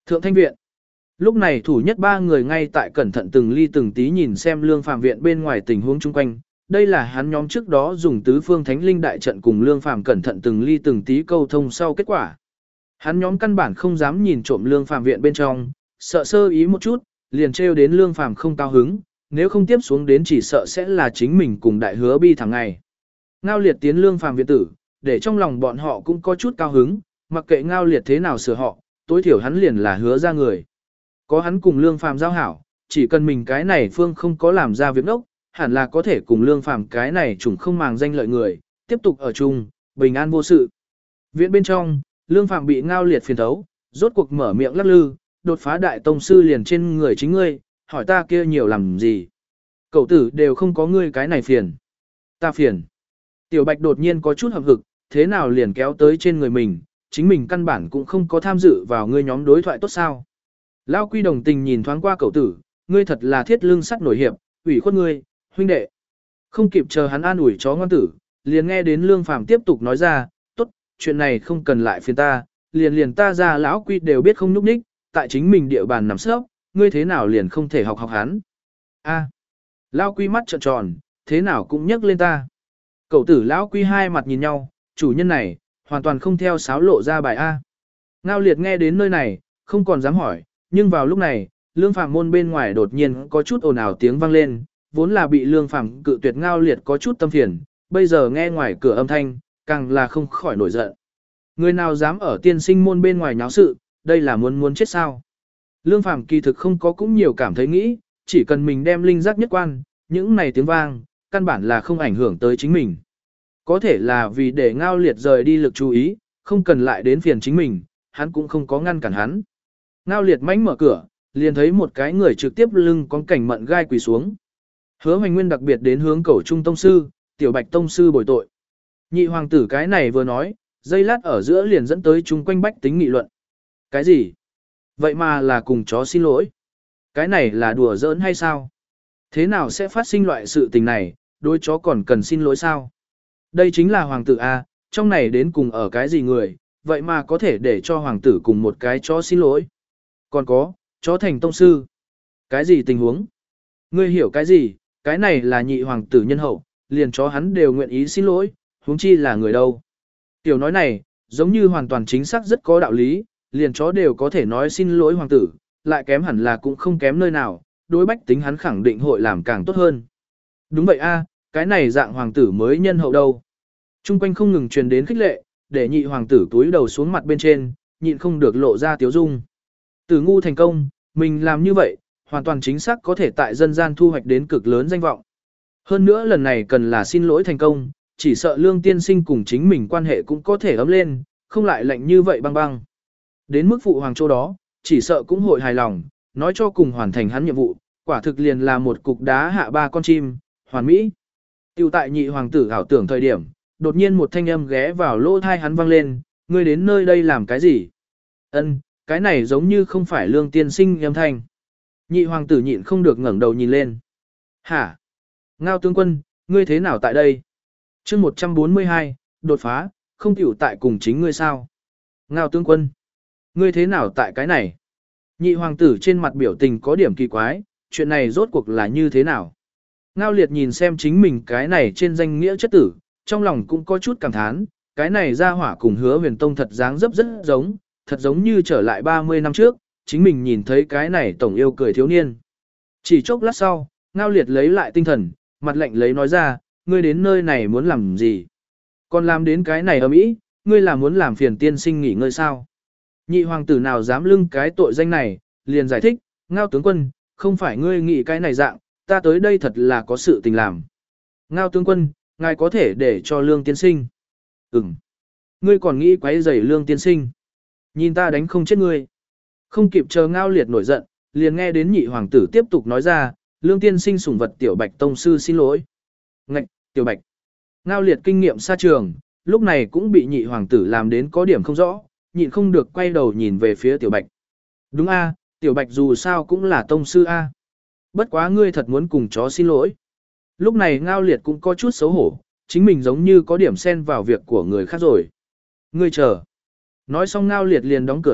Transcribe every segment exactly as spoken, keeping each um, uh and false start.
Thượng Thanh Viện. Lúc này thủ nhất ba người ngay tại cẩn thận từng ly từng tí nhìn xem Lương Phàm viện bên ngoài tình huống chung quanh. Đây là hắn nhóm trước đó dùng tứ phương thánh linh đại trận cùng Lương Phàm cẩn thận từng ly từng tí câu thông sau kết quả. Hắn nhóm căn bản không dám nhìn trộm Lương Phàm viện bên trong, sợ sơ ý một chút, liền trêu đến Lương Phàm không cao hứng, nếu không tiếp xuống đến chỉ sợ sẽ là chính mình cùng đại hứa bi thẳng ngày. Ngao Liệt tiến Lương Phàm viện tử, để trong lòng bọn họ cũng có chút cao hứng, mặc kệ Ngao Liệt thế nào sửa họ, tối thiểu hắn liền là hứa ra người. Có hắn cùng Lương Phàm giao hảo, chỉ cần mình cái này phương không có làm ra việc ngốc, hẳn là có thể cùng Lương Phàm cái này chủng không màng danh lợi người, tiếp tục ở chung, bình an vô sự. Viện bên trong, Lương Phàm bị Ngao Liệt phiền thấu, rốt cuộc mở miệng lắc lư, đột phá đại tông sư liền trên người chính ngươi, hỏi ta kia nhiều làm gì. Cậu tử đều không có ngươi cái này phiền. Ta phiền. Tiểu Bạch đột nhiên có chút hậm hực, thế nào liền kéo tới trên người mình, chính mình căn bản cũng không có tham dự vào ngươi nhóm đối thoại tốt sao. Lão Quy đồng tình nhìn thoáng qua cậu tử, ngươi thật là thiết lưng sắt nổi hiệp, ủy khuất ngươi, huynh đệ. Không kịp chờ hắn an ủi chó ngoan tử, liền nghe đến Lương Phàm tiếp tục nói ra, tốt, chuyện này không cần lại phiền ta, liền liền ta ra lão Quy đều biết không nhúc nhích, tại chính mình địa bàn nằm sấp, ngươi thế nào liền không thể học học hắn. A, lão Quy mắt trợn tròn, thế nào cũng nhắc lên ta. Cậu tử lão Quy hai mặt nhìn nhau, chủ nhân này, hoàn toàn không theo sáo lộ ra bài A. Ngao Liệt nghe đến nơi này, không còn dám hỏi, nhưng vào lúc này, Lương Phàm môn bên ngoài đột nhiên có chút ồn ào tiếng vang lên, vốn là bị Lương Phàm cự tuyệt Ngao Liệt có chút tâm phiền, bây giờ nghe ngoài cửa âm thanh, càng là không khỏi nổi giận. Người nào dám ở tiên sinh môn bên ngoài nháo sự, đây là muốn muốn chết sao? Lương Phàm kỳ thực không có cũng nhiều cảm thấy nghĩ, chỉ cần mình đem linh giác nhất quan, những này tiếng vang, căn bản là không ảnh hưởng tới chính mình. Có thể là vì để Ngao Liệt rời đi lực chú ý, không cần lại đến phiền chính mình, hắn cũng không có ngăn cản hắn. Ngao Liệt mãnh mở cửa, liền thấy một cái người trực tiếp lưng con cảnh mận gai quỳ xuống. Hứa Hoành Nguyên đặc biệt đến hướng Cẩu Trung tông sư, Tiểu Bạch tông sư bồi tội. Nhị hoàng tử cái này vừa nói, dây lát ở giữa liền dẫn tới chung quanh bách tính nghị luận. Cái gì? Vậy mà là cùng chó xin lỗi. Cái này là đùa giỡn hay sao? Thế nào sẽ phát sinh loại sự tình này, đôi chó còn cần xin lỗi sao? Đây chính là hoàng tử A, trong này đến cùng ở cái gì người, vậy mà có thể để cho hoàng tử cùng một cái chó xin lỗi. Còn có, chó thành tông sư. Cái gì tình huống? Ngươi hiểu cái gì, cái này là nhị hoàng tử nhân hậu, liền chó hắn đều nguyện ý xin lỗi, huống chi là người đâu. Tiểu nói này, giống như hoàn toàn chính xác rất có đạo lý, liền chó đều có thể nói xin lỗi hoàng tử, lại kém hẳn là cũng không kém nơi nào, đối bách tính hắn khẳng định hội làm càng tốt hơn. Đúng vậy a, cái này dạng hoàng tử mới nhân hậu đâu. Trung quanh không ngừng truyền đến khích lệ, để nhị hoàng tử túi đầu xuống mặt bên trên, nhịn không được lộ ra tiếu dung. Tử ngu thành công, mình làm như vậy, hoàn toàn chính xác có thể tại dân gian thu hoạch đến cực lớn danh vọng. Hơn nữa lần này cần là xin lỗi thành công, chỉ sợ Lương tiên sinh cùng chính mình quan hệ cũng có thể ấm lên, không lại lạnh như vậy băng băng. Đến mức phụ hoàng chỗ đó, chỉ sợ cũng hội hài lòng, nói cho cùng hoàn thành hắn nhiệm vụ, quả thực liền là một cục đá hạ ba con chim, hoàn mỹ. Tiêu tại nhị hoàng tử ảo tưởng thời điểm, đột nhiên một thanh âm ghé vào lỗ tai hắn vang lên, ngươi đến nơi đây làm cái gì? Ân, cái này giống như không phải Lương tiên sinh âm thanh. Nhị hoàng tử nhịn không được ngẩng đầu nhìn lên. Hả? Ngao tướng quân, ngươi thế nào tại đây? Chương một trăm bốn mươi hai, đột phá, không tiểu tại cùng chính ngươi sao? Ngao tướng quân, ngươi thế nào tại cái này? Nhị hoàng tử trên mặt biểu tình có điểm kỳ quái, chuyện này rốt cuộc là như thế nào? Ngao Liệt nhìn xem chính mình cái này trên danh nghĩa chất tử, trong lòng cũng có chút cảm thán, cái này ra hỏa cùng Hứa Huyền Tông thật dáng dấp rất giống, thật giống như trở lại ba mươi năm trước, chính mình nhìn thấy cái này tổng yêu cười thiếu niên. Chỉ chốc lát sau, Ngao Liệt lấy lại tinh thần, mặt lạnh lấy nói ra, ngươi đến nơi này muốn làm gì? Còn làm đến cái này ở mỹ, ngươi là muốn làm phiền tiên sinh nghỉ ngơi sao? Nhị hoàng tử nào dám lưng cái tội danh này, liền giải thích, Ngao tướng quân, không phải ngươi nghĩ cái này dạng, ta tới đây thật là có sự tình làm. Ngao tướng quân, ngài có thể để cho Lương tiên sinh. Ừm. Ngươi còn nghĩ quấy rầy Lương tiên sinh. Nhìn ta đánh không chết ngươi. Không kịp chờ Ngao Liệt nổi giận, liền nghe đến nhị hoàng tử tiếp tục nói ra, Lương tiên sinh sủng vật Tiểu Bạch tông sư xin lỗi. Ngạch, Tiểu Bạch. Ngao Liệt kinh nghiệm xa trường, lúc này cũng bị nhị hoàng tử làm đến có điểm không rõ, nhịn không được quay đầu nhìn về phía Tiểu Bạch. Đúng a, Tiểu Bạch dù sao cũng là tông sư a. Bất quá ngươi thật muốn cùng chó xin lỗi. Lúc này Ngao Liệt cũng có chút xấu hổ, chính mình giống như có điểm xen vào việc của người khác rồi. Ngươi chờ. Nói xong Ngao Liệt liền đóng cửa lại,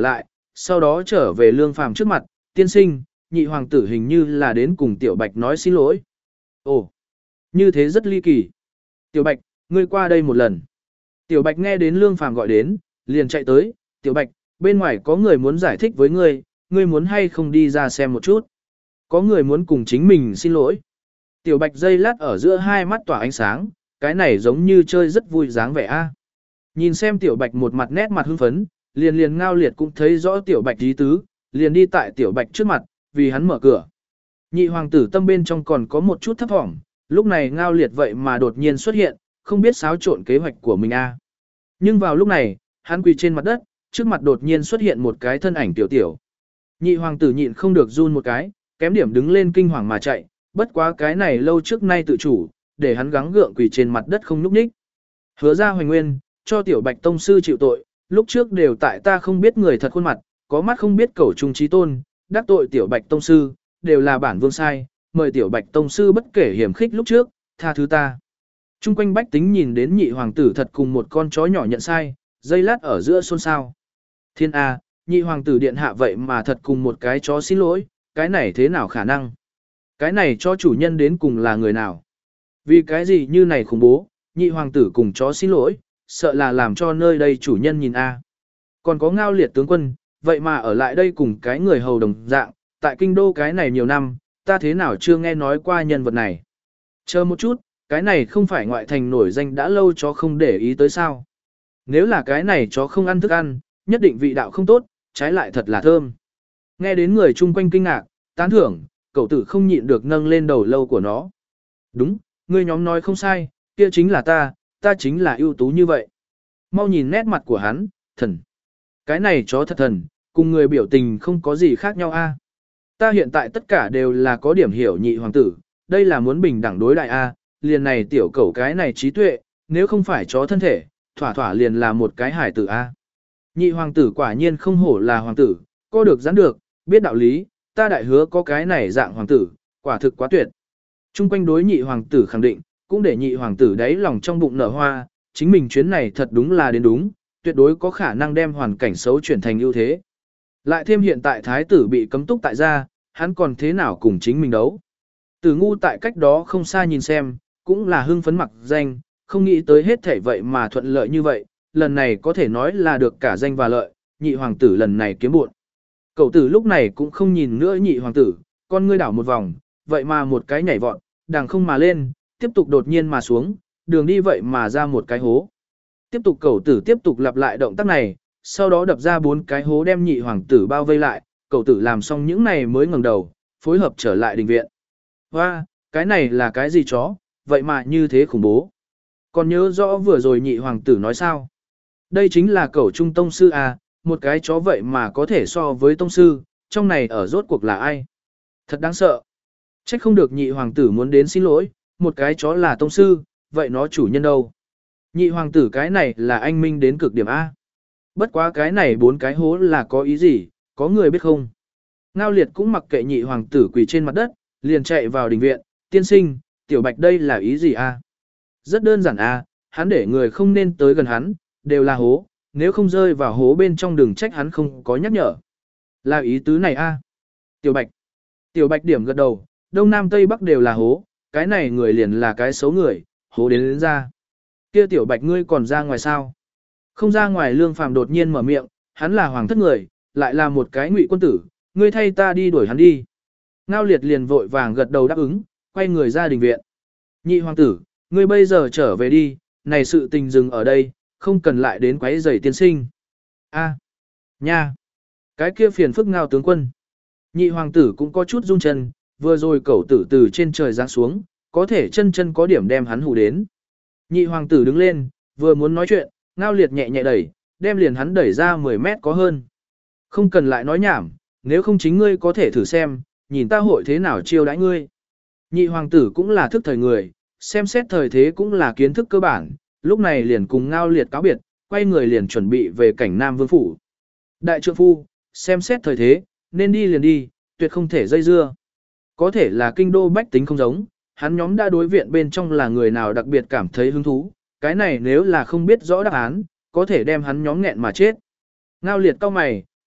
sau đó trở về Lương Phàm trước mặt, tiên sinh, nhị hoàng tử hình như là đến cùng Tiểu Bạch nói xin lỗi. Ồ, như thế rất ly kỳ. Tiểu Bạch, ngươi qua đây một lần. Tiểu Bạch nghe đến Lương Phàm gọi đến, liền chạy tới, Tiểu Bạch, bên ngoài có người muốn giải thích với ngươi, ngươi muốn hay không đi ra xem một chút. Có người muốn cùng chính mình xin lỗi. Tiểu Bạch dây lát ở giữa hai mắt tỏa ánh sáng, cái này giống như chơi rất vui dáng vẻ a. Nhìn xem Tiểu Bạch một mặt nét mặt hưng phấn, liền liền Ngao Liệt cũng thấy rõ Tiểu Bạch ý tứ, liền đi tại Tiểu Bạch trước mặt, vì hắn mở cửa. Nhị hoàng tử tâm bên trong còn có một chút thấp thỏm, lúc này Ngao Liệt vậy mà đột nhiên xuất hiện, không biết xáo trộn kế hoạch của mình a. Nhưng vào lúc này, hắn quỳ trên mặt đất, trước mặt đột nhiên xuất hiện một cái thân ảnh tiểu tiểu. Nhị hoàng tử nhịn không được run một cái, kém điểm đứng lên kinh hoàng mà chạy, bất quá cái này lâu trước nay tự chủ, để hắn gắng gượng quỳ trên mặt đất không nhúc nhích. Hứa ra hoành nguyên, cho Tiểu Bạch tông sư chịu tội, lúc trước đều tại ta không biết người thật khuôn mặt, có mắt không biết cẩu trung trí tôn, đắc tội Tiểu Bạch tông sư, đều là bản vương sai, mời Tiểu Bạch tông sư bất kể hiểm khích lúc trước, tha thứ ta. Trung quanh bách tính nhìn đến nhị hoàng tử thật cùng một con chó nhỏ nhận sai, dây lát ở giữa xôn xao. Thiên A, nhị hoàng tử điện hạ vậy mà thật cùng một cái chó xin lỗi, cái này thế nào khả năng? Cái này cho chủ nhân đến cùng là người nào? Vì cái gì như này khủng bố, nhị hoàng tử cùng chó xin lỗi, sợ là làm cho nơi đây chủ nhân nhìn A. Còn có Ngao Liệt tướng quân, vậy mà ở lại đây cùng cái người hầu đồng dạng, tại kinh đô cái này nhiều năm, ta thế nào chưa nghe nói qua nhân vật này. Chờ một chút, cái này không phải ngoại thành nổi danh đã lâu chó không để ý tới sao. Nếu là cái này chó không ăn thức ăn, nhất định vị đạo không tốt, trái lại thật là thơm. Nghe đến người chung quanh kinh ngạc, tán thưởng, cậu tử không nhịn được nâng lên đầu lâu của nó. Đúng, ngươi nhóm nói không sai, kia chính là ta, ta chính là ưu tú như vậy. Mau nhìn nét mặt của hắn, thần. Cái này chó thật thần, cùng người biểu tình không có gì khác nhau a. Ta hiện tại tất cả đều là có điểm hiểu nhị hoàng tử, đây là muốn bình đẳng đối đại a, liền này tiểu cẩu cái này trí tuệ, nếu không phải chó thân thể, thỏa thỏa liền là một cái hải tử a. Nhị hoàng tử quả nhiên không hổ là hoàng tử, có được gián được, biết đạo lý, ta đại hứa có cái này dạng hoàng tử, quả thực quá tuyệt. Trung quanh đối nhị hoàng tử khẳng định, cũng để nhị hoàng tử đáy lòng trong bụng nở hoa, chính mình chuyến này thật đúng là đến đúng, tuyệt đối có khả năng đem hoàn cảnh xấu chuyển thành ưu thế. Lại thêm hiện tại thái tử bị cấm túc tại gia, hắn còn thế nào cùng chính mình đấu. Tử ngu tại cách đó không xa nhìn xem, cũng là hưng phấn mặc danh, không nghĩ tới hết thể vậy mà thuận lợi như vậy, lần này có thể nói là được cả danh và lợi, nhị hoàng tử lần này kiếm buộn. Cậu tử lúc này cũng không nhìn nữa nhị hoàng tử, con ngươi đảo một vòng, vậy mà một cái nhảy vọt, đằng không mà lên, tiếp tục đột nhiên mà xuống, đường đi vậy mà ra một cái hố. Tiếp tục cậu tử tiếp tục lặp lại động tác này, sau đó đập ra bốn cái hố đem nhị hoàng tử bao vây lại, cậu tử làm xong những này mới ngẩng đầu, phối hợp trở lại đình viện. Hoa, cái này là cái gì chó, vậy mà như thế khủng bố. Còn nhớ rõ vừa rồi nhị hoàng tử nói sao? Đây chính là cẩu trung tông sư à, một cái chó vậy mà có thể so với tông sư, trong này ở rốt cuộc là ai? Thật đáng sợ. Trách không được nhị hoàng tử muốn đến xin lỗi, một cái chó là tông sư, vậy nó chủ nhân đâu? Nhị hoàng tử cái này là anh minh đến cực điểm A. Bất quá cái này bốn cái hố là có ý gì, có người biết không? Ngao Liệt cũng mặc kệ nhị hoàng tử quỳ trên mặt đất, liền chạy vào đình viện, tiên sinh, tiểu Bạch đây là ý gì A? Rất đơn giản A, hắn để người không nên tới gần hắn, đều là hố, nếu không rơi vào hố bên trong đừng trách hắn không có nhắc nhở. Là ý tứ này A. Tiểu Bạch. Tiểu Bạch điểm gật đầu, đông nam tây bắc đều là hố, cái này người liền là cái xấu người, hố đến, đến ra. Kia Tiểu Bạch ngươi còn ra ngoài sao? Không ra ngoài. Lương Phàm đột nhiên mở miệng, hắn là hoàng thất người, lại là một cái ngụy quân tử, ngươi thay ta đi đuổi hắn đi. Ngao Liệt liền vội vàng gật đầu đáp ứng, quay người ra đình viện. Nhị hoàng tử, ngươi bây giờ trở về đi, này sự tình dừng ở đây, không cần lại đến quấy rầy tiên sinh. A, nha, cái kia phiền phức Ngao tướng quân. Nhị hoàng tử cũng có chút run chân, vừa rồi cẩu tử từ trên trời giáng xuống, có thể chân chân có điểm đem hắn hù đến. Nhị hoàng tử đứng lên, vừa muốn nói chuyện, Ngao Liệt nhẹ nhẹ đẩy, đem liền hắn đẩy ra mười mét có hơn. Không cần lại nói nhảm, nếu không chính ngươi có thể thử xem, nhìn ta hội thế nào chiêu đãi ngươi. Nhị hoàng tử cũng là thức thời người, xem xét thời thế cũng là kiến thức cơ bản, lúc này liền cùng Ngao Liệt cáo biệt, quay người liền chuẩn bị về cảnh Nam Vương phủ. Đại trượng phu, xem xét thời thế, nên đi liền đi, tuyệt không thể dây dưa. Có thể là kinh đô bách tính không giống, hắn nhóm đã đối viện bên trong là người nào đặc biệt cảm thấy hứng thú, cái này nếu là không biết rõ đáp án, có thể đem hắn nhóm nghẹn mà chết. Ngao Liệt cau mày,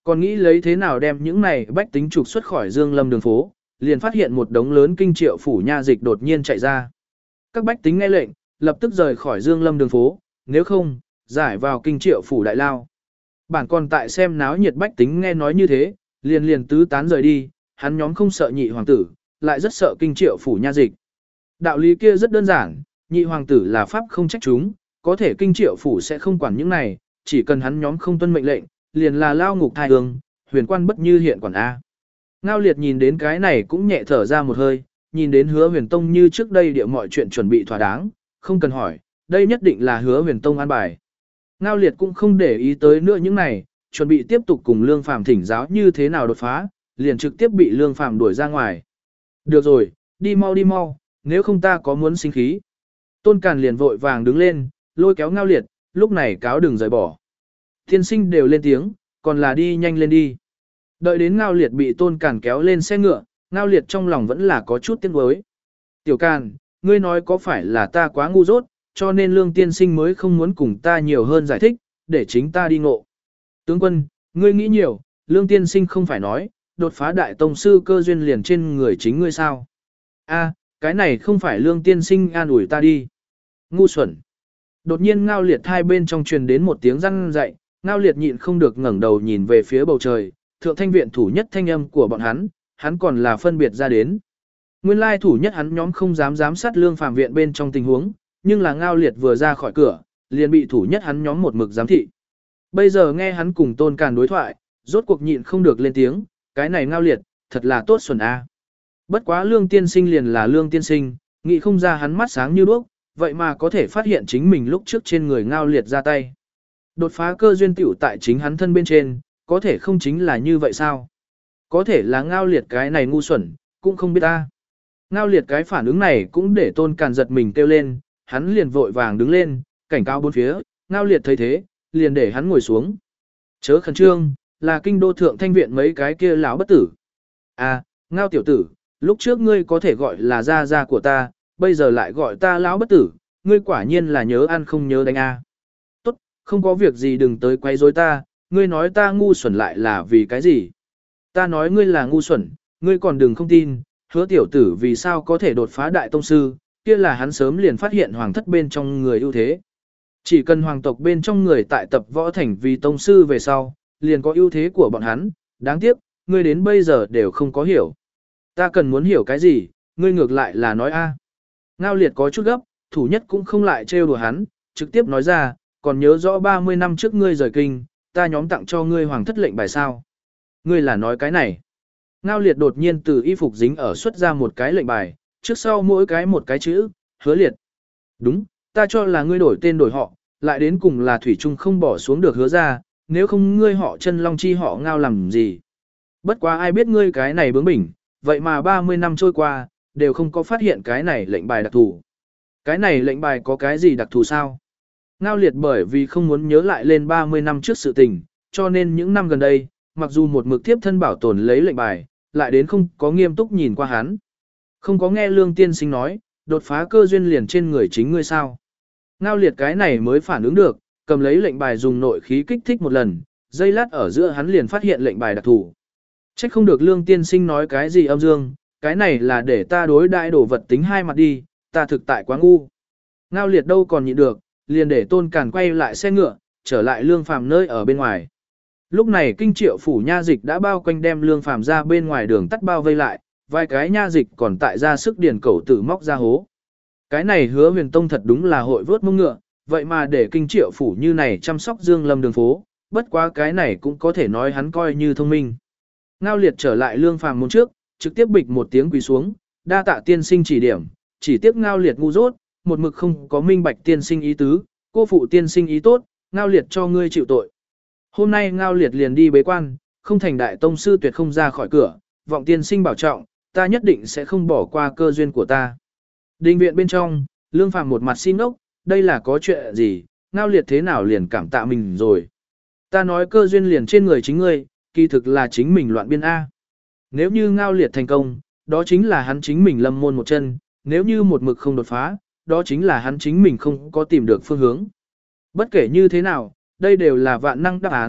Còn nghĩ lấy thế nào đem những này bách tính trục xuất khỏi Dương Lâm đường phố, liền phát hiện một đống lớn kinh triệu phủ nha dịch đột nhiên chạy ra. Các bách tính nghe lệnh, lập tức rời khỏi Dương Lâm đường phố, nếu không, giải vào kinh triệu phủ đại lao. Bản còn tại xem náo nhiệt bách tính nghe nói như thế, liền liền tứ tán rời đi, hắn nhóm không sợ nhị hoàng tử, lại rất sợ kinh triệu phủ nha dịch. Đạo lý kia rất đơn giản, nhị hoàng tử là pháp không trách chúng, có thể kinh triệu phủ sẽ không quản những này, chỉ cần hắn nhóm không tuân mệnh lệnh, liền là lao ngục thai hương, huyền quan bất như hiện quản A. Ngao liệt nhìn đến cái này cũng nhẹ thở ra một hơi, nhìn đến hứa huyền tông như trước đây địa mọi chuyện chuẩn bị thỏa đáng, không cần hỏi, đây nhất định là hứa huyền tông an bài. Ngao liệt cũng không để ý tới nữa những này, chuẩn bị tiếp tục cùng Lương Phàm thỉnh giáo như thế nào đột phá, liền trực tiếp bị Lương Phàm đuổi ra ngoài. Được rồi, đi mau đi mau, nếu không ta có muốn sinh khí. Tôn Càn liền vội vàng đứng lên, lôi kéo Ngao liệt, lúc này cáo đừng rời bỏ. Thiên sinh đều lên tiếng, còn là đi nhanh lên đi. Đợi đến Ngao liệt bị Tôn Càn kéo lên xe ngựa, Ngao liệt trong lòng vẫn là có chút tiếc nuối. Tiểu Càn, ngươi nói có phải là ta quá ngu dốt, cho nên Lương tiên sinh mới không muốn cùng ta nhiều hơn giải thích, để chính ta đi ngộ. Tướng quân, ngươi nghĩ nhiều, Lương tiên sinh không phải nói, đột phá đại tông sư cơ duyên liền trên người chính ngươi sao? A, cái này không phải Lương tiên sinh an ủi ta đi. Ngu xuẩn. Đột nhiên Ngao liệt hai bên trong truyền đến một tiếng răn dạy, Ngao liệt nhịn không được ngẩng đầu nhìn về phía bầu trời, thượng thanh viện thủ nhất thanh âm của bọn hắn, hắn còn là phân biệt ra đến. Nguyên lai thủ nhất hắn nhóm không dám giám sát Lương Phàm viện bên trong tình huống, nhưng là Ngao liệt vừa ra khỏi cửa, liền bị thủ nhất hắn nhóm một mực giám thị. Bây giờ nghe hắn cùng Tôn Càn đối thoại, rốt cuộc nhịn không được lên tiếng, cái này Ngao liệt, thật là tốt xuẩn a. Bất quá Lương tiên sinh liền là Lương tiên sinh, nghĩ không ra hắn mắt sáng như đuốc, vậy mà có thể phát hiện chính mình lúc trước trên người Ngao liệt ra tay. Đột phá cơ duyên tiểu tại chính hắn thân bên trên, có thể không chính là như vậy sao? Có thể là Ngao liệt cái này ngu xuẩn, cũng không biết ta. Ngao liệt cái phản ứng này cũng để Tôn Càn giật mình kêu lên, hắn liền vội vàng đứng lên, cảnh cáo bốn phía, Ngao liệt thấy thế, liền để hắn ngồi xuống. Chớ khẩn trương, là kinh đô thượng thanh viện mấy cái kia lão bất tử. À, Ngao tiểu tử, lúc trước ngươi có thể gọi là gia gia của ta, bây giờ lại gọi ta lão bất tử, ngươi quả nhiên là nhớ ăn không nhớ đánh a. Tốt, không có việc gì đừng tới quấy rối ta, ngươi nói ta ngu xuẩn lại là vì cái gì? Ta nói ngươi là ngu xuẩn, ngươi còn đừng không tin, hứa tiểu tử vì sao có thể đột phá đại tông sư, kia là hắn sớm liền phát hiện hoàng thất bên trong người ưu thế. Chỉ cần hoàng tộc bên trong người tại tập võ thành vì tông sư về sau, liền có ưu thế của bọn hắn, đáng tiếc, ngươi đến bây giờ đều không có hiểu. Ta cần muốn hiểu cái gì, ngươi ngược lại là nói a. Ngao liệt có chút gấp, thủ nhất cũng không lại trêu đùa hắn, trực tiếp nói ra, còn nhớ rõ ba mươi năm trước ngươi rời kinh, ta nhóm tặng cho ngươi hoàng thất lệnh bài sao. Ngươi là nói cái này. Ngao liệt đột nhiên từ y phục dính ở xuất ra một cái lệnh bài, trước sau mỗi cái một cái chữ, hứa liệt. Đúng, ta cho là ngươi đổi tên đổi họ, lại đến cùng là thủy chung không bỏ xuống được hứa ra, nếu không ngươi họ chân long chi họ Ngao làm gì. Bất quá ai biết ngươi cái này bướng bỉnh, vậy mà ba mươi năm trôi qua, đều không có phát hiện cái này lệnh bài đặc thù. Cái này lệnh bài có cái gì đặc thù sao? Ngao liệt bởi vì không muốn nhớ lại lên ba mươi năm trước sự tình, cho nên những năm gần đây, mặc dù một mực tiếp thân bảo tồn lấy lệnh bài, lại đến không có nghiêm túc nhìn qua hắn. Không có nghe Lương tiên sinh nói, đột phá cơ duyên liền trên người chính ngươi sao. Ngao liệt cái này mới phản ứng được, cầm lấy lệnh bài dùng nội khí kích thích một lần, giây lát ở giữa hắn liền phát hiện lệnh bài đặc thù. Trách không được Lương tiên sinh nói cái gì âm dương, cái này là để ta đối đại đồ vật tính hai mặt đi, ta thực tại quá ngu. Ngao liệt đâu còn nhịn được, liền để Tôn Càn quay lại xe ngựa, trở lại Lương Phàm nơi ở bên ngoài. Lúc này kinh triệu phủ nha dịch đã bao quanh đem Lương Phàm ra bên ngoài đường tắt bao vây lại, vài cái nha dịch còn tại ra sức điền cẩu tử móc ra hố. Cái này hứa huyền tông thật đúng là hội vớt mông ngựa, vậy mà để kinh triệu phủ như này chăm sóc Dương Lâm đường phố, bất quá cái này cũng có thể nói hắn coi như thông minh. Ngao liệt trở lại Lương Phàm môn trước, trực tiếp bịch một tiếng quỳ xuống, đa tạ tiên sinh chỉ điểm, chỉ tiếc Ngao liệt ngu dốt, một mực không có minh bạch tiên sinh ý tứ, cô phụ tiên sinh ý tốt, Ngao liệt cho ngươi chịu tội. Hôm nay Ngao liệt liền đi bế quan, không thành đại tông sư tuyệt không ra khỏi cửa, vọng tiên sinh bảo trọng, ta nhất định sẽ không bỏ qua cơ duyên của ta. Đình viện bên trong, Lương Phàm một mặt xin ốc, đây là có chuyện gì, Ngao liệt thế nào liền cảm tạ mình rồi. Ta nói cơ duyên liền trên người chính ngươi, kỳ thực là chính mình loạn biên A. Nếu như Ngao liệt thành công, đó chính là hắn chính mình lâm môn một chân, nếu như một mực không đột phá, đó chính là hắn chính mình không có tìm được phương hướng. Bất kể như thế nào, đây đều là vạn năng đáp án,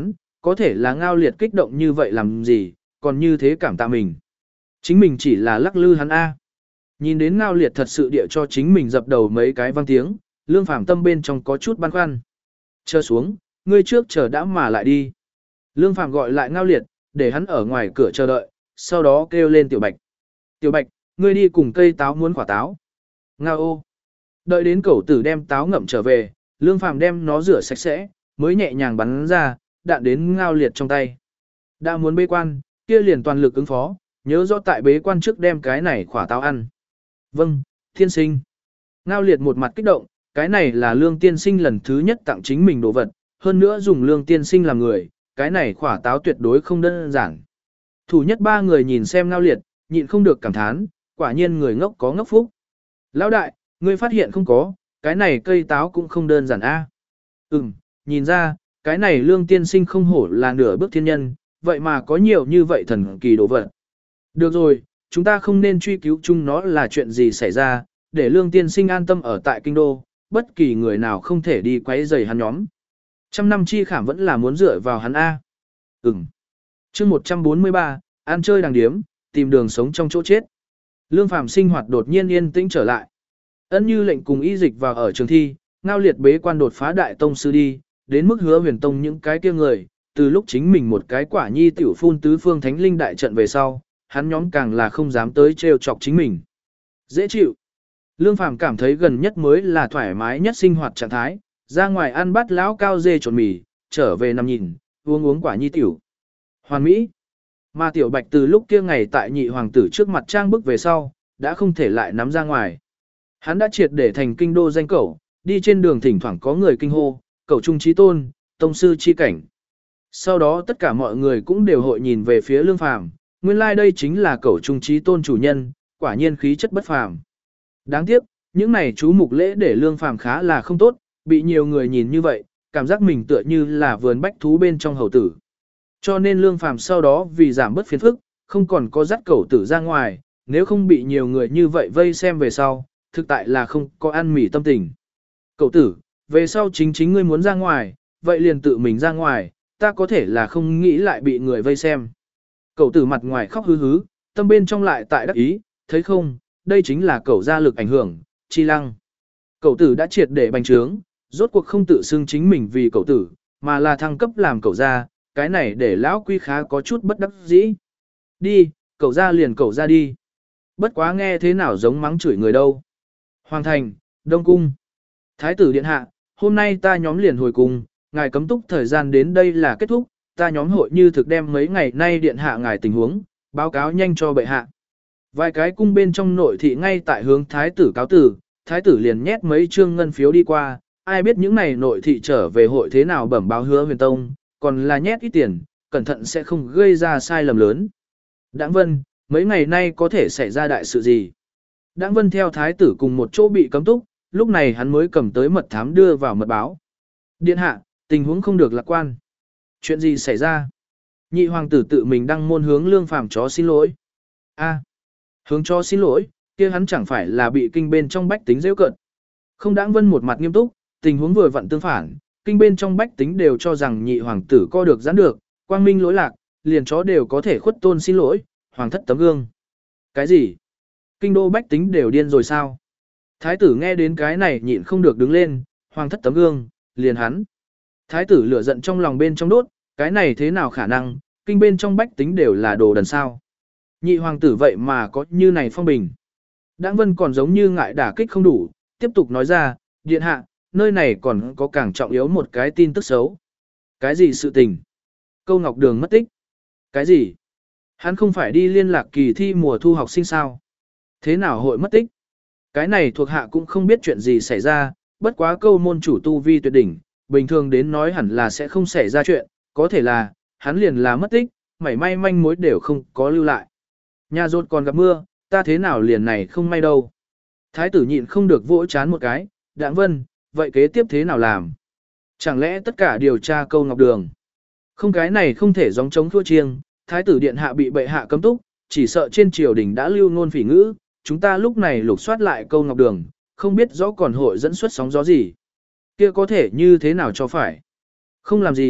có thể là Ngao Liệt kích động như vậy làm gì, còn như thế cảm tạ mình. Chính mình chỉ là lắc lư hắn A. Nhìn đến Ngao Liệt thật sự địa cho chính mình dập đầu mấy cái vang tiếng, Lương Phàm tâm bên trong có chút băn khoăn. Chờ xuống, ngươi trước chờ đã mà lại đi. Lương Phàm gọi lại Ngao Liệt, để hắn ở ngoài cửa chờ đợi, sau đó kêu lên Tiểu Bạch. Tiểu Bạch, ngươi đi cùng cây táo muốn quả táo. Ngao ô. Đợi đến cẩu tử đem táo ngậm trở về, Lương Phàm đem nó rửa sạch sẽ, mới nhẹ nhàng bắn ra, đạn đến Ngao Liệt trong tay. Đã muốn bế quan, kia liền toàn lực ứng phó, nhớ rõ tại bế quan trước đem cái này quả táo ăn. Vâng, tiên sinh. Ngao Liệt một mặt kích động, cái này là Lương tiên sinh lần thứ nhất tặng chính mình đồ vật, hơn nữa dùng Lương tiên sinh làm người, cái này quả táo tuyệt đối không đơn giản. Thủ nhất ba người nhìn xem Ngao Liệt, nhịn không được cảm thán, quả nhiên người ngốc có ngốc phúc. Lão đại, ngươi phát hiện không có, cái này cây táo cũng không đơn giản a. À? Ừm, nhìn ra, cái này Lương tiên sinh không hổ là nửa bước thiên nhân, vậy mà có nhiều như vậy thần kỳ đồ vật. Được rồi, chúng ta không nên truy cứu chung nó là chuyện gì xảy ra, để Lương tiên sinh an tâm ở tại kinh đô, bất kỳ người nào không thể đi quấy rầy hắn nhóm. Trăm năm chi khảm vẫn là muốn dựa vào hắn A. Ừm. chương một trăm bốn mươi ba, ăn chơi đàng điếm, tìm đường sống trong chỗ chết. Lương Phàm sinh hoạt đột nhiên yên tĩnh trở lại. Ân Như lệnh cùng y dịch vào ở trường thi, Ngao Liệt bế quan đột phá đại tông sư đi, đến mức Hứa Huyền Tông những cái kia người, từ lúc chính mình một cái quả nhi tiểu phun tứ phương thánh linh đại trận về sau, hắn nhóm càng là không dám tới trêu chọc chính mình. Dễ chịu. Lương Phàm cảm thấy gần nhất mới là thoải mái nhất sinh hoạt trạng thái, ra ngoài ăn bát lão cao dê trộn mì, trở về nằm nhìn, uống uống quả nhi tiểu. Hoàn mỹ. Mà Tiểu Bạch từ lúc kia ngày tại nhị hoàng tử trước mặt trang bức về sau, đã không thể lại nắm ra ngoài. Hắn đã triệt để thành kinh đô danh cẩu, đi trên đường thỉnh thoảng có người kinh hô, cẩu trung trí tôn, tông sư chi cảnh. Sau đó tất cả mọi người cũng đều hội nhìn về phía Lương Phàm, nguyên lai like đây chính là cẩu trung trí tôn chủ nhân, quả nhiên khí chất bất phàm. Đáng tiếc, những này chú mục lễ để Lương Phàm khá là không tốt, bị nhiều người nhìn như vậy, cảm giác mình tựa như là vườn bách thú bên trong hầu tử. Cho nên Lương Phàm sau đó vì giảm bớt phiền phức, không còn có dắt cẩu tử ra ngoài, nếu không bị nhiều người như vậy vây xem về sau, thực tại là không có ăn mỉ tâm tình. Cậu tử, về sau chính chính ngươi muốn ra ngoài, vậy liền tự mình ra ngoài, ta có thể là không nghĩ lại bị người vây xem. Cậu tử mặt ngoài khóc hứ hứ, tâm bên trong lại tại đắc ý, thấy không, đây chính là cậu gia lực ảnh hưởng, chi lăng. Cậu tử đã triệt để bành trướng, rốt cuộc không tự xưng chính mình vì cậu tử, mà là thăng cấp làm cậu gia, cái này để lão quy khá có chút bất đắc dĩ. Đi, cậu gia liền cậu gia đi. Bất quá nghe thế nào giống mắng chửi người đâu. Hoàng thành, Đông Cung. Thái tử điện hạ, hôm nay ta nhóm liền hồi cung, ngài cấm túc thời gian đến đây là kết thúc, ta nhóm hội như thực đem mấy ngày nay điện hạ ngài tình huống, báo cáo nhanh cho bệ hạ. Vài cái cung bên trong nội thị ngay tại hướng thái tử cáo tử, thái tử liền nhét mấy trương ngân phiếu đi qua, ai biết những này nội thị trở về hội thế nào bẩm báo Hứa Huyền Tông, còn là nhét ít tiền, cẩn thận sẽ không gây ra sai lầm lớn. Đãng Vân, mấy ngày nay có thể xảy ra đại sự gì? Đãng Vân theo thái tử cùng một chỗ bị cấm túc, lúc này hắn mới cầm tới mật thám đưa vào mật báo. Điện hạ, tình huống không được lạc quan. Chuyện gì xảy ra? Nhị hoàng tử tự mình đăng môn hướng Lương Phàm chó xin lỗi. A, hướng chó xin lỗi, kia hắn chẳng phải là bị kinh bên trong bách tính giễu cợt. Không. Đãng Vân một mặt nghiêm túc, tình huống vừa vặn tương phản, kinh bên trong bách tính đều cho rằng nhị hoàng tử co được giãn được, quang minh lỗi lạc, liền chó đều có thể khuất tôn xin lỗi, hoàng thất tấm gương. Cái gì? Kinh đô bách tính đều điên rồi sao? Thái tử nghe đến cái này nhịn không được đứng lên, hoàng thất tấm gương, liền hắn. Thái tử lửa giận trong lòng bên trong đốt, cái này thế nào khả năng, kinh bên trong bách tính đều là đồ đần sao. Nhị hoàng tử vậy mà có như này phong bình. Đãng Vân còn giống như ngại đả kích không đủ, tiếp tục nói ra, điện hạ, nơi này còn có càng trọng yếu một cái tin tức xấu. Cái gì sự tình? Câu Ngọc Đường mất tích. Cái gì? Hắn không phải đi liên lạc kỳ thi mùa thu học sinh sao? Thế nào hội mất tích? Cái này thuộc hạ cũng không biết chuyện gì xảy ra, bất quá câu môn chủ tu vi tuyệt đỉnh, bình thường đến nói hẳn là sẽ không xảy ra chuyện, có thể là, hắn liền là mất tích, mảy may manh mối đều không có lưu lại. Nhà rốt còn gặp mưa, ta thế nào liền này không may đâu. Thái tử nhịn không được vỗ chán một cái, Đãng Vân, vậy kế tiếp thế nào làm? Chẳng lẽ tất cả điều tra câu Ngọc Đường? Không, cái này không thể gióng chống thua chiêng, thái tử điện hạ bị bệ hạ cấm túc, chỉ sợ trên triều đình đã lưu ngôn phỉ ngữ, chúng ta lúc này lục soát lại câu Ngọc Đường, không biết rõ còn hội dẫn xuất sóng gió gì. Kia có thể như thế nào cho phải? Không làm gì,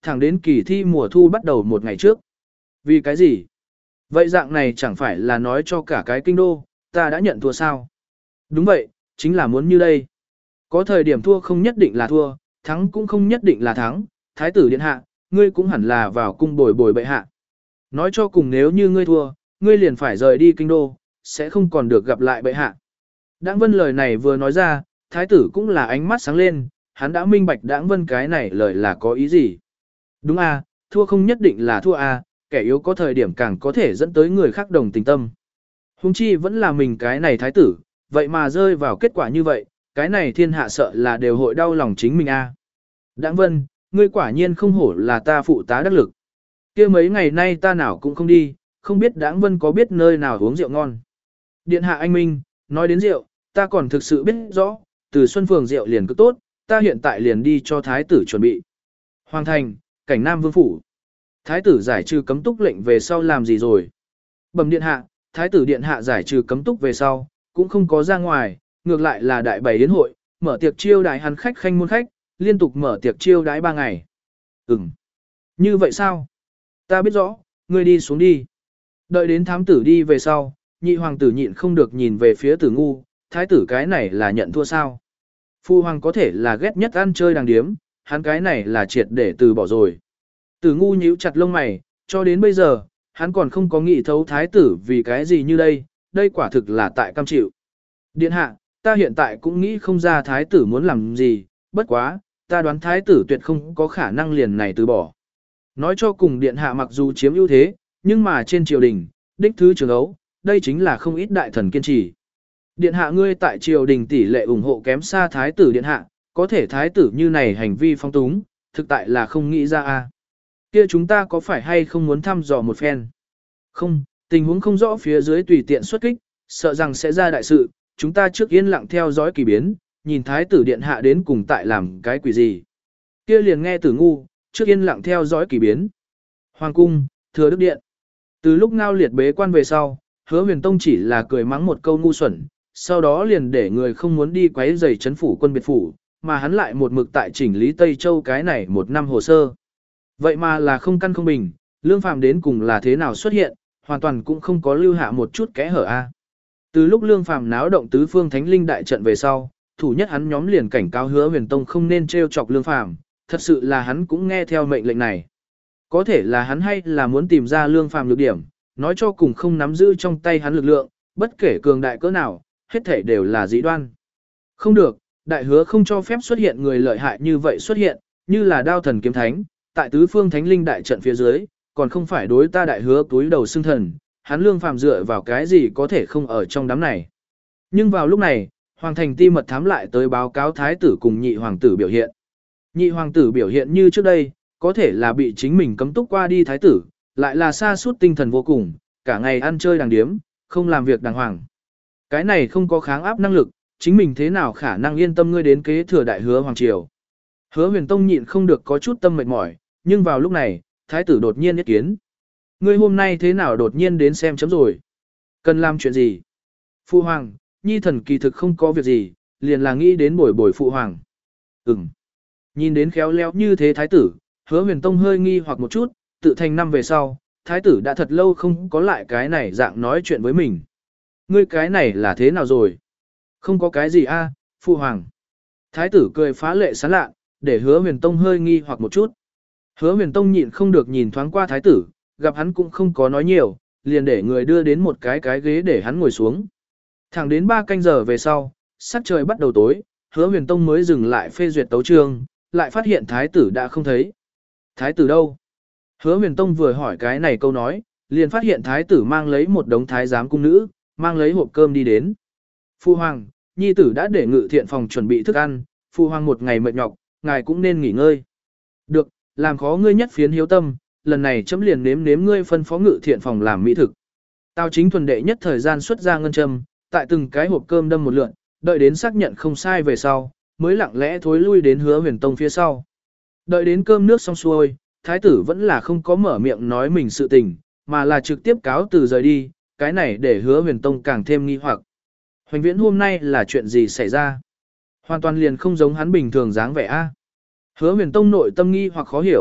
thẳng đến kỳ thi mùa thu bắt đầu một ngày trước. Vì cái gì? Vậy dạng này chẳng phải là nói cho cả cái kinh đô, ta đã nhận thua sao? Đúng vậy, chính là muốn như đây. Có thời điểm thua không nhất định là thua, thắng cũng không nhất định là thắng, thái tử điện hạ, ngươi cũng hẳn là vào cung bồi bồi bệ hạ. Nói cho cùng nếu như ngươi thua, ngươi liền phải rời đi kinh đô, sẽ không còn được gặp lại bệ hạ. Đãng Vân lời này vừa nói ra, thái tử cũng là ánh mắt sáng lên, hắn đã minh bạch Đãng Vân cái này lời là có ý gì. Đúng à, thua không nhất định là thua à, kẻ yếu có thời điểm càng có thể dẫn tới người khác đồng tình tâm. Hùng chi vẫn là mình cái này thái tử, vậy mà rơi vào kết quả như vậy, cái này thiên hạ sợ là đều hội đau lòng chính mình a. À. Đãng Vân, ngươi quả nhiên không hổ là ta phụ tá đắc lực. Kia mấy ngày nay ta nào cũng không đi, không biết Đãng Vân có biết nơi nào uống rượu ngon. Điện hạ anh minh, nói đến rượu, ta còn thực sự biết rõ, từ Xuân Phường rượu liền cứ tốt, ta hiện tại liền đi cho thái tử chuẩn bị. Hoàng thành, cảnh Nam Vương phủ. Thái tử giải trừ cấm túc lệnh về sau làm gì rồi? Bẩm điện hạ, thái tử điện hạ giải trừ cấm túc về sau, cũng không có ra ngoài, ngược lại là đại bày yến hội, mở tiệc chiêu đãi hắn khách khanh môn khách, liên tục mở tiệc chiêu đãi ba ngày. Ừm. Như vậy sao? Ta biết rõ, ngươi đi xuống đi. Đợi đến thám tử đi về sau, nhị hoàng tử nhịn không được nhìn về phía tử ngu, thái tử cái này là nhận thua sao? Phu hoàng có thể là ghét nhất ăn chơi đàng điếm, hắn cái này là triệt để từ bỏ rồi. Tử ngu nhíu chặt lông mày, cho đến bây giờ, hắn còn không có nghĩ thấu thái tử vì cái gì như đây, đây quả thực là tại cam chịu. Điện hạ, ta hiện tại cũng nghĩ không ra thái tử muốn làm gì, bất quá, ta đoán thái tử tuyệt không có khả năng liền này từ bỏ. Nói cho cùng điện hạ mặc dù chiếm ưu thế, nhưng mà trên triều đình, đích thứ trường ấu, đây chính là không ít đại thần kiên trì. Điện hạ ngươi tại triều đình tỷ lệ ủng hộ kém xa thái tử điện hạ, có thể thái tử như này hành vi phong túng, thực tại là không nghĩ ra a. Kia chúng ta có phải hay không muốn thăm dò một phen? Không, tình huống không rõ phía dưới tùy tiện xuất kích, sợ rằng sẽ ra đại sự, chúng ta trước yên lặng theo dõi kỳ biến, nhìn thái tử điện hạ đến cùng tại làm cái quỷ gì. Kia liền nghe tử ngu, trước yên lặng theo dõi kỳ biến. Hoàng cung, thừa đức điện. Từ lúc ngao liệt bế quan về sau, hứa huyền tông chỉ là cười mắng một câu ngu xuẩn, sau đó liền để người không muốn đi quấy rầy chấn phủ quân biệt phủ, mà hắn lại một mực tại chỉnh lý Tây Châu cái này một năm hồ sơ. Vậy mà là không căn không bình, Lương Phàm đến cùng là thế nào xuất hiện, hoàn toàn cũng không có lưu hạ một chút kẽ hở a. Từ lúc Lương Phàm náo động tứ phương thánh linh đại trận về sau, thủ nhất hắn nhóm liền cảnh cáo Hứa Huyền Tông không nên trêu chọc Lương Phàm, thật sự là hắn cũng nghe theo mệnh lệnh này. Có thể là hắn hay là muốn tìm ra Lương Phàm nhược điểm, nói cho cùng không nắm giữ trong tay hắn lực lượng, bất kể cường đại cỡ nào, hết thảy đều là dĩ đoan. Không được, đại hứa không cho phép xuất hiện người lợi hại như vậy xuất hiện, như là đao thần kiếm thánh, tại tứ phương thánh linh đại trận phía dưới, còn không phải đối ta đại hứa túi đầu xưng thần, hắn Lương Phàm dựa vào cái gì có thể không ở trong đám này. Nhưng vào lúc này, Hoàng thành ti mật thám lại tới báo cáo thái tử cùng nhị hoàng tử biểu hiện. Nhị hoàng tử biểu hiện như trước đây, có thể là bị chính mình cấm túc qua đi thái tử, lại là sa sút tinh thần vô cùng, cả ngày ăn chơi đàng điếm, không làm việc đàng hoàng. Cái này không có kháng áp năng lực, chính mình thế nào khả năng yên tâm ngươi đến kế thừa đại hứa hoàng triều. Hứa Huyền Tông nhịn không được có chút tâm mệt mỏi, nhưng vào lúc này, thái tử đột nhiên ý kiến. Ngươi hôm nay thế nào đột nhiên đến xem chấm rồi? Cần làm chuyện gì? Phụ hoàng, nhi thần kỳ thực không có việc gì, liền là nghĩ đến bồi bồi phụ hoàng. Ừm. Nhìn đến khéo léo như thế thái tử, Hứa Huyền Tông hơi nghi hoặc một chút, tự thành năm về sau, thái tử đã thật lâu không có lại cái này dạng nói chuyện với mình. Ngươi cái này là thế nào rồi? Không có cái gì a, phụ hoàng. Thái tử cười phá lệ sán lạ, để Hứa Huyền Tông hơi nghi hoặc một chút. Hứa Huyền Tông nhịn không được nhìn thoáng qua thái tử, gặp hắn cũng không có nói nhiều, liền để người đưa đến một cái cái ghế để hắn ngồi xuống. Thẳng đến ba canh giờ về sau, sắc trời bắt đầu tối, Hứa Huyền Tông mới dừng lại phê duyệt tấu chương, lại phát hiện thái tử đã không thấy. Thái tử đâu? Hứa Huyền Tông vừa hỏi cái này câu nói, liền phát hiện thái tử mang lấy một đống thái giám cung nữ, mang lấy hộp cơm đi đến. Phu hoàng, nhi tử đã để ngự thiện phòng chuẩn bị thức ăn, phu hoàng một ngày mệt nhọc, ngài cũng nên nghỉ ngơi. Được, làm khó ngươi nhất phiến hiếu tâm, lần này chấm liền nếm nếm ngươi phân phó ngự thiện phòng làm mỹ thực. Tào Chính thuần đệ nhất thời gian xuất ra ngân châm, tại từng cái hộp cơm đâm một lượn, đợi đến xác nhận không sai về sau, mới lặng lẽ thối lui đến Hứa Huyền Tông phía sau. Đợi đến cơm nước xong xuôi, thái tử vẫn là không có mở miệng nói mình sự tình, mà là trực tiếp cáo từ rời đi, cái này để Hứa Huyền Tông càng thêm nghi hoặc. Hoành Viễn hôm nay là chuyện gì xảy ra? Hoàn toàn liền không giống hắn bình thường dáng vẻ a. Hứa Huyền Tông nội tâm nghi hoặc khó hiểu,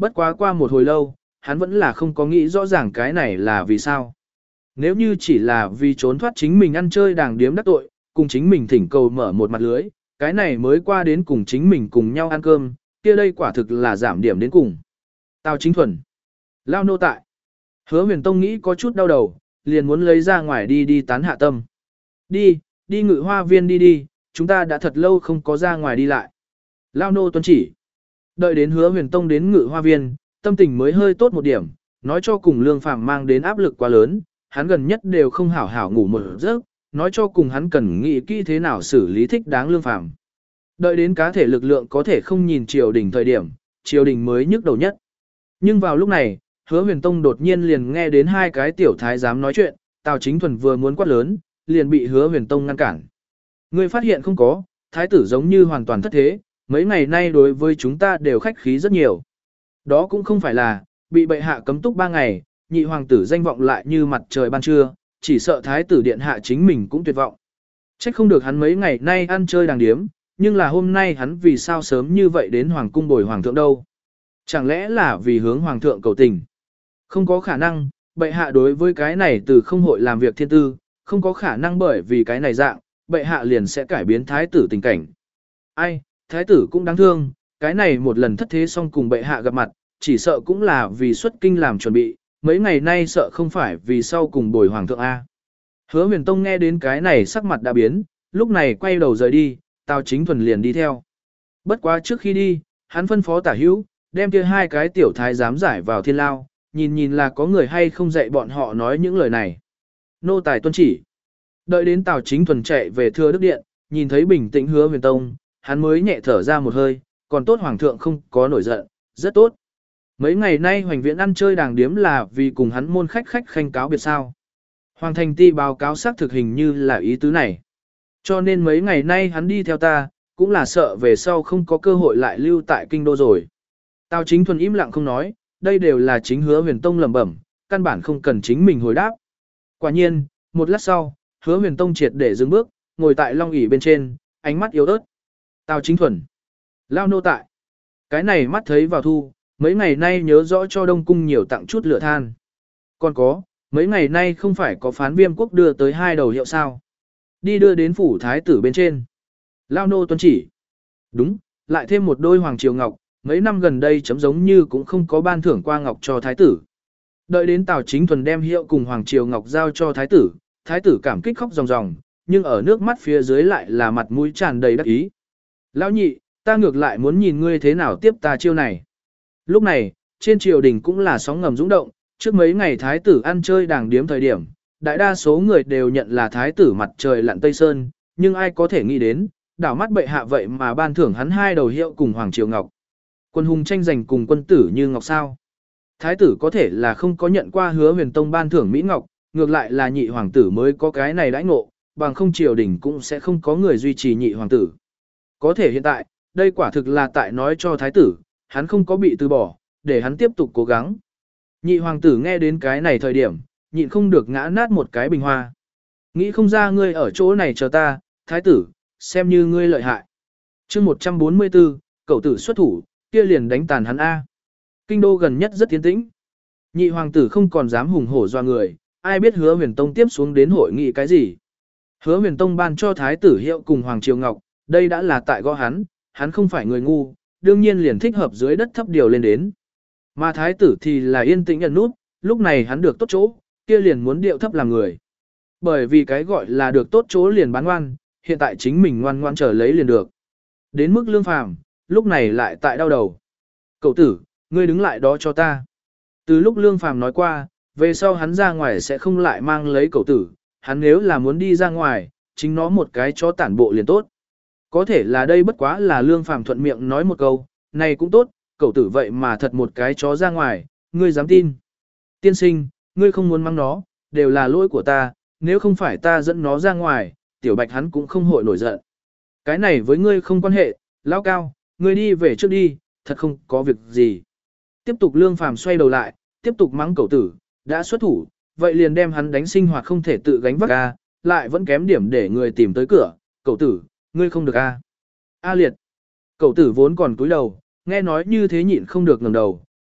bất quá qua một hồi lâu, hắn vẫn là không có nghĩ rõ ràng cái này là vì sao. Nếu như chỉ là vì trốn thoát chính mình ăn chơi đàng điếm đắc tội, cùng chính mình thỉnh cầu mở một mặt lưới, cái này mới qua đến cùng chính mình cùng nhau ăn cơm, kia đây quả thực là giảm điểm đến cùng. Tào Chính Thuần, lao nô tại. Hứa Huyền Tông nghĩ có chút đau đầu, liền muốn lấy ra ngoài đi đi tán hạ tâm. Đi, đi ngự hoa viên đi đi, chúng ta đã thật lâu không có ra ngoài đi lại. Lao nô tuân chỉ. Đợi đến Hứa Huyền Tông đến ngự hoa viên, tâm tình mới hơi tốt một điểm, nói cho cùng Lương Phàm mang đến áp lực quá lớn, hắn gần nhất đều không hảo hảo ngủ một giấc, nói cho cùng hắn cần nghĩ kỹ thế nào xử lý thích đáng Lương Phàm. Đợi đến cá thể lực lượng có thể không nhìn triều đình thời điểm, triều đình mới nhức đầu nhất. Nhưng vào lúc này, Hứa Huyền Tông đột nhiên liền nghe đến hai cái tiểu thái giám nói chuyện, Tào Chính Thuần vừa muốn quát lớn, liền bị Hứa Huyền Tông ngăn cản. Ngươi phát hiện không có, thái tử giống như hoàn toàn thất thế, mấy ngày nay đối với chúng ta đều khách khí rất nhiều. Đó cũng không phải là, bị bệ hạ cấm túc ba ngày, nhị hoàng tử danh vọng lại như mặt trời ban trưa, chỉ sợ thái tử điện hạ chính mình cũng tuyệt vọng. Trách không được hắn mấy ngày nay ăn chơi đàng điếm, nhưng là hôm nay hắn vì sao sớm như vậy đến hoàng cung bồi hoàng thượng đâu? Chẳng lẽ là vì hướng hoàng thượng cầu tình? Không có khả năng, bệ hạ đối với cái này từ không hội làm việc thiên tư, không có khả năng bởi vì cái này dạng, bệ hạ liền sẽ cải biến thái tử tình cảnh. Ai, thái tử cũng đáng thương, cái này một lần thất thế xong cùng bệ hạ gặp mặt, chỉ sợ cũng là vì xuất kinh làm chuẩn bị, mấy ngày nay sợ không phải vì sau cùng bồi hoàng thượng A. Hứa Huyền Tông nghe đến cái này sắc mặt đã biến, lúc này quay đầu rời đi, Tào Chính Thuần liền đi theo. Bất quá trước khi đi, hắn phân phó Tả Hữu, đem kia hai cái tiểu thái giám giải vào thiên lao, nhìn nhìn là có người hay không dạy bọn họ nói những lời này. Nô tài tuân chỉ. Đợi đến Tào Chính Thuần chạy về Thừa Đức Điện, nhìn thấy bình tĩnh Hứa Huyền Tông, hắn mới nhẹ thở ra một hơi, còn tốt hoàng thượng không có nổi giận, rất tốt. Mấy ngày nay hoành viện ăn chơi đàng điếm là vì cùng hắn môn khách khách khanh cáo biệt sao. Hoàng thành ti báo cáo xác thực hình như là ý tứ này. Cho nên mấy ngày nay hắn đi theo ta, cũng là sợ về sau không có cơ hội lại lưu tại kinh đô rồi. Tào Chính Thuần im lặng không nói, đây đều là chính Hứa Huyền Tông lẩm bẩm, căn bản không cần chính mình hồi đáp. Quả nhiên, một lát sau, Hứa Huyền Tông triệt để dừng bước, ngồi tại long ỷ bên trên, ánh mắt yếu ớt. Tào Chính Thuần, lao nô tại. Cái này mắt thấy vào thu, mấy ngày nay nhớ rõ cho Đông Cung nhiều tặng chút lửa than. Còn có, mấy ngày nay không phải có phán viêm quốc đưa tới hai đầu hiệu sao. Đi đưa đến phủ thái tử bên trên. Lao nô tuân chỉ. Đúng, lại thêm một đôi hoàng triều ngọc, mấy năm gần đây chấm giống như cũng không có ban thưởng qua ngọc cho thái tử. Đợi đến Tào Chính Thuần đem hiệu cùng hoàng triều ngọc giao cho thái tử, thái tử cảm kích khóc ròng ròng, nhưng ở nước mắt phía dưới lại là mặt mũi tràn đầy đắc ý. Lão nhị, ta ngược lại muốn nhìn ngươi thế nào tiếp ta chiêu này. Lúc này, trên triều đình cũng là sóng ngầm dũng động, trước mấy ngày thái tử ăn chơi đàng điếm thời điểm, đại đa số người đều nhận là thái tử mặt trời lặn Tây Sơn, nhưng ai có thể nghĩ đến, đảo mắt bệ hạ vậy mà ban thưởng hắn hai đầu hiệu cùng hoàng triều ngọc. Quân hùng tranh giành cùng quân tử như ngọc sao. Thái tử có thể là không có nhận qua Hứa Huyền Tông ban thưởng Mỹ Ngọc, ngược lại là nhị hoàng tử mới có cái này đãi ngộ, bằng không triều đình cũng sẽ không có người duy trì nhị hoàng tử. Có thể hiện tại, đây quả thực là tại nói cho thái tử, hắn không có bị từ bỏ, để hắn tiếp tục cố gắng. Nhị hoàng tử nghe đến cái này thời điểm, nhịn không được ngã nát một cái bình hoa. Nghĩ không ra ngươi ở chỗ này chờ ta, thái tử, xem như ngươi lợi hại. chương một trăm bốn mươi tư, cậu tử xuất thủ, kia liền đánh tàn hắn A. Kinh đô gần nhất rất tiến tĩnh. Nhị hoàng tử không còn dám hùng hổ doa người, ai biết Hứa Huyền Tông tiếp xuống đến hội nghị cái gì. Hứa Huyền Tông ban cho thái tử hiệu cùng hoàng triều ngọc, đây đã là tại gõ hắn, hắn không phải người ngu, đương nhiên liền thích hợp dưới đất thấp điều lên đến. Mà thái tử thì là yên tĩnh nhận nút, lúc này hắn được tốt chỗ, kia liền muốn điệu thấp làm người. Bởi vì cái gọi là được tốt chỗ liền bán ngoan, hiện tại chính mình ngoan ngoan trở lấy liền được. Đến mức Lương Phàm, lúc này lại tại đau đầu. Cậu tử, ngươi đứng lại đó cho ta. Từ lúc Lương Phàm nói qua, về sau hắn ra ngoài sẽ không lại mang lấy cậu tử, hắn nếu là muốn đi ra ngoài, chính nó một cái chó tản bộ liền tốt. Có thể là đây bất quá là Lương Phàm thuận miệng nói một câu, này cũng tốt, cậu tử vậy mà thật một cái chó ra ngoài, ngươi dám tin. Tiên sinh, ngươi không muốn mang nó, đều là lỗi của ta, nếu không phải ta dẫn nó ra ngoài, tiểu bạch hắn cũng không hội nổi giận. Cái này với ngươi không quan hệ, lão cao, ngươi đi về trước đi, thật không có việc gì. Tiếp tục Lương Phàm xoay đầu lại, tiếp tục mắng cậu tử, đã xuất thủ, vậy liền đem hắn đánh sinh hoạt không thể tự gánh vác a, lại vẫn kém điểm để người tìm tới cửa, cậu tử, ngươi không được a. A liệt. Cậu tử vốn còn cúi đầu, nghe nói như thế nhịn không được ngẩng đầu,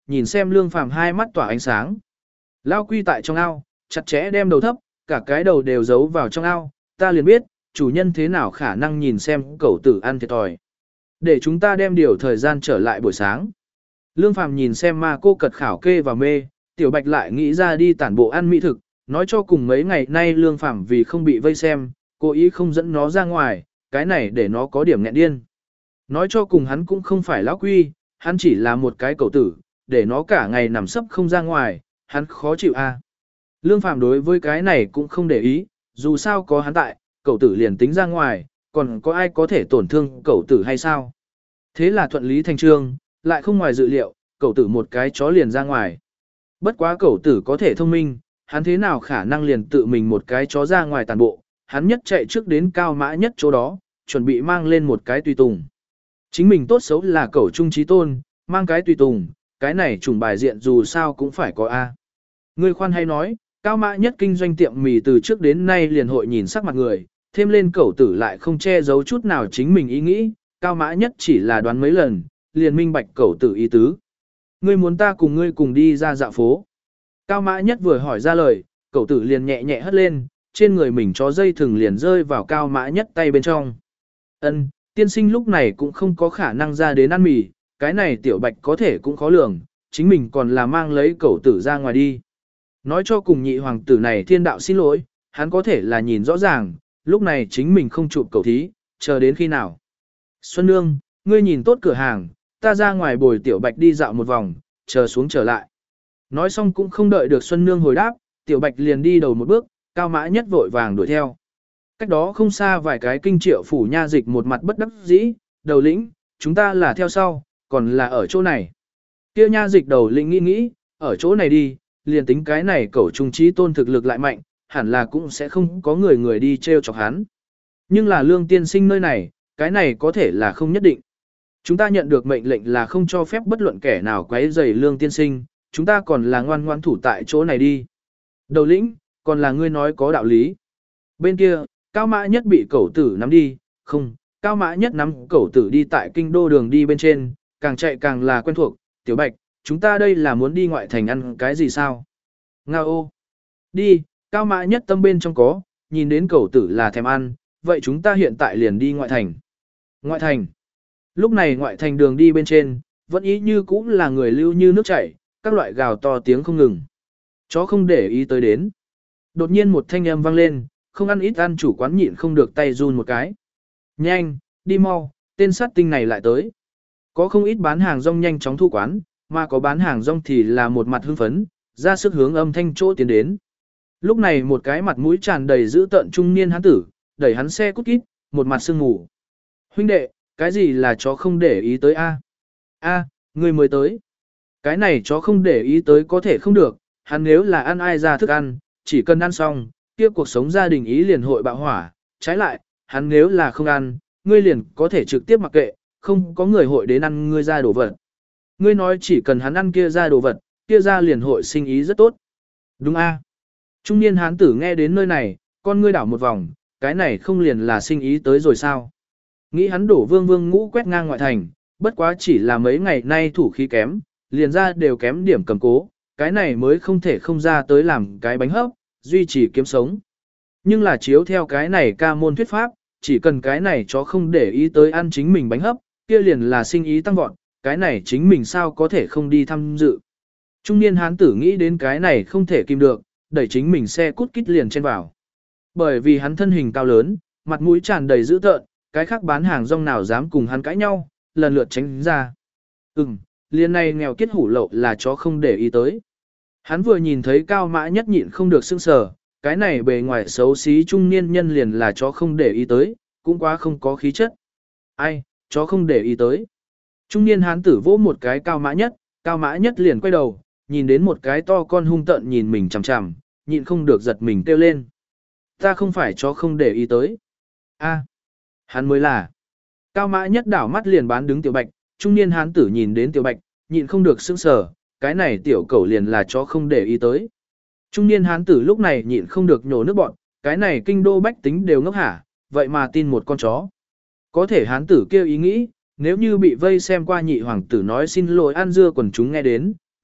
nhìn xem Lương Phàm hai mắt tỏa ánh sáng. Lao quy tại trong ao, chặt chẽ đem đầu thấp, cả cái đầu đều giấu vào trong ao, ta liền biết, chủ nhân thế nào khả năng nhìn xem cẩu tử ăn thiệt thòi. Để chúng ta đem điều thời gian trở lại buổi sáng. Lương Phàm nhìn xem ma cô cật khảo kê và mê, Tiểu Bạch lại nghĩ ra đi tản bộ ăn mỹ thực, nói cho cùng mấy ngày nay Lương Phàm vì không bị vây xem, cố ý không dẫn nó ra ngoài, cái này để nó có điểm nghẹn điên. Nói cho cùng hắn cũng không phải lão quy, hắn chỉ là một cái cẩu tử, để nó cả ngày nằm sấp không ra ngoài, hắn khó chịu a. À. Lương Phàm đối với cái này cũng không để ý, dù sao có hắn tại, cẩu tử liền tính ra ngoài, còn có ai có thể tổn thương cẩu tử hay sao? Thế là thuận lý thành trương, lại không ngoài dự liệu, cẩu tử một cái chó liền ra ngoài. Bất quá cẩu tử có thể thông minh, hắn thế nào khả năng liền tự mình một cái chó ra ngoài tàn bộ, hắn nhất chạy trước đến cao mã nhất chỗ đó, chuẩn bị mang lên một cái tùy tùng. Chính mình tốt xấu là cẩu trung trí tôn, mang cái tùy tùng, cái này trùng bài diện dù sao cũng phải có A. Người khoan hay nói, cao mã nhất kinh doanh tiệm mì từ trước đến nay liền hội nhìn sắc mặt người, thêm lên cẩu tử lại không che giấu chút nào chính mình ý nghĩ, cao mã nhất chỉ là đoán mấy lần, liền minh bạch cẩu tử ý tứ. Ngươi muốn ta cùng ngươi cùng đi ra dạo phố. Cao mã nhất vừa hỏi ra lời, cẩu tử liền nhẹ nhẹ hất lên, trên người mình chó dây thừng liền rơi vào cao mã nhất tay bên trong. Ân, tiên sinh lúc này cũng không có khả năng ra đến ăn mì, cái này Tiểu Bạch có thể cũng khó lường, chính mình còn là mang lấy cẩu tử ra ngoài đi. Nói cho cùng nhị hoàng tử này thiên đạo xin lỗi, hắn có thể là nhìn rõ ràng, lúc này chính mình không chụp cẩu thí, chờ đến khi nào. Xuân Nương, ngươi nhìn tốt cửa hàng, ta ra ngoài bồi Tiểu Bạch đi dạo một vòng, chờ xuống trở lại. Nói xong cũng không đợi được Xuân Nương hồi đáp, Tiểu Bạch liền đi đầu một bước, cao mã nhất vội vàng đuổi theo. Cách đó không xa vài cái kinh triệu phủ nha dịch một mặt bất đắc dĩ, đầu lĩnh, chúng ta là theo sau, còn là ở chỗ này. Kia nha dịch đầu lĩnh nghĩ nghĩ, ở chỗ này đi, liền tính cái này cẩu trung trí tôn thực lực lại mạnh, hẳn là cũng sẽ không có người người đi treo chọc hắn. Nhưng là Lương tiên sinh nơi này, cái này có thể là không nhất định. Chúng ta nhận được mệnh lệnh là không cho phép bất luận kẻ nào quấy rầy Lương tiên sinh, chúng ta còn là ngoan ngoan thủ tại chỗ này đi. Đầu lĩnh, còn là ngươi nói có đạo lý. Bên kia, cao mã nhất bị cẩu tử nắm đi, không, cao mã nhất nắm cẩu tử đi tại kinh đô đường đi bên trên, càng chạy càng là quen thuộc, Tiểu Bạch, chúng ta đây là muốn đi ngoại thành ăn cái gì sao? Nga ô, đi, cao mã nhất tâm bên trong có, nhìn đến cẩu tử là thèm ăn, vậy chúng ta hiện tại liền đi ngoại thành. Ngoại thành, lúc này ngoại thành đường đi bên trên, vẫn ý như cũng là người lưu như nước chảy, các loại gào to tiếng không ngừng. Chó không để ý tới đến. Đột nhiên một thanh âm vang lên, không ăn ít ăn chủ quán nhịn không được tay run một cái. Nhanh, đi mau, tên sát tinh này lại tới. Có không ít bán hàng rong nhanh chóng thu quán, mà có bán hàng rong thì là một mặt hưng phấn, ra sức hướng âm thanh chỗ tiến đến. Lúc này một cái mặt mũi tràn đầy dữ tợn trung niên hán tử, đẩy hắn xe cút kít, một mặt sương mù. Huynh đệ, cái gì là chó không để ý tới a? A, người mới tới. Cái này chó không để ý tới có thể không được, hắn nếu là ăn ai ra thức ăn, chỉ cần ăn xong, kia cuộc sống gia đình ý liền hội bạo hỏa, trái lại, hắn nếu là không ăn, ngươi liền có thể trực tiếp mặc kệ, không có người hội đến ăn ngươi ra đồ vật. Ngươi nói chỉ cần hắn ăn kia ra đồ vật, kia ra liền hội sinh ý rất tốt. Đúng a? Trung niên hán tử nghe đến nơi này, con ngươi đảo một vòng, cái này không liền là sinh ý tới rồi sao? Nghĩ hắn đổ vương vương ngũ quét ngang ngoại thành, bất quá chỉ là mấy ngày nay thủ khí kém, liền ra đều kém điểm cầm cố, cái này mới không thể không ra tới làm cái bánh hấp, duy trì kiếm sống. Nhưng là chiếu theo cái này ca môn thuyết pháp, chỉ cần cái này chó không để ý tới ăn chính mình bánh hấp, kia liền là sinh ý tăng vọt, cái này chính mình sao có thể không đi tham dự. Trung niên hán tử nghĩ đến cái này không thể kìm được, đẩy chính mình xe cút kít liền trên vào. Bởi vì hắn thân hình cao lớn, mặt mũi tràn đầy dữ tợn, cái khác bán hàng rong nào dám cùng hắn cãi nhau, lần lượt tránh ra. Ừm, liền này nghèo kiết hủ lậu là chó không để ý tới. Hắn vừa nhìn thấy cao mã nhất nhịn không được sưng sờ, cái này bề ngoài xấu xí trung niên nhân liền là chó không để ý tới, cũng quá không có khí chất. Ai, chó không để ý tới. Trung niên hán tử vỗ một cái cao mã nhất, cao mã nhất liền quay đầu, nhìn đến một cái to con hung tợn nhìn mình chằm chằm, nhịn không được giật mình kêu lên. Ta không phải chó không để ý tới. A, hắn mới là. Cao mã nhất đảo mắt liền bán đứng Tiểu Bạch, trung niên hán tử nhìn đến Tiểu Bạch, nhịn không được sững sờ, cái này tiểu cẩu liền là chó không để ý tới. Trung niên hán tử lúc này nhịn không được nhổ nước bọn, cái này kinh đô bách tính đều ngốc hả, vậy mà tin một con chó. Có thể hán tử kêu ý nghĩ, nếu như bị vây xem qua nhị hoàng tử nói xin lỗi ăn dưa quần chúng nghe đến,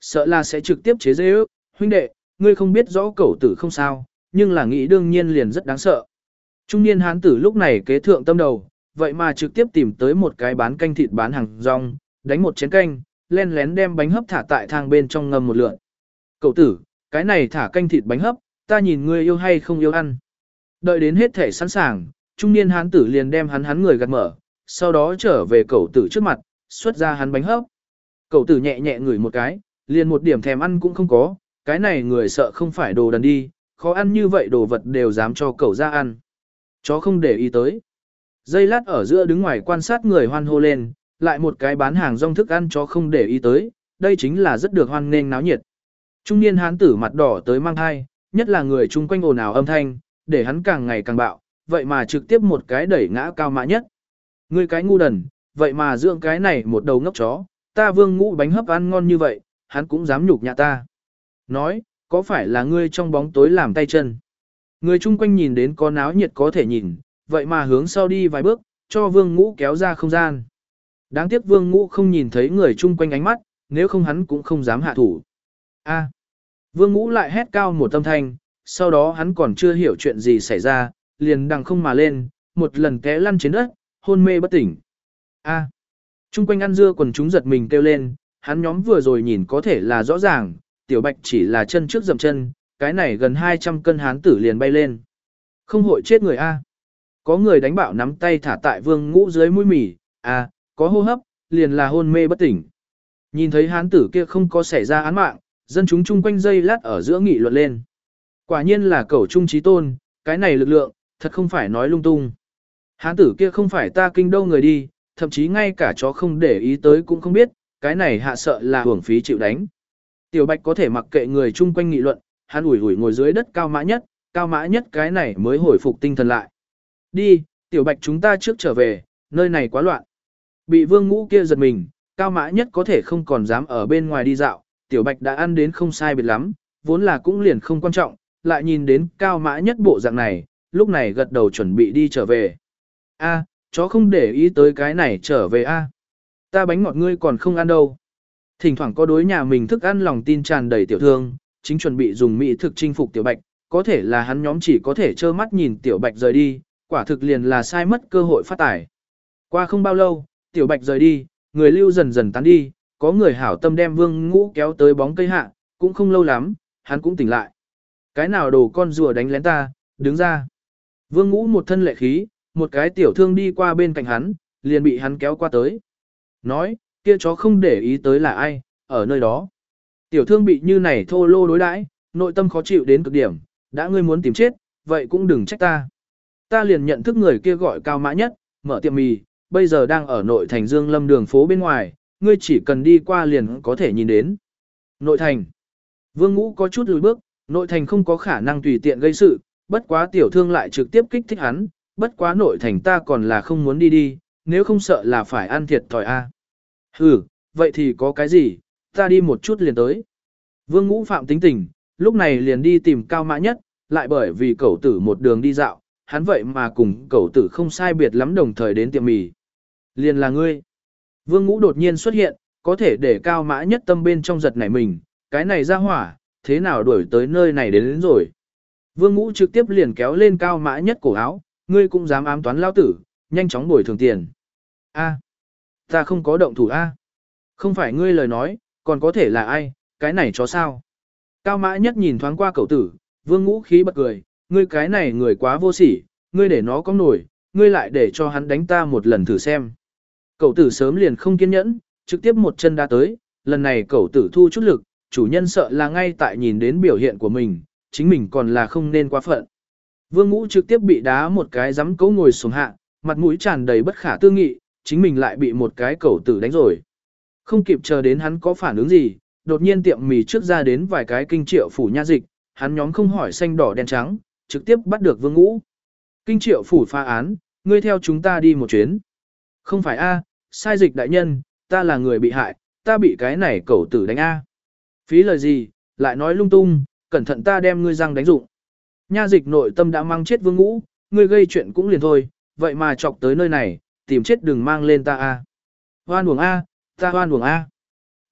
sợ là sẽ trực tiếp chế dễ ước, huynh đệ, ngươi không biết rõ cẩu tử không sao, nhưng là nghĩ đương nhiên liền rất đáng sợ. Trung niên hán tử lúc này kế thượng tâm đầu, vậy mà trực tiếp tìm tới một cái bán canh thịt bán hàng rong, đánh một chén canh, len lén đem bánh hấp thả tại thang bên trong ngâm một lượn. Cậu tử, cái này thả canh thịt bánh hấp, ta nhìn ngươi yêu hay không yêu ăn. Đợi đến hết thể sẵn sàng, trung niên hán tử liền đem hắn hắn người gạt mở, sau đó trở về cậu tử trước mặt, xuất ra hắn bánh hấp. Cậu tử nhẹ nhẹ ngửi một cái, liền một điểm thèm ăn cũng không có, cái này người sợ không phải đồ đần đi, khó ăn như vậy đồ vật đều dám cho cậu ra ăn. Chó không để ý tới. Dây lát ở giữa đứng ngoài quan sát người hoan hô lên, lại một cái bán hàng rong thức ăn chó không để ý tới, đây chính là rất được hoan nghênh náo nhiệt. Trung niên hán tử mặt đỏ tới mang hai, nhất là người chung quanh ồn ào âm thanh, để hắn càng ngày càng bạo, vậy mà trực tiếp một cái đẩy ngã Cao Mã Nhất. Ngươi cái ngu đần, vậy mà dưỡng cái này một đầu ngốc chó, ta Vương Ngũ bánh hấp ăn ngon như vậy, hắn cũng dám nhục nhã ta. Nói, có phải là ngươi trong bóng tối làm tay chân? Người chung quanh nhìn đến có náo nhiệt có thể nhìn, vậy mà hướng sau đi vài bước, cho Vương Ngũ kéo ra không gian. Đáng tiếc Vương Ngũ không nhìn thấy người chung quanh ánh mắt, nếu không hắn cũng không dám hạ thủ. A. Vương Ngũ lại hét cao một âm thanh, sau đó hắn còn chưa hiểu chuyện gì xảy ra, liền đằng không mà lên, một lần té lăn trên đất, hôn mê bất tỉnh. A. Chung quanh ăn dưa quần chúng giật mình kêu lên, hắn nhóm vừa rồi nhìn có thể là rõ ràng, Tiểu Bạch chỉ là chân trước dậm chân, cái này gần hai trăm cân hán tử liền bay lên. Không hội chết người A. Có người đánh bạo nắm tay thả tại Vương Ngũ dưới mũi mỉ, A, có hô hấp, liền là hôn mê bất tỉnh. Nhìn thấy hán tử kia không có xảy ra án mạng, dân chúng chung quanh dây lát ở giữa nghị luận lên. Quả nhiên là cẩu trung trí tôn, cái này lực lượng, thật không phải nói lung tung. Hán tử kia không phải ta kinh đâu người đi, thậm chí ngay cả chó không để ý tới cũng không biết, cái này hạ sợ là hưởng phí chịu đánh. Tiểu Bạch có thể mặc kệ người chung quanh nghị luận, hắn ủi ủi ngồi dưới đất Cao Mã Nhất, Cao Mã Nhất cái này mới hồi phục tinh thần lại. Đi, Tiểu Bạch chúng ta trước trở về, nơi này quá loạn. Bị Vương Ngũ kia giật mình, Cao Mã Nhất có thể không còn dám ở bên ngoài đi dạo, Tiểu Bạch đã ăn đến không sai biệt lắm, vốn là cũng liền không quan trọng, lại nhìn đến Cao Mã Nhất bộ dạng này, lúc này gật đầu chuẩn bị đi trở về. A, chó không để ý tới cái này trở về a. Ta bánh ngọt ngươi còn không ăn đâu. Thỉnh thoảng có đối nhà mình thức ăn lòng tin tràn đầy tiểu thương, chính chuẩn bị dùng mỹ thực chinh phục Tiểu Bạch, có thể là hắn nhóm chỉ có thể trơ mắt nhìn Tiểu Bạch rời đi, quả thực liền là sai mất cơ hội phát tài. Qua không bao lâu, Tiểu Bạch rời đi, người lưu dần dần tán đi, có người hảo tâm đem Vương Ngũ kéo tới bóng cây hạ, cũng không lâu lắm, hắn cũng tỉnh lại. Cái nào đồ con rùa đánh lén ta, đứng ra. Vương Ngũ một thân lệ khí, một cái tiểu thương đi qua bên cạnh hắn, liền bị hắn kéo qua tới. Nói, kia chó không để ý tới là ai, ở nơi đó. Tiểu thương bị như này thô lô đối đãi, nội tâm khó chịu đến cực điểm, đã ngươi muốn tìm chết, vậy cũng đừng trách ta. Ta liền nhận thức người kia gọi Cao Mã Nhất, mở tiệm mì, bây giờ đang ở nội thành Dương Lâm đường phố bên ngoài, ngươi chỉ cần đi qua liền có thể nhìn đến. Nội thành. Vương Ngũ có chút lùi bước, nội thành không có khả năng tùy tiện gây sự, bất quá tiểu thương lại trực tiếp kích thích hắn, bất quá nội thành ta còn là không muốn đi đi, nếu không sợ là phải ăn thiệt thòi a. Ừ, vậy thì có cái gì, ta đi một chút liền tới. Vương Ngũ phạm tính tình, lúc này liền đi tìm Cao Mã Nhất, lại bởi vì cẩu tử một đường đi dạo, hắn vậy mà cùng cẩu tử không sai biệt lắm đồng thời đến tiệm mì. Liền là ngươi. Vương Ngũ đột nhiên xuất hiện, có thể để Cao Mã Nhất tâm bên trong giật nảy mình, cái này ra hỏa, thế nào đuổi tới nơi này đến, đến rồi. Vương Ngũ trực tiếp liền kéo lên Cao Mã Nhất cổ áo, ngươi cũng dám ám toán lao tử, nhanh chóng bồi thường tiền. A, ta không có động thủ a. Không phải ngươi lời nói, còn có thể là ai, cái này chó sao. Cao Mã Nhất nhìn thoáng qua cậu tử, Vương Ngũ khí bật cười, ngươi cái này người quá vô sỉ, ngươi để nó có nổi, ngươi lại để cho hắn đánh ta một lần thử xem. Cậu tử sớm liền không kiên nhẫn, trực tiếp một chân đá tới, lần này cậu tử thu chút lực, chủ nhân sợ là ngay tại nhìn đến biểu hiện của mình, chính mình còn là không nên quá phận. Vương Ngũ trực tiếp bị đá một cái giấm cấu ngồi xuống hạ, mặt mũi tràn đầy bất khả tư nghị, chính mình lại bị một cái cậu tử đánh rồi. Không kịp chờ đến hắn có phản ứng gì, đột nhiên tiệm mì trước ra đến vài cái kinh triệu phủ nha dịch, hắn nhóm không hỏi xanh đỏ đen trắng, trực tiếp bắt được Vương Ngũ. Kinh triệu phủ phá án, ngươi theo chúng ta đi một chuyến. Không phải a, sai dịch đại nhân, ta là người bị hại, ta bị cái này cẩu tử đánh a. Phí lời gì, lại nói lung tung, cẩn thận ta đem ngươi răng đánh rụng. Nha dịch nội tâm đã mang chết Vương Ngũ, ngươi gây chuyện cũng liền thôi, vậy mà chọc tới nơi này, tìm chết đừng mang lên ta a. Hoan uổng a, ta hoan uổng a.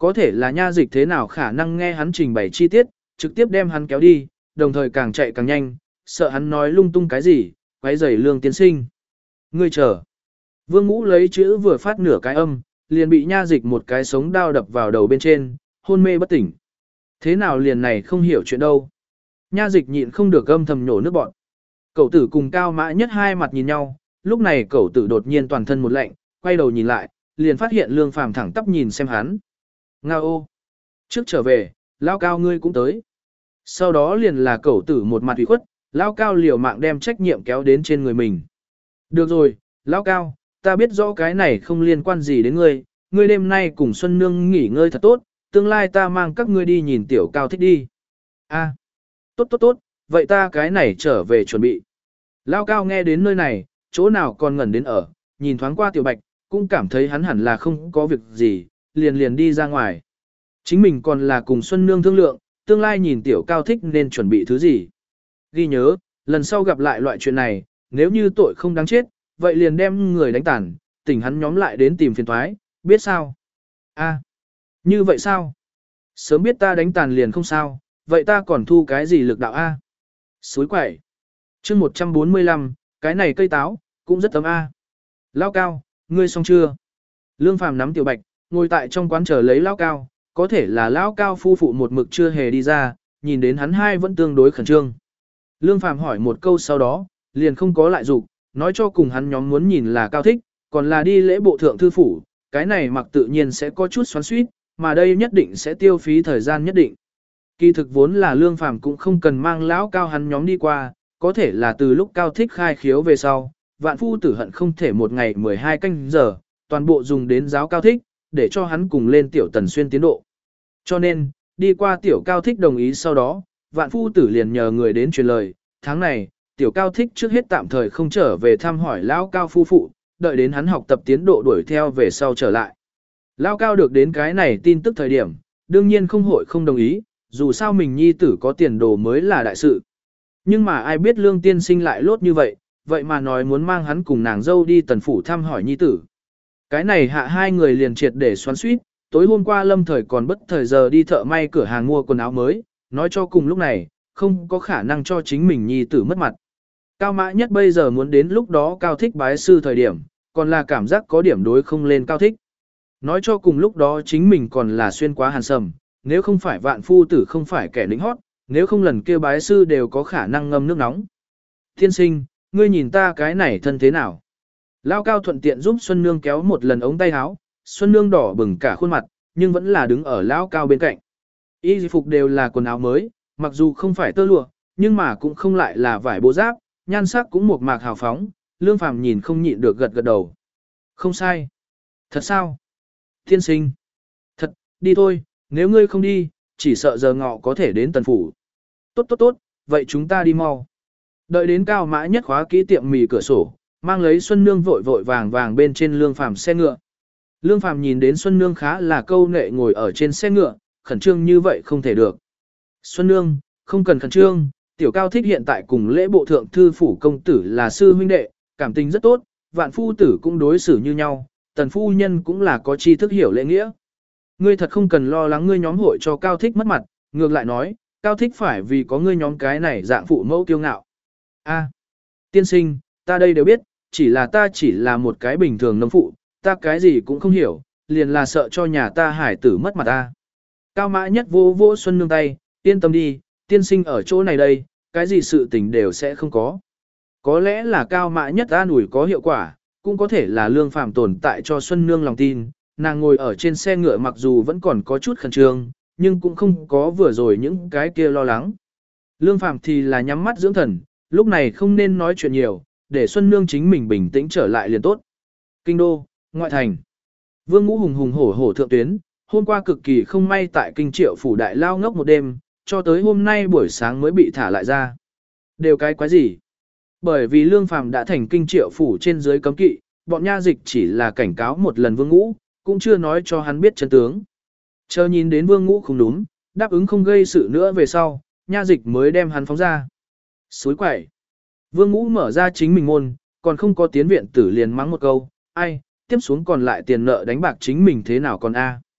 Có thể là nha dịch thế nào khả năng nghe hắn trình bày chi tiết, trực tiếp đem hắn kéo đi, đồng thời càng chạy càng nhanh, sợ hắn nói lung tung cái gì, quấy rầy Lương tiên sinh. Ngươi chờ. Vương Ngũ lấy chữ vừa phát nửa cái âm, liền bị nha dịch một cái sống đao đập vào đầu bên trên, hôn mê bất tỉnh. Thế nào liền này không hiểu chuyện đâu. Nha dịch nhịn không được âm thầm nhổ nước bọn. Cậu tử cùng Cao Mã Nhất hai mặt nhìn nhau, lúc này cậu tử đột nhiên toàn thân một lạnh, quay đầu nhìn lại, liền phát hiện Lương Phàm thẳng tắp nhìn xem hắn. Nga ô! Trước trở về, Lao Cao ngươi cũng tới. Sau đó liền là cậu tử một mặt ủy khuất, Lao Cao liều mạng đem trách nhiệm kéo đến trên người mình. Được rồi, Lao Cao, ta biết rõ cái này không liên quan gì đến ngươi, ngươi đêm nay cùng Xuân Nương nghỉ ngơi thật tốt, tương lai ta mang các ngươi đi nhìn tiểu Cao thích đi. A, tốt tốt tốt, vậy ta cái này trở về chuẩn bị. Lao Cao nghe đến nơi này, chỗ nào còn ngẩn đến ở, nhìn thoáng qua Tiểu Bạch, cũng cảm thấy hắn hẳn là không có việc gì, liền liền đi ra ngoài. Chính mình còn là cùng Xuân Nương thương lượng, tương lai nhìn Tiểu Cao thích nên chuẩn bị thứ gì. Ghi nhớ, lần sau gặp lại loại chuyện này, nếu như tội không đáng chết, vậy liền đem người đánh tàn, tỉnh hắn nhóm lại đến tìm phiền thoái, biết sao? A, như vậy sao? Sớm biết ta đánh tàn liền không sao, vậy ta còn thu cái gì lực đạo A? Suối quẩy. chương một trăm bốn mươi lăm, cái này cây táo, cũng rất tấm A. Lao Cao, ngươi xong chưa? Lương Phàm nắm Tiểu Bạch, ngồi tại trong quán chờ lấy Lao Cao, có thể là Lao Cao phu phụ một mực chưa hề đi ra, nhìn đến hắn hai vẫn tương đối khẩn trương. Lương Phàm hỏi một câu sau đó, liền không có lại dục, nói cho cùng hắn nhóm muốn nhìn là Cao thích, còn là đi lễ bộ thượng thư phủ, cái này mặc tự nhiên sẽ có chút xoắn xuýt, mà đây nhất định sẽ tiêu phí thời gian nhất định. Kỳ thực vốn là Lương Phàm cũng không cần mang lão Cao hắn nhóm đi qua, có thể là từ lúc Cao thích khai khiếu về sau, vạn phu tử hận không thể một ngày mười hai canh giờ, toàn bộ dùng đến giáo Cao thích, để cho hắn cùng lên tiểu Tần Xuyên tiến độ. Cho nên, đi qua tiểu Cao thích đồng ý sau đó, vạn phu tử liền nhờ người đến truyền lời, tháng này, tiểu Cao thích trước hết tạm thời không trở về thăm hỏi lão Cao phu phụ, đợi đến hắn học tập tiến độ đuổi theo về sau trở lại. Lão Cao được đến cái này tin tức thời điểm, đương nhiên không hội không đồng ý, dù sao mình nhi tử có tiền đồ mới là đại sự. Nhưng mà ai biết Lương tiên sinh lại lốt như vậy, vậy mà nói muốn mang hắn cùng nàng dâu đi Tần phủ thăm hỏi nhi tử. Cái này hạ hai người liền triệt để xoắn xuýt, tối hôm qua Lâm Thời còn bất thời giờ đi thợ may cửa hàng mua quần áo mới, nói cho cùng lúc này, không có khả năng cho chính mình nhi tử mất mặt. Cao Mã Nhất bây giờ muốn đến lúc đó Cao thích bái sư thời điểm, còn là cảm giác có điểm đối không lên Cao thích. Nói cho cùng lúc đó chính mình còn là xuyên quá hàn sầm, nếu không phải vạn phu tử không phải kẻ lính hót, nếu không lần kia bái sư đều có khả năng ngâm nước nóng. Thiên sinh, ngươi nhìn ta cái này thân thế nào? Lao Cao thuận tiện giúp Xuân Nương kéo một lần ống tay áo, Xuân Nương đỏ bừng cả khuôn mặt, nhưng vẫn là đứng ở Lao Cao bên cạnh. Y phục đều là quần áo mới, mặc dù không phải tơ lụa, nhưng mà cũng không lại là vải bố giáp, nhan sắc cũng một mạc hào phóng, Lương Phàm nhìn không nhịn được gật gật đầu. Không sai. Thật sao? Thiên sinh. Thật, đi thôi, nếu ngươi không đi, chỉ sợ giờ ngọ có thể đến Tần phủ. Tốt tốt tốt, vậy chúng ta đi mau. Đợi đến Cao Mã Nhất khóa kỹ tiệm mì cửa sổ, mang lấy Xuân Nương vội vội vàng vàng bên trên Lương Phàm xe ngựa. Lương Phàm nhìn đến Xuân Nương khá là câu nệ ngồi ở trên xe ngựa, khẩn trương như vậy không thể được. Xuân Nương, không cần khẩn trương, tiểu Cao thích hiện tại cùng lễ bộ thượng thư phủ công tử là sư huynh đệ, cảm tình rất tốt, vạn phu tử cũng đối xử như nhau, Tần phu nhân cũng là có tri thức hiểu lễ nghĩa. Ngươi thật không cần lo lắng ngươi nhóm hội cho Cao thích mất mặt, ngược lại nói, Cao thích phải vì có ngươi nhóm cái này dạng phụ mẫu kiêu ngạo. A, tiên sinh, ta đây đều biết, chỉ là ta chỉ là một cái bình thường nông phụ, ta cái gì cũng không hiểu, liền là sợ cho nhà ta hải tử mất mặt ta. Cao Mã Nhất vô vô Xuân Nương tay, yên tâm đi, tiên sinh ở chỗ này đây, cái gì sự tình đều sẽ không có. Có lẽ là Cao Mã Nhất an ủi có hiệu quả, cũng có thể là Lương Phàm tồn tại cho Xuân Nương lòng tin, nàng ngồi ở trên xe ngựa mặc dù vẫn còn có chút khẩn trương, nhưng cũng không có vừa rồi những cái kia lo lắng. Lương Phàm thì là nhắm mắt dưỡng thần, lúc này không nên nói chuyện nhiều, để Xuân Nương chính mình bình tĩnh trở lại liền tốt. Kinh đô, ngoại thành. Vương Ngũ hùng hùng hổ hổ thượng tuyến, hôm qua cực kỳ không may tại kinh Triệu phủ đại lao ngốc một đêm, cho tới hôm nay buổi sáng mới bị thả lại ra. Đều cái quái gì? Bởi vì Lương Phàm đã thành kinh Triệu phủ trên dưới cấm kỵ, bọn nha dịch chỉ là cảnh cáo một lần Vương Ngũ, cũng chưa nói cho hắn biết chân tướng. Chờ nhìn đến Vương Ngũ không đúng, đáp ứng không gây sự nữa về sau, nha dịch mới đem hắn phóng ra. Suối quẩy. Vương Ngũ mở ra chính mình môn, còn không có tiến viện tử liền mắng một câu, ai, tiếp xuống còn lại tiền nợ đánh bạc chính mình thế nào còn a?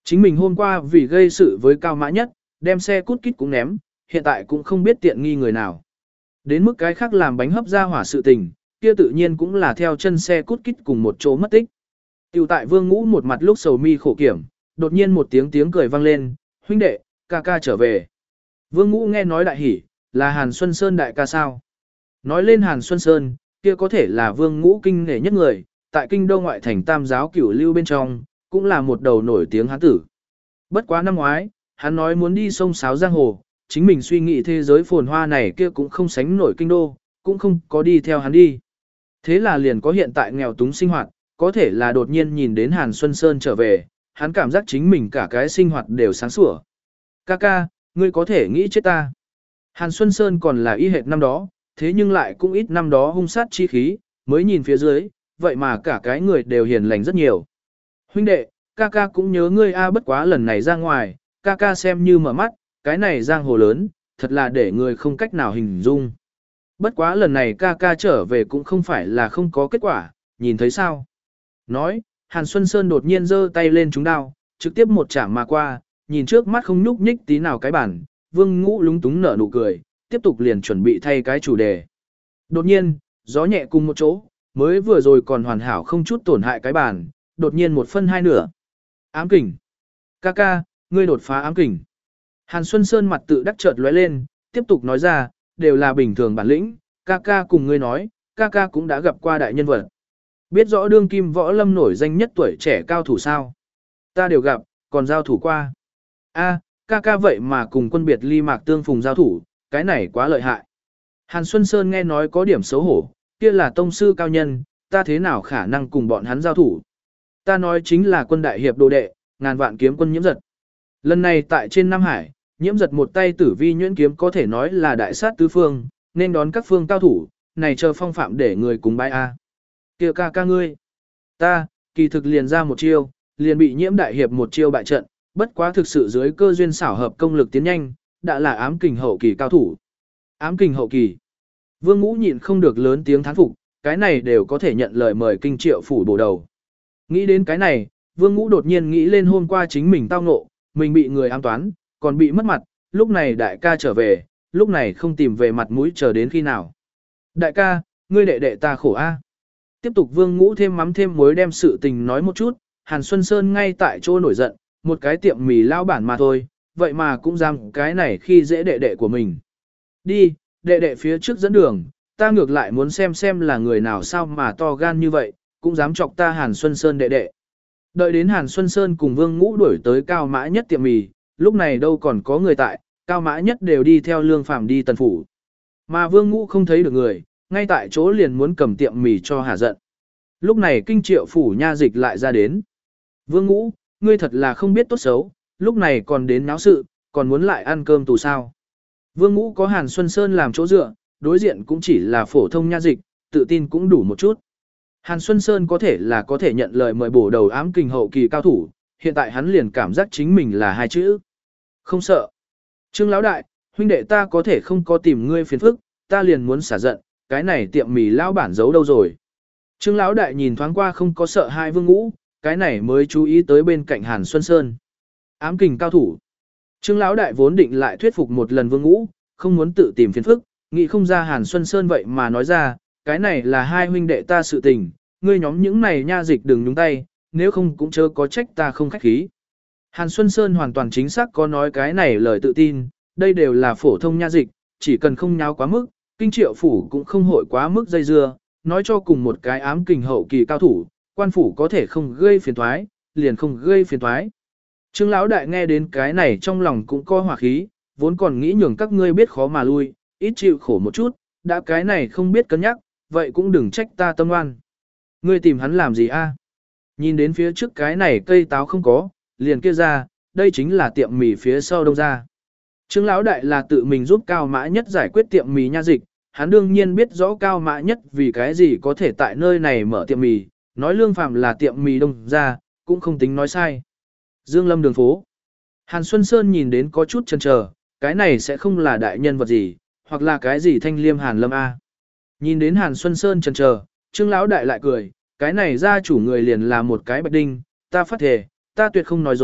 Chính mình hôm qua vì gây sự với Cao Mã Nhất, đem xe cút kít cũng ném, hiện tại cũng không biết tiện nghi người nào. Đến mức cái khác làm bánh hấp ra hỏa sự tình, kia tự nhiên cũng là theo chân xe cút kít cùng một chỗ mất tích. Tiểu tại Vương Ngũ một mặt lúc sầu mi khổ kiểm, đột nhiên một tiếng tiếng cười vang lên, huynh đệ, ca ca trở về. Vương Ngũ nghe nói đại hỉ, là Hàn Xuân Sơn đại ca sao. Nói lên Hàn Xuân Sơn, kia có thể là Vương Ngũ kinh nghề nhất người, tại kinh đô ngoại thành tam giáo cửu lưu bên trong, cũng là một đầu nổi tiếng hán tử. Bất quá năm ngoái, hắn nói muốn đi sông Sáo Giang Hồ, chính mình suy nghĩ thế giới phồn hoa này kia cũng không sánh nổi kinh đô, cũng không có đi theo hắn đi. Thế là liền có hiện tại nghèo túng sinh hoạt, có thể là đột nhiên nhìn đến Hàn Xuân Sơn trở về, hắn cảm giác chính mình cả cái sinh hoạt đều sáng sủa. Ca ca, ngươi có thể nghĩ chết ta. Hàn Xuân Sơn còn là y hệt năm đó, thế nhưng lại cũng ít năm đó hung sát chi khí, mới nhìn phía dưới, vậy mà cả cái người đều hiền lành rất nhiều. Huynh đệ, ca ca cũng nhớ ngươi a bất quá lần này ra ngoài, ca ca xem như mở mắt, cái này giang hồ lớn, thật là để người không cách nào hình dung. Bất quá lần này ca ca trở về cũng không phải là không có kết quả, nhìn thấy sao? Nói, Hàn Xuân Sơn đột nhiên giơ tay lên trúng đao, trực tiếp một chạm mà qua, nhìn trước mắt không nhúc nhích tí nào cái bản, Vương Ngũ lúng túng nở nụ cười, tiếp tục liền chuẩn bị thay cái chủ đề. Đột nhiên, gió nhẹ cùng một chỗ, mới vừa rồi còn hoàn hảo không chút tổn hại cái bản, đột nhiên một phân hai nửa. Ám kình. Ca ca, ngươi đột phá ám kình. Hàn Xuân Sơn mặt tự đắc chợt lóe lên, tiếp tục nói ra, đều là bình thường bản lĩnh, ca ca cùng ngươi nói, ca ca cũng đã gặp qua đại nhân vật. Biết rõ đương kim võ lâm nổi danh nhất tuổi trẻ cao thủ sao? Ta đều gặp, còn giao thủ qua. A, ca ca vậy mà cùng quân biệt ly mạc tương phùng giao thủ, cái này quá lợi hại. Hàn Xuân Sơn nghe nói có điểm xấu hổ, kia là tông sư cao nhân, ta thế nào khả năng cùng bọn hắn giao thủ. Ta nói chính là quân đại hiệp đồ đệ, ngàn vạn kiếm quân nhiễm giật. Lần này tại trên Nam Hải, nhiễm giật một tay tử vi nhuyễn kiếm có thể nói là đại sát tứ phương, nên đón các phương cao thủ, này chờ phong phạm để người cùng bái A. Kìa ca ca ngươi. Ta, kỳ thực liền ra một chiêu, liền bị nhiễm đại hiệp một chiêu bại trận, bất quá thực sự dưới cơ duyên xảo hợp công lực tiến nhanh, đã là ám kình hậu kỳ cao thủ. Ám kình hậu kỳ. Vương Ngũ nhịn không được lớn tiếng thán phục, cái này đều có thể nhận lời mời kinh triệu phủ bổ đầu. Nghĩ đến cái này, Vương Ngũ đột nhiên nghĩ lên hôm qua chính mình tao ngộ, mình bị người ám toán, còn bị mất mặt, lúc này đại ca trở về, lúc này không tìm về mặt mũi chờ đến khi nào. Đại ca, ngươi đệ đệ ta khổ a. Tiếp tục Vương Ngũ thêm mắm thêm muối đem sự tình nói một chút, Hàn Xuân Sơn ngay tại chỗ nổi giận, một cái tiệm mì lao bản mà thôi, vậy mà cũng dám cái này khi dễ đệ đệ của mình. Đi, đệ đệ phía trước dẫn đường, ta ngược lại muốn xem xem là người nào sao mà to gan như vậy, cũng dám chọc ta Hàn Xuân Sơn đệ đệ. Đợi đến Hàn Xuân Sơn cùng Vương Ngũ đuổi tới Cao Mã Nhất tiệm mì, lúc này đâu còn có người tại, Cao Mã Nhất đều đi theo Lương Phàm đi tần phủ. Mà Vương Ngũ không thấy được người, ngay tại chỗ liền muốn cầm tiệm mì cho hả giận. Lúc này kinh triệu phủ nha dịch lại ra đến. Vương Ngũ, ngươi thật là không biết tốt xấu, lúc này còn đến náo sự, còn muốn lại ăn cơm tù sao. Vương Ngũ có Hàn Xuân Sơn làm chỗ dựa, đối diện cũng chỉ là phổ thông nha dịch, tự tin cũng đủ một chút. Hàn Xuân Sơn có thể là có thể nhận lời mời bổ đầu ám kình hậu kỳ cao thủ, hiện tại hắn liền cảm giác chính mình là hai chữ. Không sợ. Trương Lão Đại, huynh đệ ta có thể không có tìm ngươi phiền phức, ta liền muốn xả giận, cái này tiệm mì lão bản giấu đâu rồi. Trương Lão Đại nhìn thoáng qua không có sợ hai Vương Ngũ, cái này mới chú ý tới bên cạnh Hàn Xuân Sơn. Ám kình cao thủ. Trương Lão Đại vốn định lại thuyết phục một lần Vương Ngũ, không muốn tự tìm phiền phức, nghĩ không ra Hàn Xuân Sơn vậy mà nói ra, cái này là hai huynh đệ ta sự tình, ngươi nhóm những này nha dịch đừng nhúng tay, nếu không cũng chớ có trách ta không khách khí. Hàn Xuân Sơn hoàn toàn chính xác có nói cái này lời tự tin, đây đều là phổ thông nha dịch, chỉ cần không nháo quá mức, kinh triệu phủ cũng không hội quá mức dây dưa, nói cho cùng một cái ám kình hậu kỳ cao thủ, quan phủ có thể không gây phiền toái, liền không gây phiền toái. Trương Lão Đại nghe đến cái này trong lòng cũng có hỏa khí, vốn còn nghĩ nhường các ngươi biết khó mà lui, ít chịu khổ một chút, đã cái này không biết cân nhắc, vậy cũng đừng trách ta tâm oan. Ngươi tìm hắn làm gì a? Nhìn đến phía trước cái này cây táo không có, liền kia ra, đây chính là tiệm mì phía sau đông ra. Trương Lão Đại là tự mình giúp Cao Mã Nhất giải quyết tiệm mì nha dịch, hắn đương nhiên biết rõ Cao Mã Nhất vì cái gì có thể tại nơi này mở tiệm mì, nói Lương Phàm là tiệm mì đông ra, cũng không tính nói sai. Dương Lâm đường phố. Hàn Xuân Sơn nhìn đến có chút chần chờ, cái này sẽ không là đại nhân vật gì, hoặc là cái gì thanh liêm Hàn Lâm A. Nhìn đến Hàn Xuân Sơn chần chờ, Trương Lão Đại lại cười, cái này gia chủ người liền là một cái bạch đinh, ta phát thề, ta tuyệt không nói dối,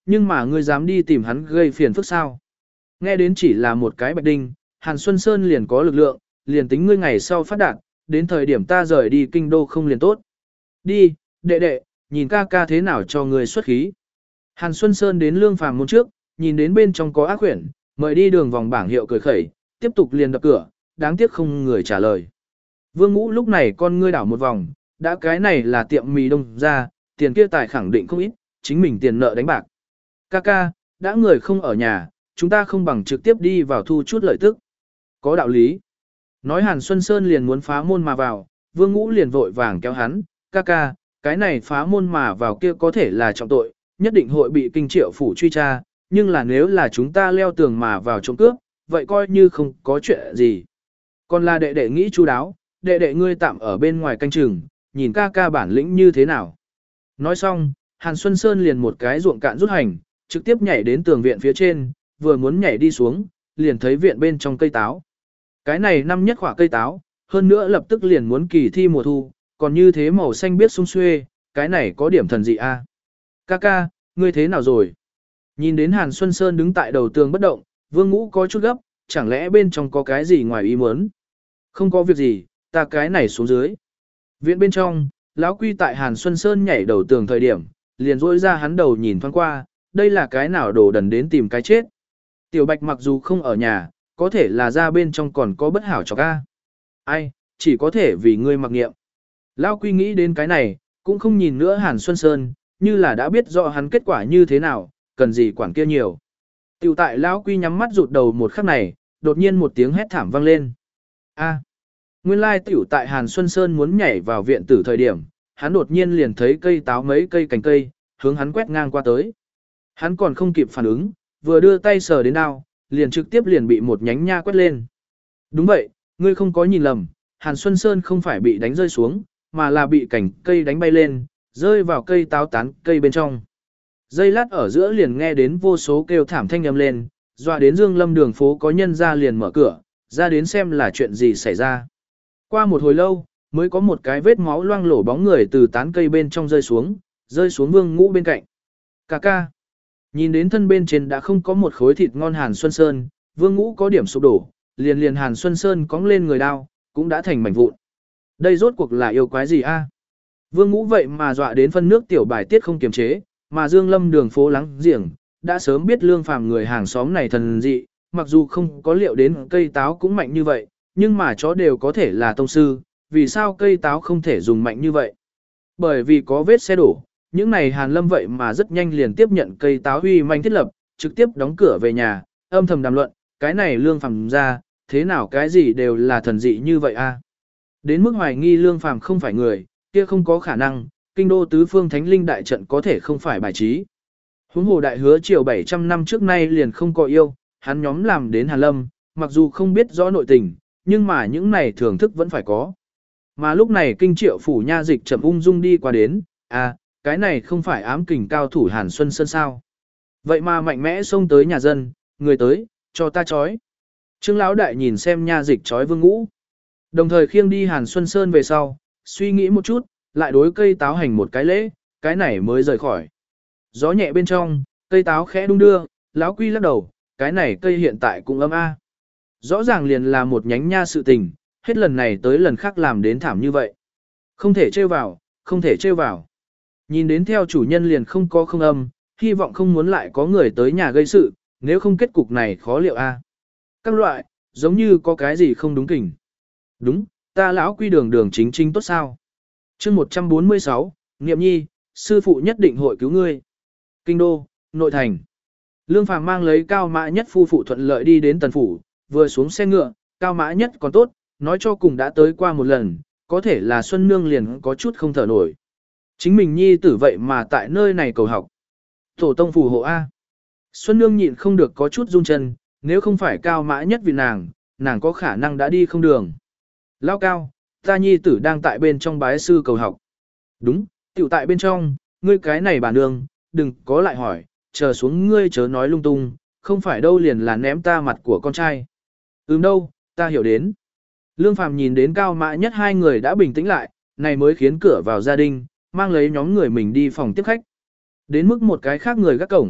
nhưng mà ngươi dám đi tìm hắn gây phiền phức sao? Nghe đến chỉ là một cái bạch đinh, Hàn Xuân Sơn liền có lực lượng, liền tính ngươi ngày sau phát đạt, đến thời điểm ta rời đi kinh đô không liền tốt. Đi, đệ đệ, nhìn ca ca thế nào cho ngươi xuất khí. Hàn Xuân Sơn đến Lương Phàm môn trước, nhìn đến bên trong có ác quyển, mời đi đường vòng bảng hiệu cười khẩy, tiếp tục liền đập cửa, đáng tiếc không người trả lời. Vương Ngũ lúc này con ngươi đảo một vòng, đã cái này là tiệm mì đông ra, tiền kia tài khẳng định không ít, chính mình tiền nợ đánh bạc. Ca ca, đã người không ở nhà, chúng ta không bằng trực tiếp đi vào thu chút lợi tức. Có đạo lý. Nói Hàn Xuân Sơn liền muốn phá môn mà vào, Vương Ngũ liền vội vàng kéo hắn, ca ca, cái này phá môn mà vào kia có thể là trọng tội, nhất định hội bị kinh triệu phủ truy tra, nhưng là nếu là chúng ta leo tường mà vào trộm cướp, vậy coi như không có chuyện gì. Còn là đệ đệ nghĩ chu đáo, đệ đệ ngươi tạm ở bên ngoài canh chừng, nhìn ca ca bản lĩnh như thế nào. Nói xong, Hàn Xuân Sơn liền một cái ruộng cạn rút hành, trực tiếp nhảy đến tường viện phía trên, vừa muốn nhảy đi xuống, liền thấy viện bên trong cây táo. Cái này năm nhất khỏa cây táo, hơn nữa lập tức liền muốn kỳ thi mùa thu, còn như thế màu xanh biết sung xuê, cái này có điểm thần dị a. À? Ca ca, ngươi thế nào rồi? Nhìn đến Hàn Xuân Sơn đứng tại đầu tường bất động, Vương Ngũ có chút gấp, chẳng lẽ bên trong có cái gì ngoài ý muốn? Không có việc gì, ta cái này xuống dưới. Viện bên trong, lão Quy tại Hàn Xuân Sơn nhảy đầu tường thời điểm, liền rỗi ra hắn đầu nhìn thoáng qua, đây là cái nào đồ đần đến tìm cái chết. Tiểu Bạch mặc dù không ở nhà, có thể là ra bên trong còn có bất hảo cho ca. Ai, chỉ có thể vì ngươi mặc nghiệm. Lão Quy nghĩ đến cái này, cũng không nhìn nữa Hàn Xuân Sơn, như là đã biết rõ hắn kết quả như thế nào, cần gì quản kia nhiều. Tiểu tại Lão Quy nhắm mắt rụt đầu một khắc này, đột nhiên một tiếng hét thảm vang lên. A. Nguyên lai tiểu tại Hàn Xuân Sơn muốn nhảy vào viện tử thời điểm, hắn đột nhiên liền thấy cây táo mấy cây cành cây, hướng hắn quét ngang qua tới. Hắn còn không kịp phản ứng, vừa đưa tay sờ đến đao, liền trực tiếp liền bị một nhánh nha quét lên. Đúng vậy, ngươi không có nhìn lầm, Hàn Xuân Sơn không phải bị đánh rơi xuống, mà là bị cành cây đánh bay lên, rơi vào cây táo tán cây bên trong. Giây lát ở giữa liền nghe đến vô số kêu thảm thanh âm lên, dọa đến Dương Lâm đường phố có nhân ra liền mở cửa, ra đến xem là chuyện gì xảy ra. Qua một hồi lâu, mới có một cái vết máu loang lổ bóng người từ tán cây bên trong rơi xuống, rơi xuống Vương Ngũ bên cạnh. Cà ca. Nhìn đến thân bên trên đã không có một khối thịt ngon Hàn Xuân Sơn, Vương Ngũ có điểm sụp đổ, liền liền Hàn Xuân Sơn cóng lên người đao, cũng đã thành mảnh vụn. Đây rốt cuộc là yêu quái gì a? Vương Ngũ vậy mà dọa đến phân nước tiểu bài tiết không kiềm chế, mà Dương Lâm đường phố lắng giềng, đã sớm biết Lương Phàm người hàng xóm này thần dị, mặc dù không có liệu đến cây táo cũng mạnh như vậy, nhưng mà chó đều có thể là tông sư, vì sao cây táo không thể dùng mạnh như vậy? Bởi vì có vết xe đổ, những này Hàn Lâm vậy mà rất nhanh liền tiếp nhận cây táo huy manh thiết lập, trực tiếp đóng cửa về nhà, âm thầm đàm luận, cái này Lương Phàm ra, thế nào cái gì đều là thần dị như vậy a? Đến mức hoài nghi Lương Phàm không phải người, kia không có khả năng, kinh đô tứ phương thánh linh đại trận có thể không phải bài trí. Huống hồ đại hứa triều bảy trăm năm trước nay liền không có yêu, hắn nhóm làm đến Hàn Lâm, mặc dù không biết rõ nội tình, nhưng mà những này thưởng thức vẫn phải có. Mà lúc này kinh triệu phủ nha dịch chậm ung dung đi qua đến, à, cái này không phải ám kình cao thủ Hàn Xuân Sơn sao. Vậy mà mạnh mẽ xông tới nhà dân, người tới, cho ta chói. Trương Lão Đại nhìn xem nha dịch chói Vương Ngũ. Đồng thời khiêng đi Hàn Xuân Sơn về sau, suy nghĩ một chút, lại đối cây táo hành một cái lễ, cái này mới rời khỏi. Gió nhẹ bên trong, cây táo khẽ đung đưa, Lão Quy lắc đầu, cái này cây hiện tại cũng ấm a. Rõ ràng liền là một nhánh nha sự tình, hết lần này tới lần khác làm đến thảm như vậy. Không thể trêu vào, không thể trêu vào. Nhìn đến theo chủ nhân liền không có không âm, hy vọng không muốn lại có người tới nhà gây sự, nếu không kết cục này khó liệu a. Các loại, giống như có cái gì không đúng kỉnh. Đúng, ta Lão Quy đường đường chính chính tốt sao. Chương một trăm bốn mươi sáu, Niệm Nhi, sư phụ nhất định hội cứu ngươi. Kinh đô, nội thành. Lương Phàm mang lấy Cao Mã Nhất phu phụ thuận lợi đi đến tần phủ, vừa xuống xe ngựa, Cao Mã Nhất còn tốt, nói cho cùng đã tới qua một lần, có thể là Xuân Nương liền có chút không thở nổi. Chính mình nhi tử vậy mà tại nơi này cầu học. Tổ tông phù hộ A. Xuân Nương nhịn không được có chút run chân, nếu không phải Cao Mã Nhất vì nàng, nàng có khả năng đã đi không đường. Lao Cao, ta nhi tử đang tại bên trong bái sư cầu học. Đúng, tiểu tại bên trong, ngươi cái này bà nương, đừng có lại hỏi, chờ xuống ngươi chớ nói lung tung, không phải đâu liền là ném ta mặt của con trai. Ừm đâu, ta hiểu đến. Lương Phàm nhìn đến Cao Mã Nhất hai người đã bình tĩnh lại, này mới khiến cửa vào gia đình, mang lấy nhóm người mình đi phòng tiếp khách. Đến mức một cái khác người gác cổng,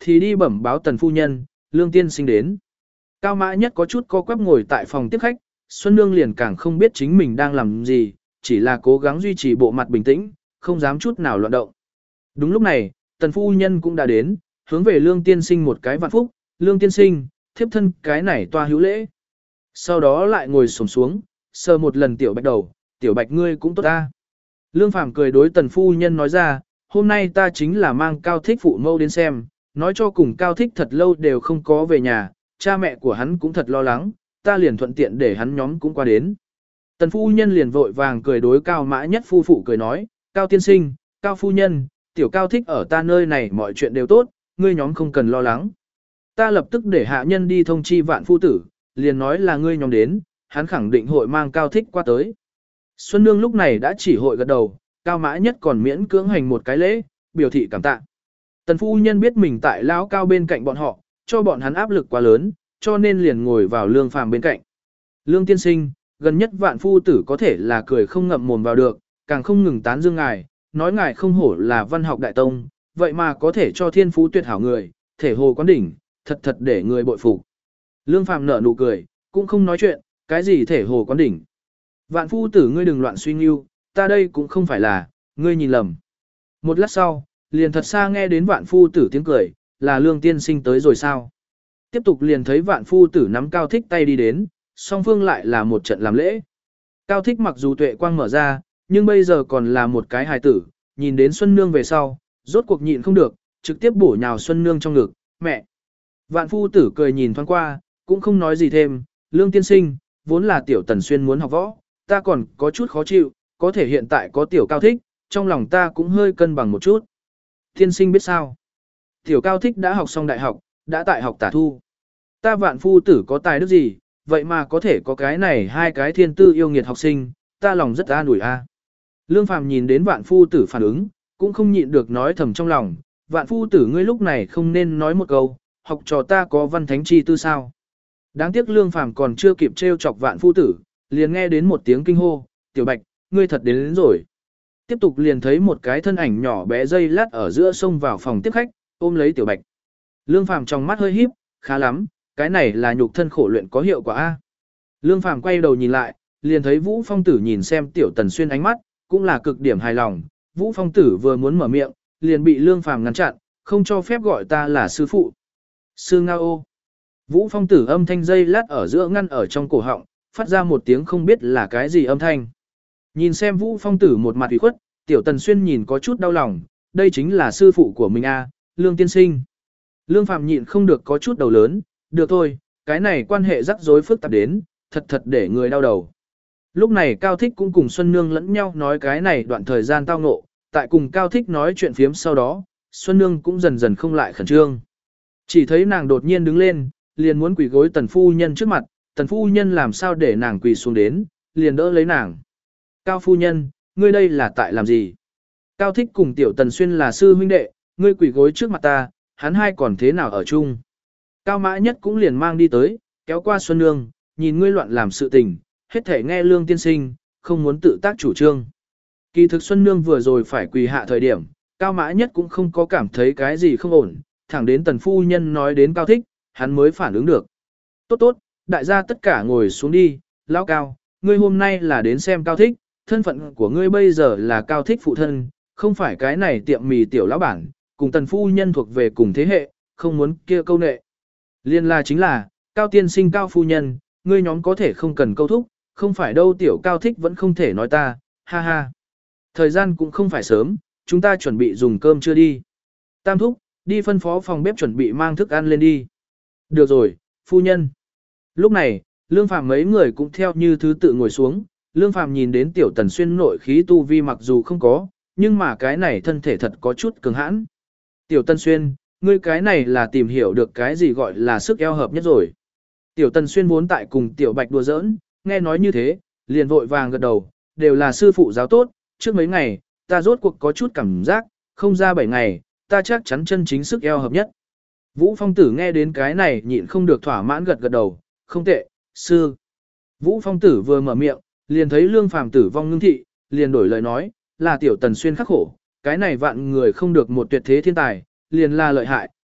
thì đi bẩm báo tần phu nhân, Lương tiên sinh đến. Cao Mã Nhất có chút co quắp ngồi tại phòng tiếp khách, Xuân Nương liền càng không biết chính mình đang làm gì, chỉ là cố gắng duy trì bộ mặt bình tĩnh, không dám chút nào loạn động. Đúng lúc này, tần phu nhân cũng đã đến, hướng về Lương tiên sinh một cái vạn phúc, Lương tiên sinh, thiếp thân cái này toa hữu lễ. Sau đó lại ngồi xổm xuống, sờ một lần tiểu bạch đầu, tiểu bạch ngươi cũng tốt ta. Lương Phàm cười đối tần phu nhân nói ra, hôm nay ta chính là mang Cao Thích phụ mâu đến xem, nói cho cùng Cao Thích thật lâu đều không có về nhà, cha mẹ của hắn cũng thật lo lắng, ta liền thuận tiện để hắn nhóm cũng qua đến. Tần phu nhân liền vội vàng cười đối Cao Mã Nhất phu phụ cười nói, Cao tiên sinh, Cao phu nhân, tiểu Cao Thích ở ta nơi này mọi chuyện đều tốt, ngươi nhóm không cần lo lắng. Ta lập tức để hạ nhân đi thông chi vạn phu tử, liền nói là ngươi nhóm đến, hắn khẳng định hội mang Cao Thích qua tới. Xuân Nương lúc này đã chỉ hội gật đầu, Cao Mã Nhất còn miễn cưỡng hành một cái lễ, biểu thị cảm tạ. Tần phu nhân biết mình tại lão Cao bên cạnh bọn họ, cho bọn hắn áp lực quá lớn, cho nên liền ngồi vào Lương Phàm bên cạnh. Lương tiên sinh, gần nhất vạn phu tử có thể là cười không ngậm mồm vào được, càng không ngừng tán dương ngài, nói ngài không hổ là văn học đại tông, vậy mà có thể cho thiên phú tuyệt hảo người, thể hồ quán đỉnh, thật thật để người bội phục. Lương Phàm nở nụ cười, cũng không nói chuyện, cái gì thể hồ quán đỉnh. Vạn phu tử ngươi đừng loạn suy nghiêu, ta đây cũng không phải là, ngươi nhìn lầm. Một lát sau, liền thật xa nghe đến vạn phu tử tiếng cười, là Lương tiên sinh tới rồi sao. Tiếp tục liền thấy vạn phu tử nắm Cao Thích tay đi đến, song phương lại là một trận làm lễ. Cao Thích mặc dù tuệ quang mở ra, nhưng bây giờ còn là một cái hài tử, nhìn đến Xuân Nương về sau, rốt cuộc nhịn không được, trực tiếp bổ nhào Xuân Nương trong ngực, mẹ. Vạn phu tử cười nhìn thoáng qua, cũng không nói gì thêm, Lương tiên sinh, vốn là tiểu Tần Xuyên muốn học võ, ta còn có chút khó chịu, có thể hiện tại có tiểu Cao Thích, trong lòng ta cũng hơi cân bằng một chút. Tiên sinh biết sao? Tiểu Cao Thích đã học xong đại học, đã tại học tả thu. Ta vạn phu tử có tài đức gì, vậy mà có thể có cái này hai cái thiên tư yêu nghiệt học sinh, ta lòng rất an ủi a. Lương Phàm nhìn đến vạn phu tử phản ứng, cũng không nhịn được nói thầm trong lòng, vạn phu tử ngươi lúc này không nên nói một câu, học trò ta có văn thánh chi tư sao. Đáng tiếc Lương Phàm còn chưa kịp trêu chọc vạn phu tử, liền nghe đến một tiếng kinh hô, tiểu Bạch, ngươi thật đến, đến rồi. Tiếp tục liền thấy một cái thân ảnh nhỏ bé dây lát ở giữa sông vào phòng tiếp khách, ôm lấy tiểu Bạch. Lương Phàm trong mắt hơi híp, khá lắm, cái này là nhục thân khổ luyện có hiệu quả a. Lương Phàm quay đầu nhìn lại, liền thấy Vũ Phong Tử nhìn xem tiểu Tần Xuyên ánh mắt, cũng là cực điểm hài lòng. Vũ Phong Tử vừa muốn mở miệng, liền bị Lương Phàm ngăn chặn, không cho phép gọi ta là sư phụ. Sư Ngao ô. Vũ Phong Tử âm thanh dây lát ở giữa ngăn ở trong cổ họng, phát ra một tiếng không biết là cái gì âm thanh. Nhìn xem Vũ Phong Tử một mặt ủy khuất, tiểu Tần Xuyên nhìn có chút đau lòng, đây chính là sư phụ của mình a, Lương tiên sinh. Lương Phàm nhịn không được có chút đầu lớn, được thôi, cái này quan hệ rắc rối phức tạp đến, thật thật để người đau đầu. Lúc này Cao Thích cũng cùng Xuân Nương lẫn nhau nói cái này đoạn thời gian tao ngộ, tại cùng Cao Thích nói chuyện phiếm sau đó, Xuân Nương cũng dần dần không lại khẩn trương. Chỉ thấy nàng đột nhiên đứng lên, liền muốn quỳ gối tần phu nhân trước mặt, tần phu nhân làm sao để nàng quỳ xuống đến, liền đỡ lấy nàng. Cao phu nhân, ngươi đây là tại làm gì? Cao Thích cùng tiểu Tần Xuyên là sư huynh đệ, ngươi quỳ gối trước mặt ta, hắn hai còn thế nào ở chung? Cao Mã Nhất cũng liền mang đi tới, kéo qua Xuân Nương, nhìn ngươi loạn làm sự tình, hết thể nghe Lương tiên sinh, không muốn tự tác chủ trương. Kỳ thực Xuân Nương vừa rồi phải quỳ hạ thời điểm, Cao Mã Nhất cũng không có cảm thấy cái gì không ổn, thẳng đến tần phu nhân nói đến Cao Thích, hắn mới phản ứng được. Tốt tốt, đại gia tất cả ngồi xuống đi, lão Cao, ngươi hôm nay là đến xem Cao Thích, thân phận của ngươi bây giờ là Cao Thích phụ thân, không phải cái này tiệm mì tiểu lão bản, cùng tần phu nhân thuộc về cùng thế hệ, không muốn kia câu nệ. Liên la chính là, Cao tiên sinh Cao phu nhân, ngươi nhóm có thể không cần câu thúc, không phải đâu tiểu Cao Thích vẫn không thể nói ta, ha ha. Thời gian cũng không phải sớm, chúng ta chuẩn bị dùng cơm chưa đi. Tam thúc, đi phân phó phòng bếp chuẩn bị mang thức ăn lên đi. Được rồi, phu nhân. Lúc này, Lương Phàm mấy người cũng theo như thứ tự ngồi xuống, Lương Phàm nhìn đến tiểu Tần Xuyên nội khí tu vi mặc dù không có, nhưng mà cái này thân thể thật có chút cứng hãn. Tiểu Tần Xuyên, ngươi cái này là tìm hiểu được cái gì gọi là sức eo hợp nhất rồi. Tiểu Tần Xuyên vốn tại cùng tiểu Bạch đùa giỡn, nghe nói như thế, liền vội vàng gật đầu, đều là sư phụ giáo tốt, trước mấy ngày, ta rốt cuộc có chút cảm giác, không ra bảy ngày, ta chắc chắn chân chính sức eo hợp nhất. Vũ Phong Tử nghe đến cái này nhịn không được thỏa mãn gật gật đầu, không tệ, sư. Vũ Phong Tử vừa mở miệng, liền thấy Lương Phàm tử vong ngưng thị, liền đổi lời nói, là tiểu Tần Xuyên khắc khổ, cái này vạn người không được một tuyệt thế thiên tài, liền là lợi hại,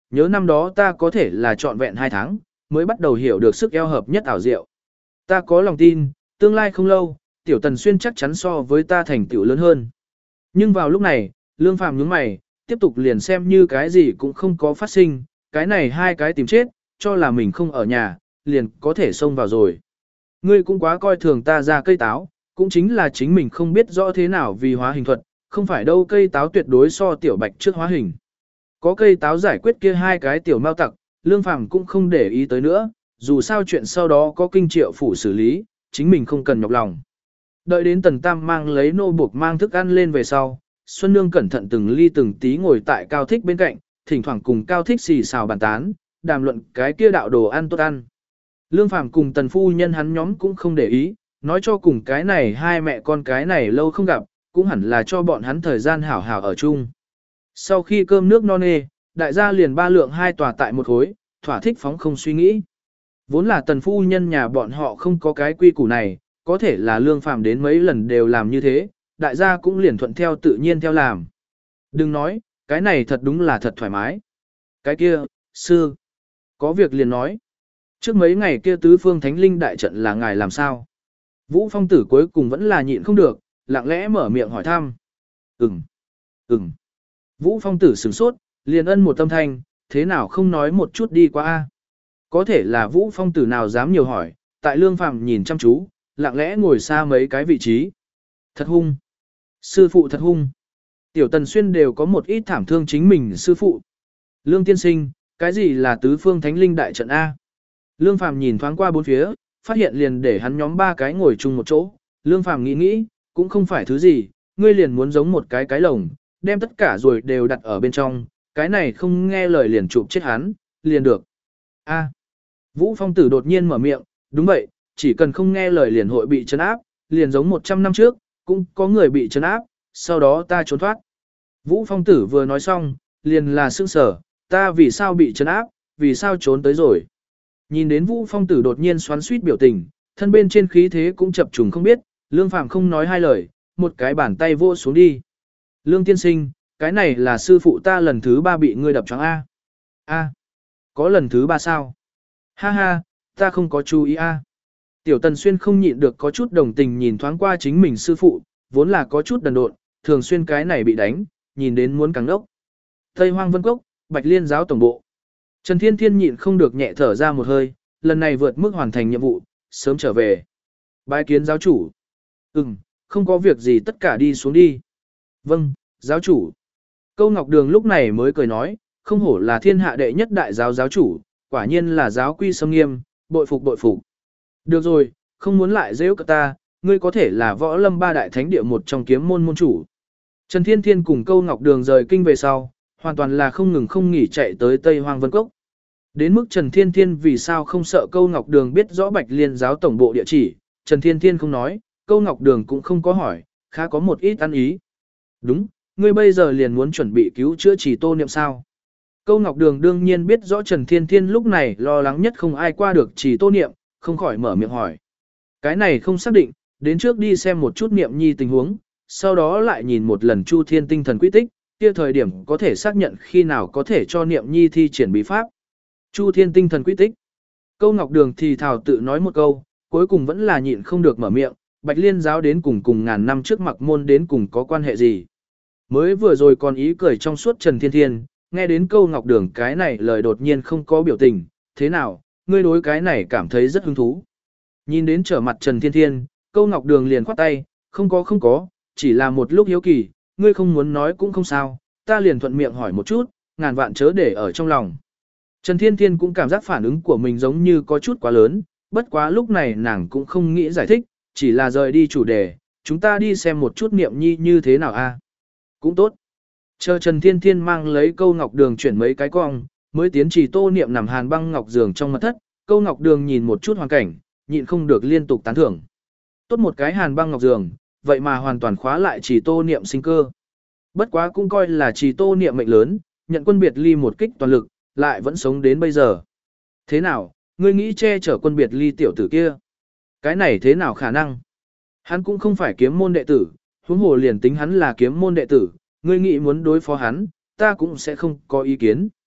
nhớ năm đó ta có thể là trọn vẹn hai tháng, mới bắt đầu hiểu được sức eo hợp nhất ảo diệu. Ta có lòng tin, tương lai không lâu, Tiểu Tần Xuyên chắc chắn so với ta thành tựu lớn hơn. Nhưng vào lúc này, Lương Phàm nhướng mày, tiếp tục liền xem như cái gì cũng không có phát sinh, cái này hai cái tìm chết, cho là mình không ở nhà, liền có thể xông vào rồi. Ngươi cũng quá coi thường ta ra cây táo, cũng chính là chính mình không biết rõ thế nào vì hóa hình thuật, không phải đâu cây táo tuyệt đối so tiểu bạch trước hóa hình. Có cây táo giải quyết kia hai cái tiểu mao tặc, Lương Phàm cũng không để ý tới nữa, dù sao chuyện sau đó có kinh triệu phủ xử lý, chính mình không cần nhọc lòng. Đợi đến Tần Tam mang lấy nô buộc mang thức ăn lên về sau, Xuân Nương cẩn thận từng ly từng tí ngồi tại Cao Thích bên cạnh, thỉnh thoảng cùng Cao Thích xì xào bàn tán, đàm luận cái kia đạo đồ ăn tốt ăn. Lương Phàm cùng Tần phu nhân hắn nhóm cũng không để ý, nói cho cùng cái này hai mẹ con cái này lâu không gặp, cũng hẳn là cho bọn hắn thời gian hảo hảo ở chung. Sau khi cơm nước no nê, đại gia liền ba lượng hai tòa tại một khối, thỏa thích phóng không suy nghĩ. Vốn là Tần phu nhân nhà bọn họ không có cái quy củ này, có thể là Lương Phàm đến mấy lần đều làm như thế, đại gia cũng liền thuận theo tự nhiên theo làm. Đừng nói, cái này thật đúng là thật thoải mái. Cái kia, sư, có việc liền nói. Trước mấy ngày kia tứ phương thánh linh đại trận là ngài làm sao? Vũ Phong tử cuối cùng vẫn là nhịn không được, lặng lẽ mở miệng hỏi thăm. Ừm, ừm. Vũ Phong tử sửng sốt, liền ân một tâm thanh, thế nào không nói một chút đi qua a? Có thể là Vũ Phong tử nào dám nhiều hỏi, tại Lương Phàm nhìn chăm chú, lặng lẽ ngồi xa mấy cái vị trí. Thật hung. Sư phụ thật hung. Tiểu Tần Xuyên đều có một ít thảm thương chính mình sư phụ. Lương tiên sinh, cái gì là tứ phương thánh linh đại trận A? Lương Phàm nhìn thoáng qua bốn phía, phát hiện liền để hắn nhóm ba cái ngồi chung một chỗ. Lương Phàm nghĩ nghĩ, cũng không phải thứ gì, ngươi liền muốn giống một cái cái lồng, đem tất cả rồi đều đặt ở bên trong, cái này không nghe lời liền chụp chết hắn, liền được. A. Vũ Phong tử đột nhiên mở miệng, đúng vậy, chỉ cần không nghe lời liền hội bị trấn áp, liền giống một trăm năm trước, cũng có người bị trấn áp, sau đó ta trốn thoát. Vũ Phong tử vừa nói xong, liền là sững sở, ta vì sao bị trấn áp, vì sao trốn tới rồi. Nhìn đến Vũ Phong tử đột nhiên xoắn xuýt biểu tình, thân bên trên khí thế cũng chập trùng không biết, Lương Phàm không nói hai lời, một cái bàn tay vô xuống đi. Lương tiên sinh, cái này là sư phụ ta lần thứ ba bị ngươi đập choáng A. A. Có lần thứ ba sao? Ha ha, ta không có chú ý A. Tiểu Tần Xuyên không nhịn được có chút đồng tình nhìn thoáng qua chính mình sư phụ, vốn là có chút đần độn, thường xuyên cái này bị đánh, nhìn đến muốn càng đốc. Tây Hoang Vân Cốc, Bạch Liên giáo tổng bộ. Trần Thiên Thiên nhịn không được nhẹ thở ra một hơi, lần này vượt mức hoàn thành nhiệm vụ, sớm trở về. Bái kiến giáo chủ. Ừm, không có việc gì tất cả đi xuống đi. Vâng, giáo chủ. Câu Ngọc Đường lúc này mới cười nói, không hổ là thiên hạ đệ nhất đại giáo giáo chủ, quả nhiên là giáo quy sâm nghiêm, bội phục bội phục. Được rồi, không muốn lại dễ cợt ta, ngươi có thể là võ lâm ba đại thánh địa một trong kiếm môn môn chủ. Trần Thiên Thiên cùng Câu Ngọc Đường rời kinh về sau, hoàn toàn là không ngừng không nghỉ chạy tới Tây Hoang Vân Cốc. Đến mức Trần Thiên Thiên vì sao không sợ Câu Ngọc Đường biết rõ Bạch Liên giáo tổng bộ địa chỉ, Trần Thiên Thiên không nói, Câu Ngọc Đường cũng không có hỏi, khá có một ít ăn ý. Đúng, ngươi bây giờ liền muốn chuẩn bị cứu chữa Chỉ Tô Niệm sao? Câu Ngọc Đường đương nhiên biết rõ Trần Thiên Thiên lúc này lo lắng nhất không ai qua được Chỉ Tô Niệm, không khỏi mở miệng hỏi. Cái này không xác định, đến trước đi xem một chút Niệm Nhi tình huống, sau đó lại nhìn một lần Chu Thiên tinh thần quy tích, kia thời điểm có thể xác nhận khi nào có thể cho Niệm Nhi thi triển bí pháp. Chu Thiên tinh thần quy tích. Câu Ngọc Đường thì thào tự nói một câu, cuối cùng vẫn là nhịn không được mở miệng, Bạch Liên giáo đến cùng cùng ngàn năm trước Mặc Môn đến cùng có quan hệ gì. Mới vừa rồi còn ý cười trong suốt Trần Thiên Thiên, nghe đến Câu Ngọc Đường cái này lời đột nhiên không có biểu tình, thế nào, ngươi đối cái này cảm thấy rất hứng thú. Nhìn đến trở mặt Trần Thiên Thiên, Câu Ngọc Đường liền khoát tay, không có không có, chỉ là một lúc hiếu kỳ, ngươi không muốn nói cũng không sao, ta liền thuận miệng hỏi một chút, ngàn vạn chớ để ở trong lòng. Trần Thiên Thiên cũng cảm giác phản ứng của mình giống như có chút quá lớn, bất quá lúc này nàng cũng không nghĩ giải thích, chỉ là rời đi chủ đề, chúng ta đi xem một chút Niệm Nhi như thế nào a. Cũng tốt. Chờ Trần Thiên Thiên mang lấy Câu Ngọc Đường chuyển mấy cái cong, mới tiến Chỉ Tô Niệm nằm hàn băng ngọc giường trong mật thất, Câu Ngọc Đường nhìn một chút hoàn cảnh, nhịn không được liên tục tán thưởng. Tốt một cái hàn băng ngọc giường, vậy mà hoàn toàn khóa lại Chỉ Tô Niệm sinh cơ. Bất quá cũng coi là Chỉ Tô Niệm mệnh lớn, nhận quân biệt ly một kích toàn lực, lại vẫn sống đến bây giờ. Thế nào, ngươi nghĩ che chở quân biệt ly tiểu tử kia? Cái này thế nào khả năng? Hắn cũng không phải kiếm môn đệ tử, huống hồ liền tính hắn là kiếm môn đệ tử, ngươi nghĩ muốn đối phó hắn, ta cũng sẽ không có ý kiến.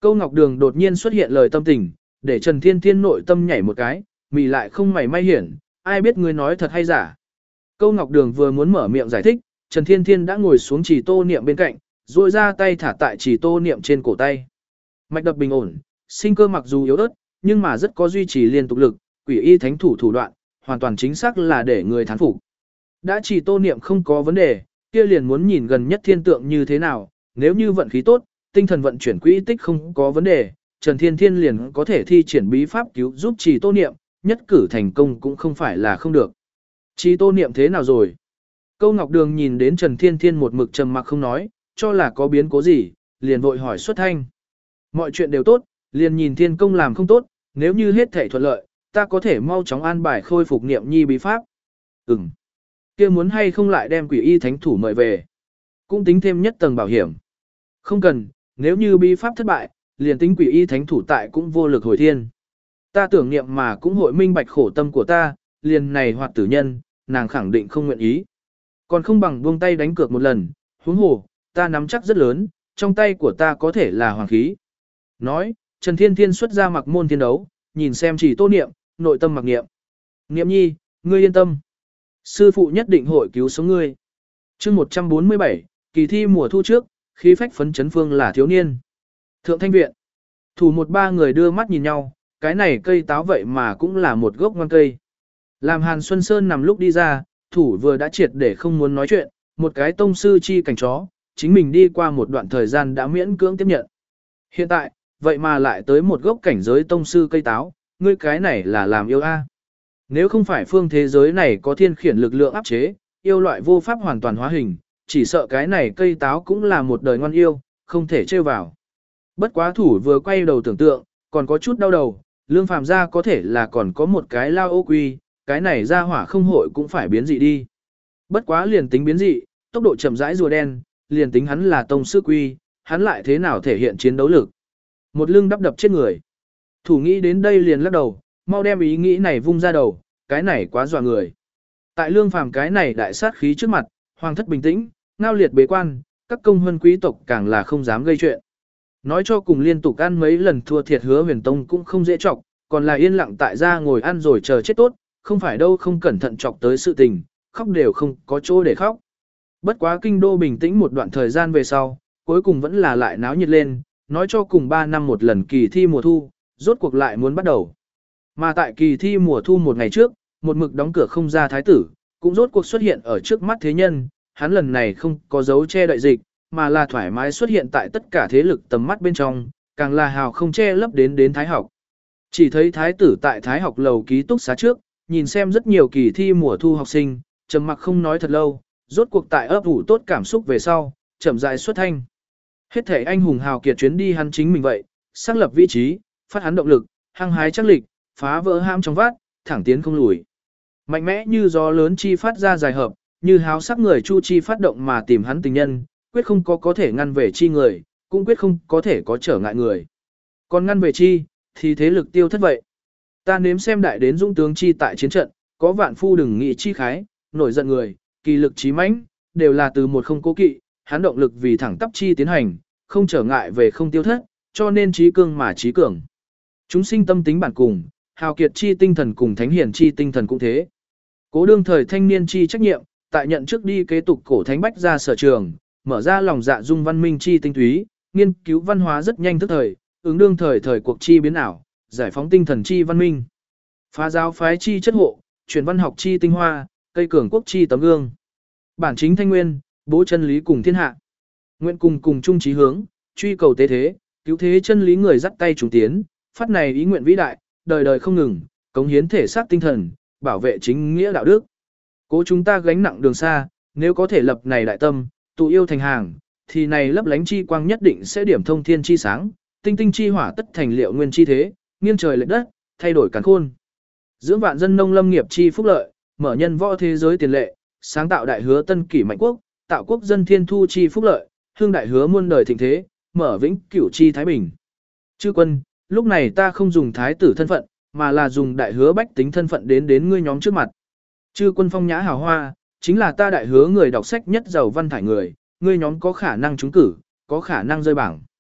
Câu Ngọc Đường đột nhiên xuất hiện lời tâm tình, để Trần Thiên Thiên nội tâm nhảy một cái, mì lại không mảy may hiển, ai biết ngươi nói thật hay giả. Câu Ngọc Đường vừa muốn mở miệng giải thích, Trần Thiên Thiên đã ngồi xuống Chỉ Tô Niệm bên cạnh, duỗi ra tay thả tại Chỉ Tô Niệm trên cổ tay. Mạch đập bình ổn, sinh cơ mặc dù yếu ớt, nhưng mà rất có duy trì liên tục lực, quỷ y thánh thủ thủ đoạn, hoàn toàn chính xác là để người thán phục. Đã Chỉ Tô Niệm không có vấn đề, kia liền muốn nhìn gần nhất thiên tượng như thế nào, nếu như vận khí tốt, tinh thần vận chuyển quỹ tích không có vấn đề, Trần Thiên Thiên liền có thể thi triển bí pháp cứu giúp Chỉ Tô Niệm, nhất cử thành công cũng không phải là không được. Chỉ Tô Niệm thế nào rồi? Câu Ngọc Đường nhìn đến Trần Thiên Thiên một mực trầm mặc không nói, cho là có biến cố gì, liền vội hỏi xuất thanh. Mọi chuyện đều tốt, liền nhìn Thiên Công làm không tốt, nếu như hết thể thuận lợi, ta có thể mau chóng an bài khôi phục niệm nhi bí pháp. Ừm. Kia muốn hay không lại đem quỷ y thánh thủ mời về. Cũng tính thêm nhất tầng bảo hiểm. Không cần, nếu như bí pháp thất bại, liền tính quỷ y thánh thủ tại cũng vô lực hồi thiên. Ta tưởng niệm mà cũng hội minh bạch khổ tâm của ta, liền này hoạt tử nhân, nàng khẳng định không nguyện ý. Còn không bằng buông tay đánh cược một lần, huống hồ, ta nắm chắc rất lớn, trong tay của ta có thể là hoàng khí. Nói, Trần Thiên Thiên xuất ra mặc môn thiên đấu, nhìn xem Chỉ Tô Niệm, nội tâm mặc niệm. Niệm nhi, ngươi yên tâm. Sư phụ nhất định hội cứu sống ngươi. chương một trăm bốn mươi bảy, kỳ thi mùa thu trước, khí phách phấn chấn phương là thiếu niên. Thượng Thanh Viện. Thủ một ba người đưa mắt nhìn nhau, cái này cây táo vậy mà cũng là một gốc ngon cây. Làm Hàn Xuân Sơn nằm lúc đi ra, thủ vừa đã triệt để không muốn nói chuyện, một cái tông sư chi cảnh chó, chính mình đi qua một đoạn thời gian đã miễn cưỡng tiếp nhận. Hiện tại, vậy mà lại tới một gốc cảnh giới tông sư cây táo, ngươi cái này là làm yêu a. Nếu không phải phương thế giới này có thiên khiển lực lượng áp chế, yêu loại vô pháp hoàn toàn hóa hình, chỉ sợ cái này cây táo cũng là một đời ngoan yêu, không thể trêu vào. Bất quá thủ vừa quay đầu tưởng tượng, còn có chút đau đầu, Lương Phàm gia có thể là còn có một cái lao ô quy, cái này ra hỏa không hội cũng phải biến dị đi. Bất quá liền tính biến dị, tốc độ chậm rãi rùa đen, liền tính hắn là tông sư quy, hắn lại thế nào thể hiện chiến đấu lực. Một lưng đắp đập chết người. Thủ nghĩ đến đây liền lắc đầu, mau đem ý nghĩ này vung ra đầu, cái này quá dọa người. Tại Lương Phàm cái này đại sát khí trước mặt, hoàng thất bình tĩnh, ngao liệt bế quan, các công huân quý tộc càng là không dám gây chuyện. Nói cho cùng liên tục ăn mấy lần thua thiệt Hứa Huyền Tông cũng không dễ chọc, còn là yên lặng tại gia ngồi ăn rồi chờ chết tốt, không phải đâu không cẩn thận chọc tới sự tình, khóc đều không có chỗ để khóc. Bất quá kinh đô bình tĩnh một đoạn thời gian về sau, cuối cùng vẫn là lại náo nhiệt lên, nói cho cùng ba năm một lần kỳ thi mùa thu, rốt cuộc lại muốn bắt đầu. Mà tại kỳ thi mùa thu một ngày trước, một mực đóng cửa không ra thái tử, cũng rốt cuộc xuất hiện ở trước mắt thế nhân, hắn lần này không có dấu che đậy dịch, mà là thoải mái xuất hiện tại tất cả thế lực tầm mắt bên trong, càng là hào không che lấp đến đến thái học. Chỉ thấy thái tử tại thái học lầu ký túc xá trước, nhìn xem rất nhiều kỳ thi mùa thu học sinh, trầm mặc không nói thật lâu, rốt cuộc tại ấp ủ tốt cảm xúc về sau, chậm rãi xuất thanh. Hết thể anh hùng hào kiệt chuyến đi hắn chính mình vậy, xác lập vị trí, phát hắn động lực, hăng hái chắc lịch, phá vỡ ham trong vát, thẳng tiến không lùi. Mạnh mẽ như gió lớn chi phát ra dài hợp, như háo sắc người chu chi phát động mà tìm hắn tình nhân, quyết không có có thể ngăn về chi người, cũng quyết không có thể có trở ngại người. Còn ngăn về chi, thì thế lực tiêu thất vậy. Ta nếm xem đại đến dũng tướng chi tại chiến trận, có vạn phu đừng nghị chi khái, nổi giận người, kỳ lực chí mãnh, đều là từ một không cố kỵ, hắn động lực vì thẳng tắp chi tiến hành, không trở ngại về không tiêu thất, cho nên trí cương mà trí cường. Chúng sinh tâm tính bản cùng, hào kiệt chi tinh thần cùng thánh hiển chi tinh thần cũng thế. Cố đương thời thanh niên chi trách nhiệm, tại nhận trước đi kế tục cổ thánh bách ra sở trường, mở ra lòng dạ dung văn minh chi tinh túy, nghiên cứu văn hóa rất nhanh tức thời, ứng đương thời thời cuộc chi biến ảo, giải phóng tinh thần chi văn minh. Phá giáo phái chi chất hộ, truyền văn học chi tinh hoa, cây cường quốc chi tấm gương. Bản chính thanh nguyên, bố chân lý cùng thiên hạ. Nguyện cùng cùng chung chí hướng, truy cầu tế thế, cứu thế chân lý người dắt tay chúng tiến, phát này ý nguyện vĩ đại, đời đời không ngừng, cống hiến thể xác tinh thần, bảo vệ chính nghĩa đạo đức. Cố chúng ta gánh nặng đường xa, nếu có thể lập này đại tâm, tụ yêu thành hàng, thì này lấp lánh chi quang nhất định sẽ điểm thông thiên chi sáng, tinh tinh chi hỏa tất thành liệu nguyên chi thế, nghiêng trời lệch đất, thay đổi càn khôn. Dưỡng vạn dân nông lâm nghiệp chi phúc lợi, mở nhân võ thế giới tiền lệ, sáng tạo đại hứa tân kỷ mạnh quốc, tạo quốc dân thiên thu chi phúc lợi, hương đại hứa muôn đời thịnh thế, mở vĩnh cửu chi thái bình. Chư quân, lúc này ta không dùng thái tử thân phận, mà là dùng đại hứa bách tính thân phận đến đến ngươi nhóm trước mặt. Chư quân phong nhã hào hoa, chính là ta đại hứa người đọc sách nhất giàu văn thải người, ngươi nhóm có khả năng trúng cử, có khả năng rơi bảng.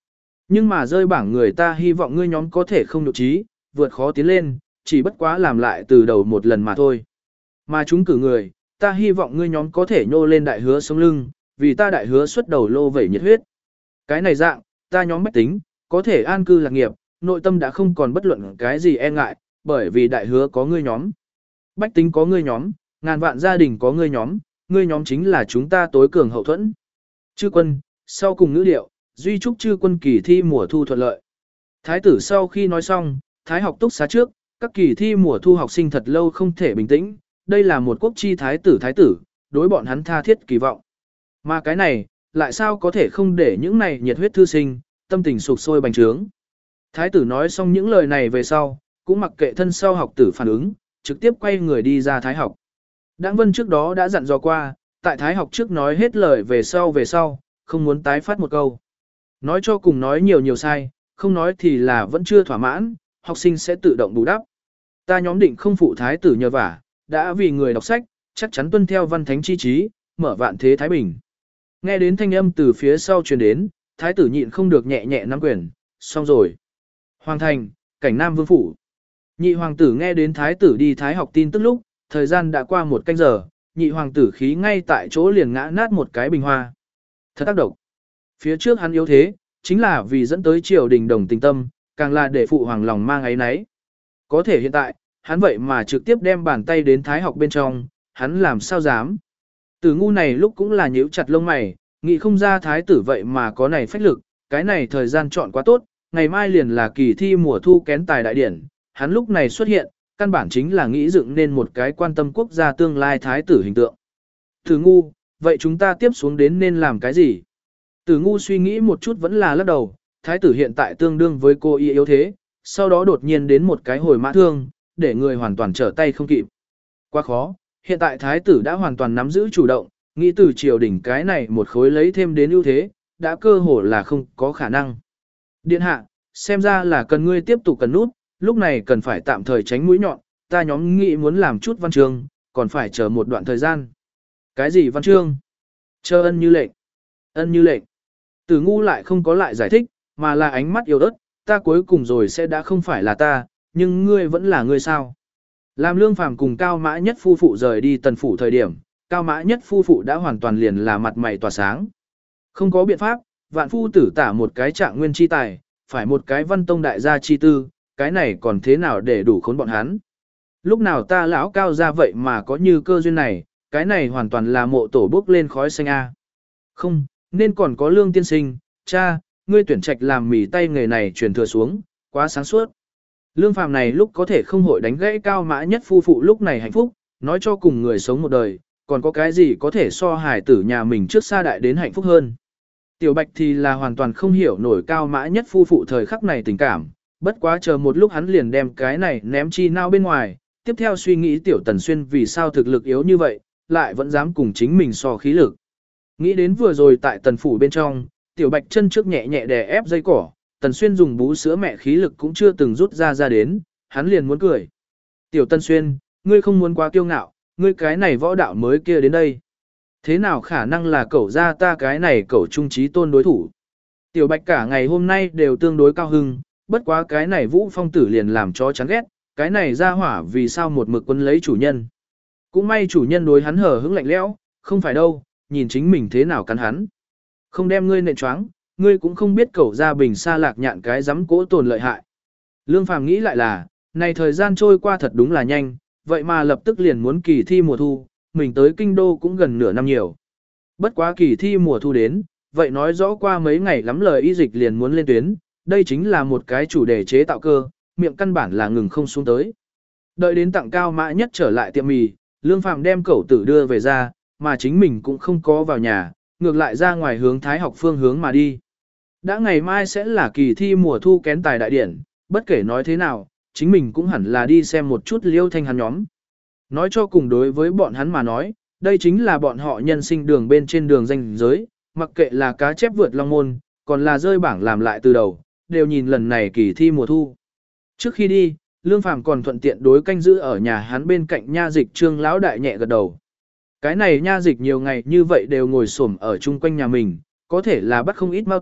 Nhưng mà rơi bảng người ta hy vọng ngươi nhóm có thể không nhục trí, vượt khó tiến lên, chỉ bất quá làm lại từ đầu một lần mà thôi. Mà chúng cử người, ta hy vọng ngươi nhóm có thể nhô lên đại hứa sống lưng, vì ta đại hứa xuất đầu lô vẩy nhiệt huyết. Cái này dạng, ta nhóm bách tính, có thể an cư lạc nghiệp, nội tâm đã không còn bất luận cái gì e ngại, bởi vì đại hứa có ngươi nhóm. Bách tính có ngươi nhóm, ngàn vạn gia đình có ngươi nhóm, ngươi nhóm chính là chúng ta tối cường hậu thuẫn. Chư quân, sau cùng ngữ điệu, duy chúc chư quân kỳ thi mùa thu thuận lợi. Thái tử sau khi nói xong, thái học túc xá trước, các kỳ thi mùa thu học sinh thật lâu không thể bình tĩnh, đây là một quốc chi thái tử thái tử, đối bọn hắn tha thiết kỳ vọng. Mà cái này, lại sao có thể không để những này nhiệt huyết thư sinh, tâm tình sụp sôi bành trướng. Thái tử nói xong những lời này về sau, cũng mặc kệ thân sau học tử phản ứng, trực tiếp quay người đi ra thái học. Đãng Vân trước đó đã dặn dò qua, tại thái học trước nói hết lời về sau về sau, không muốn tái phát một câu. Nói cho cùng nói nhiều nhiều sai, không nói thì là vẫn chưa thỏa mãn, học sinh sẽ tự động bù đắp. Ta nhóm định không phụ thái tử nhờ vả, đã vì người đọc sách, chắc chắn tuân theo văn thánh chi trí, mở vạn thế thái bình. Nghe đến thanh âm từ phía sau truyền đến, thái tử nhịn không được nhẹ nhẹ nắm quyền, xong rồi. Hoàng thành, cảnh Nam Vương phủ. Nhị hoàng tử nghe đến thái tử đi thái học tin tức lúc, thời gian đã qua một canh giờ, nhị hoàng tử khí ngay tại chỗ liền ngã nát một cái bình hoa. Thật tác động. Phía trước hắn yếu thế, chính là vì dẫn tới triều đình đồng tình tâm, càng là để phụ hoàng lòng mang ấy nấy. Có thể hiện tại, hắn vậy mà trực tiếp đem bàn tay đến thái học bên trong, hắn làm sao dám. Tử ngu này lúc cũng là nhíu chặt lông mày, nghĩ không ra thái tử vậy mà có này phách lực, cái này thời gian chọn quá tốt, ngày mai liền là kỳ thi mùa thu kén tài đại điển, hắn lúc này xuất hiện, căn bản chính là nghĩ dựng nên một cái quan tâm quốc gia tương lai thái tử hình tượng. Tử ngu, vậy chúng ta tiếp xuống đến nên làm cái gì? Tử ngu suy nghĩ một chút vẫn là lắc đầu, thái tử hiện tại tương đương với cô y yếu thế, sau đó đột nhiên đến một cái hồi mã thương, để người hoàn toàn trở tay không kịp. Quá khó, hiện tại thái tử đã hoàn toàn nắm giữ chủ động, nghĩ từ triều đỉnh cái này một khối lấy thêm đến ưu thế, đã cơ hồ là không có khả năng. Điện hạ, xem ra là cần ngươi tiếp tục cần nút, lúc này cần phải tạm thời tránh mũi nhọn, ta nhóm nghĩ muốn làm chút văn chương, còn phải chờ một đoạn thời gian. Cái gì văn chương? Chờ ân như lệnh. Ân như lệnh. Tử ngu lại không có lại giải thích, mà là ánh mắt yếu ớt, ta cuối cùng rồi sẽ đã không phải là ta, nhưng ngươi vẫn là ngươi sao. Làm Lương Phàm cùng Cao Mã Nhất phu phụ rời đi tần phủ thời điểm, Cao Mã Nhất phu phụ đã hoàn toàn liền là mặt mày tỏa sáng. Không có biện pháp, vạn phu tử tả một cái trạng nguyên chi tài, phải một cái văn tông đại gia chi tư, cái này còn thế nào để đủ khốn bọn hắn. Lúc nào ta lão Cao ra vậy mà có như cơ duyên này, cái này hoàn toàn là mộ tổ bốc lên khói xanh a. Không, nên còn có Lương tiên sinh, cha, ngươi tuyển trạch làm mì tay nghề này truyền thừa xuống, quá sáng suốt. Lương Phàm này lúc có thể không hội đánh gãy Cao Mã Nhất phu phụ lúc này hạnh phúc, nói cho cùng người sống một đời, còn có cái gì có thể so hài tử nhà mình trước xa đại đến hạnh phúc hơn. Tiểu Bạch thì là hoàn toàn không hiểu nổi Cao Mã Nhất phu phụ thời khắc này tình cảm, bất quá chờ một lúc hắn liền đem cái này ném chi nao bên ngoài, tiếp theo suy nghĩ Tiểu Tần Xuyên vì sao thực lực yếu như vậy, lại vẫn dám cùng chính mình so khí lực. Nghĩ đến vừa rồi tại tần phủ bên trong, Tiểu Bạch chân trước nhẹ nhẹ đè ép dây cỏ, Tần Xuyên dùng bú sữa mẹ khí lực cũng chưa từng rút ra ra đến, hắn liền muốn cười. Tiểu Tần Xuyên, ngươi không muốn quá kiêu ngạo, ngươi cái này võ đạo mới kia đến đây. Thế nào khả năng là cẩu ra ta cái này cẩu trung trí tôn đối thủ. Tiểu Bạch cả ngày hôm nay đều tương đối cao hưng, bất quá cái này Vũ Phong tử liền làm cho chán ghét, cái này ra hỏa vì sao một mực quân lấy chủ nhân. Cũng may chủ nhân đối hắn hở hững lạnh lẽo, không phải đâu, nhìn chính mình thế nào cắn hắn. Không đem ngươi nện choáng, ngươi cũng không biết cẩu ra bình xa lạc nhạn cái dám cố tồn lợi hại. Lương Phàm nghĩ lại là, này thời gian trôi qua thật đúng là nhanh, vậy mà lập tức liền muốn kỳ thi mùa thu, mình tới kinh đô cũng gần nửa năm nhiều. Bất quá kỳ thi mùa thu đến, vậy nói rõ qua mấy ngày lắm lời y dịch liền muốn lên tuyến, đây chính là một cái chủ đề chế tạo cơ, miệng căn bản là ngừng không xuống tới. Đợi đến tặng Cao Mã Nhất trở lại tiệm mì, Lương Phàm đem cẩu tử đưa về ra, mà chính mình cũng không có vào nhà, ngược lại ra ngoài hướng Thái học phương hướng mà đi. Đã ngày mai sẽ là kỳ thi mùa thu kén tài đại điển, bất kể nói thế nào, chính mình cũng hẳn là đi xem một chút Liêu Thanh hắn nhóm. Nói cho cùng đối với bọn hắn mà nói, đây chính là bọn họ nhân sinh đường bên trên đường danh giới, mặc kệ là cá chép vượt long môn, còn là rơi bảng làm lại từ đầu, đều nhìn lần này kỳ thi mùa thu. Trước khi đi, Lương Phàm còn thuận tiện đối canh giữ ở nhà hắn bên cạnh nha dịch Trương lão đại nhẹ gật đầu. Cái này nha dịch nhiều ngày như vậy đều ngồi xổm ở chung quanh nhà mình, có thể là bắt không ít mao tặc,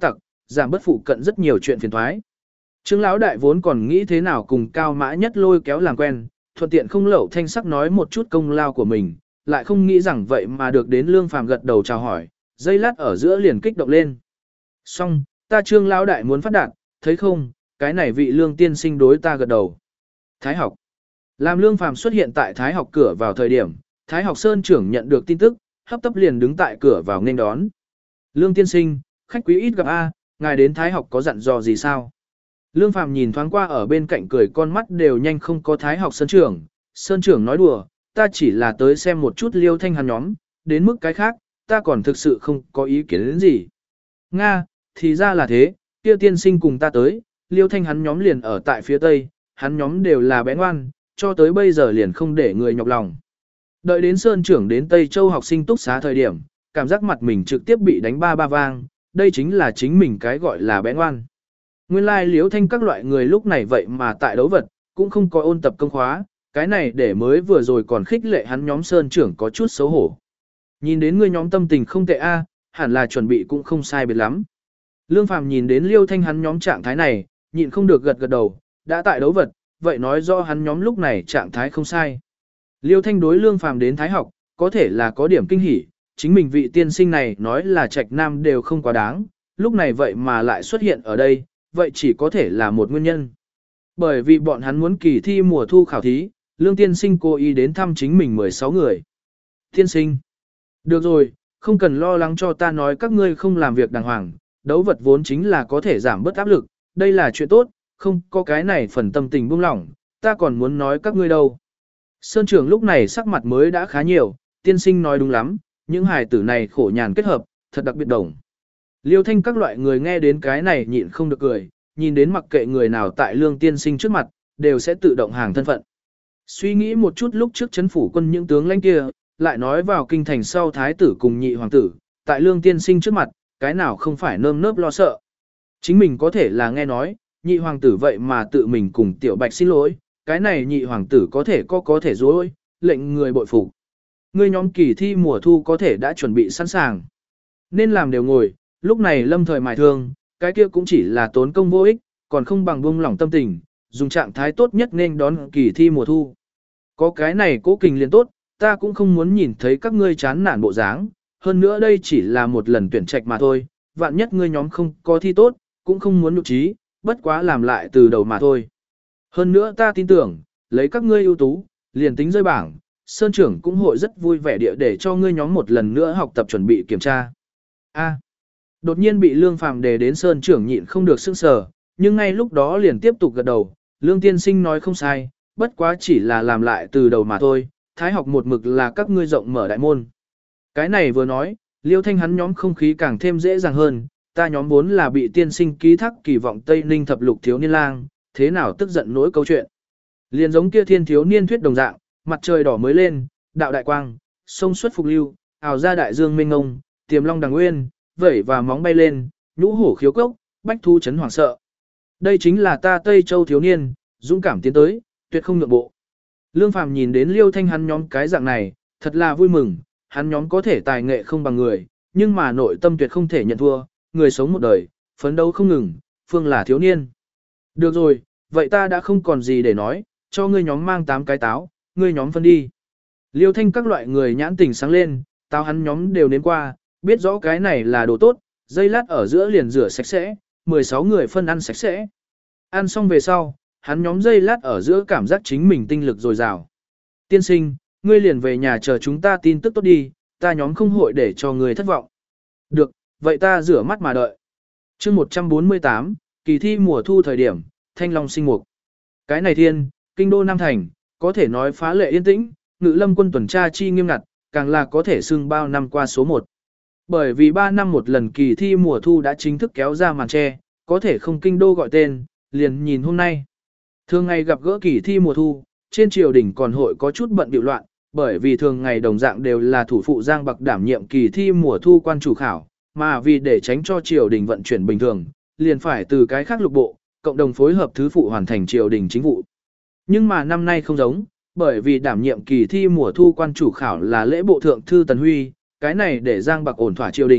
giảm bất phụ cận rất nhiều chuyện phiền toái. Trương lão đại vốn còn nghĩ thế nào cùng Cao Mã Nhất lôi kéo làm quen, thuận tiện không lẩu thanh sắc nói một chút công lao của mình, lại không nghĩ rằng vậy mà được đến Lương Phàm gật đầu chào hỏi, giây lát ở giữa liền kích động lên. Xong, ta Trương lão đại muốn phát đạt, thấy không, cái này vị Lương tiên sinh đối ta gật đầu. Thái học. Làm Lương Phàm xuất hiện tại Thái học cửa vào thời điểm, Thái học Sơn trưởng nhận được tin tức, hấp tấp liền đứng tại cửa vào nghênh đón. Lương tiên sinh, khách quý ít gặp a, ngài đến Thái học có dặn dò gì sao? Lương Phàm nhìn thoáng qua ở bên cạnh cười con mắt đều nhanh không có Thái học Sơn trưởng, Sơn trưởng nói đùa, ta chỉ là tới xem một chút Liêu Thanh hắn nhóm, đến mức cái khác, ta còn thực sự không có ý kiến đến gì. Nga, thì ra là thế, kia tiên sinh cùng ta tới, Liêu Thanh hắn nhóm liền ở tại phía tây, hắn nhóm đều là bé ngoan, cho tới bây giờ liền không để người nhọc lòng. Đợi đến Sơn trưởng đến Tây Châu học sinh túc xá thời điểm, cảm giác mặt mình trực tiếp bị đánh ba ba vang, đây chính là chính mình cái gọi là bé ngoan. Nguyên lai like, Liêu Thanh các loại người lúc này vậy mà tại đấu vật, cũng không có ôn tập công khóa, cái này để mới vừa rồi còn khích lệ hắn nhóm Sơn trưởng có chút xấu hổ. Nhìn đến người nhóm tâm tình không tệ a, hẳn là chuẩn bị cũng không sai biệt lắm. Lương Phàm nhìn đến Liêu Thanh hắn nhóm trạng thái này, nhịn không được gật gật đầu, đã tại đấu vật, vậy nói do hắn nhóm lúc này trạng thái không sai. Liêu Thanh đối Lương Phàm đến Thái học, có thể là có điểm kinh hỉ, chính mình vị tiên sinh này nói là trạch nam đều không quá đáng, lúc này vậy mà lại xuất hiện ở đây, vậy chỉ có thể là một nguyên nhân. Bởi vì bọn hắn muốn kỳ thi mùa thu khảo thí, Lương tiên sinh cố ý đến thăm chính mình mười sáu người. Tiên sinh, được rồi, không cần lo lắng cho ta nói các ngươi không làm việc đàng hoàng, đấu vật vốn chính là có thể giảm bớt áp lực, đây là chuyện tốt, không có cái này phần tâm tình buông lỏng, ta còn muốn nói các ngươi đâu. Sơn trưởng lúc này sắc mặt mới đã khá nhiều, tiên sinh nói đúng lắm, những hài tử này khổ nhàn kết hợp, thật đặc biệt đồng. Liêu Thanh các loại người nghe đến cái này nhịn không được cười, nhìn đến mặc kệ người nào tại Lương tiên sinh trước mặt, đều sẽ tự động hàng thân phận. Suy nghĩ một chút lúc trước chấn phủ quân những tướng lãnh kia, lại nói vào kinh thành sau thái tử cùng nhị hoàng tử, tại Lương tiên sinh trước mặt, cái nào không phải nơm nớp lo sợ. Chính mình có thể là nghe nói, nhị hoàng tử vậy mà tự mình cùng tiểu bạch xin lỗi, cái này nhị hoàng tử có thể có có thể dối, lệnh người bội phục. Người nhóm kỳ thi mùa thu có thể đã chuẩn bị sẵn sàng. Nên làm đều ngồi, lúc này lâm thời mài thương, cái kia cũng chỉ là tốn công vô ích, còn không bằng buông lỏng tâm tình, dùng trạng thái tốt nhất nên đón kỳ thi mùa thu. Có cái này cố kình liền tốt, ta cũng không muốn nhìn thấy các ngươi chán nản bộ dáng, hơn nữa đây chỉ là một lần tuyển trạch mà thôi, vạn nhất ngươi nhóm không có thi tốt, cũng không muốn nhục trí, bất quá làm lại từ đầu mà thôi. Hơn nữa ta tin tưởng, lấy các ngươi ưu tú, liền tính rơi bảng, Sơn trưởng cũng hội rất vui vẻ địa để cho ngươi nhóm một lần nữa học tập chuẩn bị kiểm tra. A. Đột nhiên bị Lương Phàm đề đến Sơn trưởng nhịn không được sững sờ, nhưng ngay lúc đó liền tiếp tục gật đầu, Lương tiên sinh nói không sai, bất quá chỉ là làm lại từ đầu mà thôi, Thái học một mực là các ngươi rộng mở đại môn. Cái này vừa nói, Liêu Thanh hắn nhóm không khí càng thêm dễ dàng hơn, ta nhóm vốn là bị tiên sinh ký thác kỳ vọng Tây Ninh thập lục thiếu niên lang, thế nào tức giận nỗi câu chuyện. Liền giống kia thiên thiếu niên thuyết đồng dạng, mặt trời đỏ mới lên, đạo đại quang, sông xuất phục lưu, ảo ra đại dương mênh ngông, tiềm long đằng nguyên, vẩy và móng bay lên, nhũ hổ khiếu cốc, bách thu chấn hoảng sợ. Đây chính là ta Tây Châu thiếu niên, dũng cảm tiến tới, tuyệt không nhượng bộ. Lương Phàm nhìn đến Liêu Thanh hắn nhóm cái dạng này, thật là vui mừng, hắn nhóm có thể tài nghệ không bằng người, nhưng mà nội tâm tuyệt không thể nhận thua, người sống một đời, phấn đấu không ngừng, phương là thiếu niên. Được rồi, vậy ta đã không còn gì để nói, cho ngươi nhóm mang tám cái táo, ngươi nhóm phân đi. Liêu Thanh các loại người nhãn tình sáng lên, táo hắn nhóm đều nếm qua, biết rõ cái này là đồ tốt, dây lát ở giữa liền rửa sạch sẽ, mười sáu người phân ăn sạch sẽ. Ăn xong về sau, hắn nhóm dây lát ở giữa cảm giác chính mình tinh lực dồi dào. Tiên sinh, ngươi liền về nhà chờ chúng ta tin tức tốt đi, ta nhóm không hội để cho ngươi thất vọng. Được, vậy ta rửa mắt mà đợi. chương một trăm bốn mươi tám, kỳ thi mùa thu thời điểm, Thanh Long sinh mục. Cái này thiên, kinh đô Nam Thành, có thể nói phá lệ yên tĩnh, ngự lâm quân tuần tra chi nghiêm ngặt, càng là có thể xưng bao năm qua số một. Bởi vì ba năm một lần kỳ thi mùa thu đã chính thức kéo ra màn che, có thể không kinh đô gọi tên, liền nhìn hôm nay. Thường ngày gặp gỡ kỳ thi mùa thu, trên triều đình còn hội có chút bận bịu loạn, bởi vì thường ngày đồng dạng đều là thủ phụ Giang Bạc đảm nhiệm kỳ thi mùa thu quan chủ khảo, mà vì để tránh cho triều đình vận chuyển bình thường, liền phải từ cái khác lục bộ, cộng đồng phối hợp thứ phụ hoàn thành triều đình chính vụ. Nhưng mà năm nay không giống, bởi vì đảm nhiệm kỳ thi mùa thu quan chủ khảo là lễ bộ thượng thư Tần Huy, cái này để Giang Bạc ổn thỏa triều đình,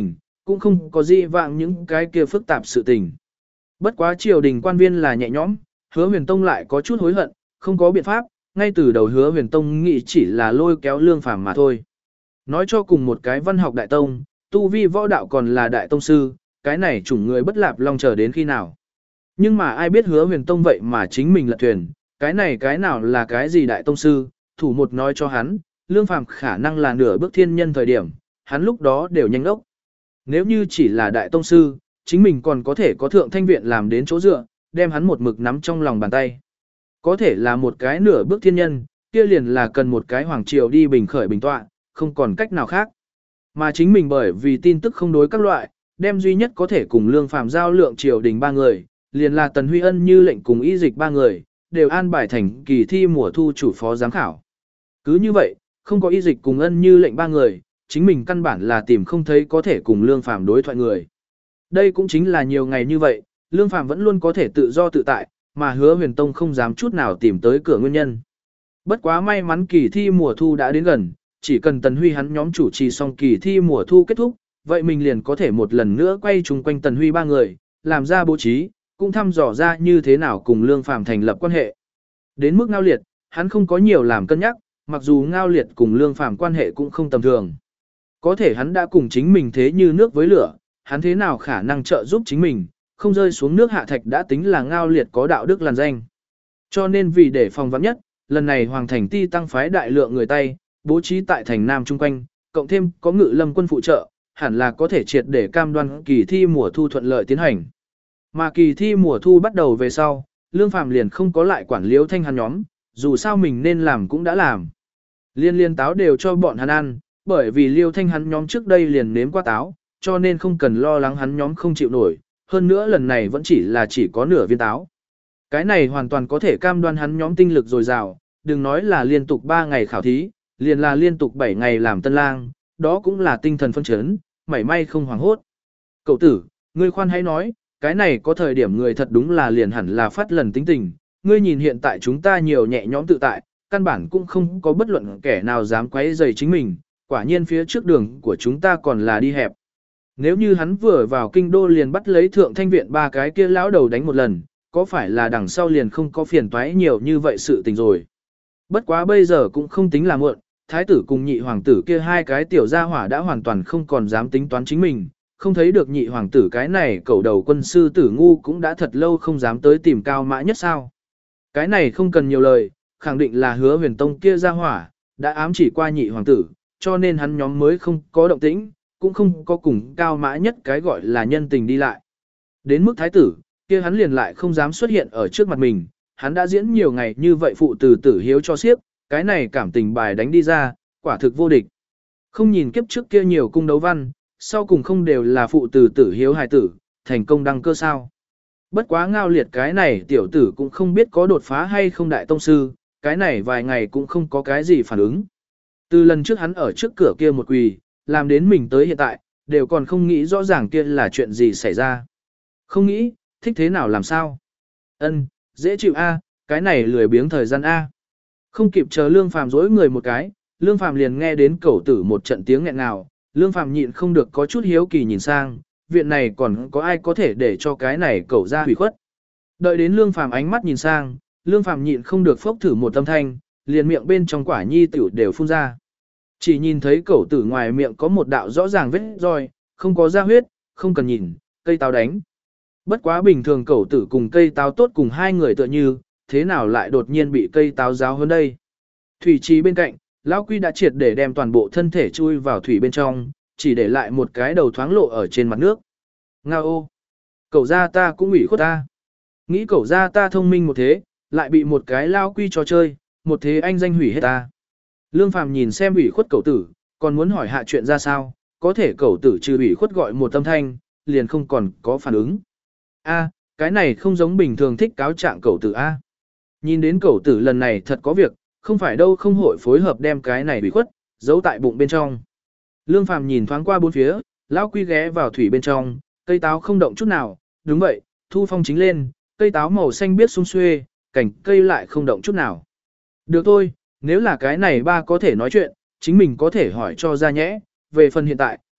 cũng không có gì vạng những cái kia phức tạp sự tình. Bất quá triều đình quan viên là nhẹ nhõm, Hứa Huyền Tông lại có chút hối hận, không có biện pháp, ngay từ đầu Hứa Huyền Tông nghĩ chỉ là lôi kéo Lương Phàm mà thôi. Nói cho cùng một cái văn học đại tông, tu vi võ đạo còn là đại tông sư, cái này chủng người bất lạp long chờ đến khi nào. Nhưng mà ai biết Hứa Huyền Tông vậy mà chính mình lật thuyền, cái này cái nào là cái gì đại tông sư, thủ một nói cho hắn, Lương Phàm khả năng là nửa bước thiên nhân thời điểm, hắn lúc đó đều nhanh ốc. Nếu như chỉ là đại tông sư, chính mình còn có thể có thượng thanh viện làm đến chỗ dựa, đem hắn một mực nắm trong lòng bàn tay. Có thể là một cái nửa bước thiên nhân, kia liền là cần một cái hoàng triều đi bình khởi bình tọa, không còn cách nào khác. Mà chính mình bởi vì tin tức không đối các loại, đem duy nhất có thể cùng Lương Phàm giao lượng triều đình ba người, liền là Tần Huy Ân Như Lệnh cùng Y Dịch ba người, đều an bài thành kỳ thi mùa thu chủ phó giám khảo. Cứ như vậy, không có Y Dịch cùng Ân Như Lệnh ba người, chính mình căn bản là tìm không thấy có thể cùng Lương Phàm đối thoại người. Đây cũng chính là nhiều ngày như vậy, Lương Phàm vẫn luôn có thể tự do tự tại, mà Hứa Huyền Tông không dám chút nào tìm tới cửa nguyên nhân. Bất quá may mắn kỳ thi mùa thu đã đến gần, chỉ cần Tần Huy hắn nhóm chủ trì xong kỳ thi mùa thu kết thúc, vậy mình liền có thể một lần nữa quay chung quanh Tần Huy ba người, làm ra bố trí, cũng thăm dò ra như thế nào cùng Lương Phàm thành lập quan hệ. Đến mức Ngao Liệt, hắn không có nhiều làm cân nhắc, mặc dù Ngao Liệt cùng Lương Phàm quan hệ cũng không tầm thường. Có thể hắn đã cùng chính mình thế như nước với lửa, hắn thế nào khả năng trợ giúp chính mình, không rơi xuống nước hạ thạch đã tính là Ngao Liệt có đạo đức làn danh. Cho nên vì để phòng vắn nhất, lần này Hoàng Thành Ti tăng phái đại lượng người Tây, bố trí tại thành Nam chung quanh, cộng thêm có ngự lâm quân phụ trợ, hẳn là có thể triệt để cam đoan kỳ thi mùa thu thuận lợi tiến hành. Mà kỳ thi mùa thu bắt đầu về sau, Lương Phàm liền không có lại quản Liêu Thanh hắn nhóm, dù sao mình nên làm cũng đã làm. Liên liên táo đều cho bọn hắn ăn, bởi vì Liêu Thanh hắn nhóm trước đây liền nếm qua táo, cho nên không cần lo lắng hắn nhóm không chịu nổi, hơn nữa lần này vẫn chỉ là chỉ có nửa viên táo. Cái này hoàn toàn có thể cam đoan hắn nhóm tinh lực dồi dào, đừng nói là liên tục ba ngày khảo thí, liền là liên tục bảy ngày làm tân lang, đó cũng là tinh thần phân chấn, mảy may không hoảng hốt. Cậu tử, ngươi khoan hãy nói, cái này có thời điểm người thật đúng là liền hẳn là phát lần tính tình, ngươi nhìn hiện tại chúng ta nhiều nhẹ nhõm tự tại, căn bản cũng không có bất luận kẻ nào dám quấy rầy chính mình, quả nhiên phía trước đường của chúng ta còn là đi hẹp. Nếu như hắn vừa vào kinh đô liền bắt lấy thượng thanh viện ba cái kia lão đầu đánh một lần, có phải là đằng sau liền không có phiền toái nhiều như vậy sự tình rồi. Bất quá bây giờ cũng không tính là muộn, thái tử cùng nhị hoàng tử kia hai cái tiểu gia hỏa đã hoàn toàn không còn dám tính toán chính mình, không thấy được nhị hoàng tử cái này cầu đầu quân sư tử ngu cũng đã thật lâu không dám tới tìm Cao Mã Nhất sao. Cái này không cần nhiều lời, khẳng định là Hứa Huyền Tông kia gia hỏa, đã ám chỉ qua nhị hoàng tử, cho nên hắn nhóm mới không có động tĩnh, cũng không có cùng Cao Mã Nhất cái gọi là nhân tình đi lại. Đến mức thái tử, kia hắn liền lại không dám xuất hiện ở trước mặt mình, hắn đã diễn nhiều ngày như vậy phụ tử tử hiếu cho xiếc, cái này cảm tình bài đánh đi ra, quả thực vô địch. Không nhìn kiếp trước kia nhiều cung đấu văn, sau cùng không đều là phụ tử tử hiếu hài tử, thành công đăng cơ sao. Bất quá Ngao Liệt cái này tiểu tử cũng không biết có đột phá hay không đại tông sư, cái này vài ngày cũng không có cái gì phản ứng. Từ lần trước hắn ở trước cửa kia một quỳ, làm đến mình tới hiện tại, đều còn không nghĩ rõ ràng kia là chuyện gì xảy ra. Không nghĩ, thích thế nào làm sao. Ân, dễ chịu a, cái này lười biếng thời gian a. Không kịp chờ Lương Phàm dối người một cái, Lương Phàm liền nghe đến cẩu tử một trận tiếng nghẹn ngào, Lương Phàm nhịn không được có chút hiếu kỳ nhìn sang, viện này còn có ai có thể để cho cái này cẩu ra hủy khuất. Đợi đến Lương Phàm ánh mắt nhìn sang, Lương Phàm nhịn không được phốc thử một âm thanh, liền miệng bên trong quả nhi tiểu đều phun ra. Chỉ nhìn thấy cẩu tử ngoài miệng có một đạo rõ ràng vết roi, không có da huyết, không cần nhìn, cây táo đánh. Bất quá bình thường cẩu tử cùng cây táo tốt cùng hai người tựa như, thế nào lại đột nhiên bị cây táo giáo hơn đây. Thủy trì bên cạnh, lão Quy đã triệt để đem toàn bộ thân thể chui vào thủy bên trong, chỉ để lại một cái đầu thoáng lộ ở trên mặt nước. Ngao ô! Cẩu gia ta cũng ủy khuất ta. Nghĩ cẩu gia ta thông minh một thế, lại bị một cái lão Quy cho chơi, một thế anh danh hủy hết ta. Lương Phàm nhìn xem ủy khuất cẩu tử, còn muốn hỏi hạ chuyện ra sao, có thể cẩu tử trừ ủy khuất gọi một âm thanh, liền không còn có phản ứng. A, cái này không giống bình thường thích cáo trạng cẩu tử A. Nhìn đến cẩu tử lần này thật có việc, không phải đâu không hội phối hợp đem cái này ủy khuất, giấu tại bụng bên trong. Lương Phàm nhìn thoáng qua bốn phía, lão Quy ghé vào thủy bên trong, cây táo không động chút nào, đúng vậy, thu phong chính lên, cây táo màu xanh biếc sum xuê, cành cây lại không động chút nào. Được thôi, nếu là cái này ba có thể nói chuyện, chính mình có thể hỏi cho ra nhẽ, về phần hiện tại,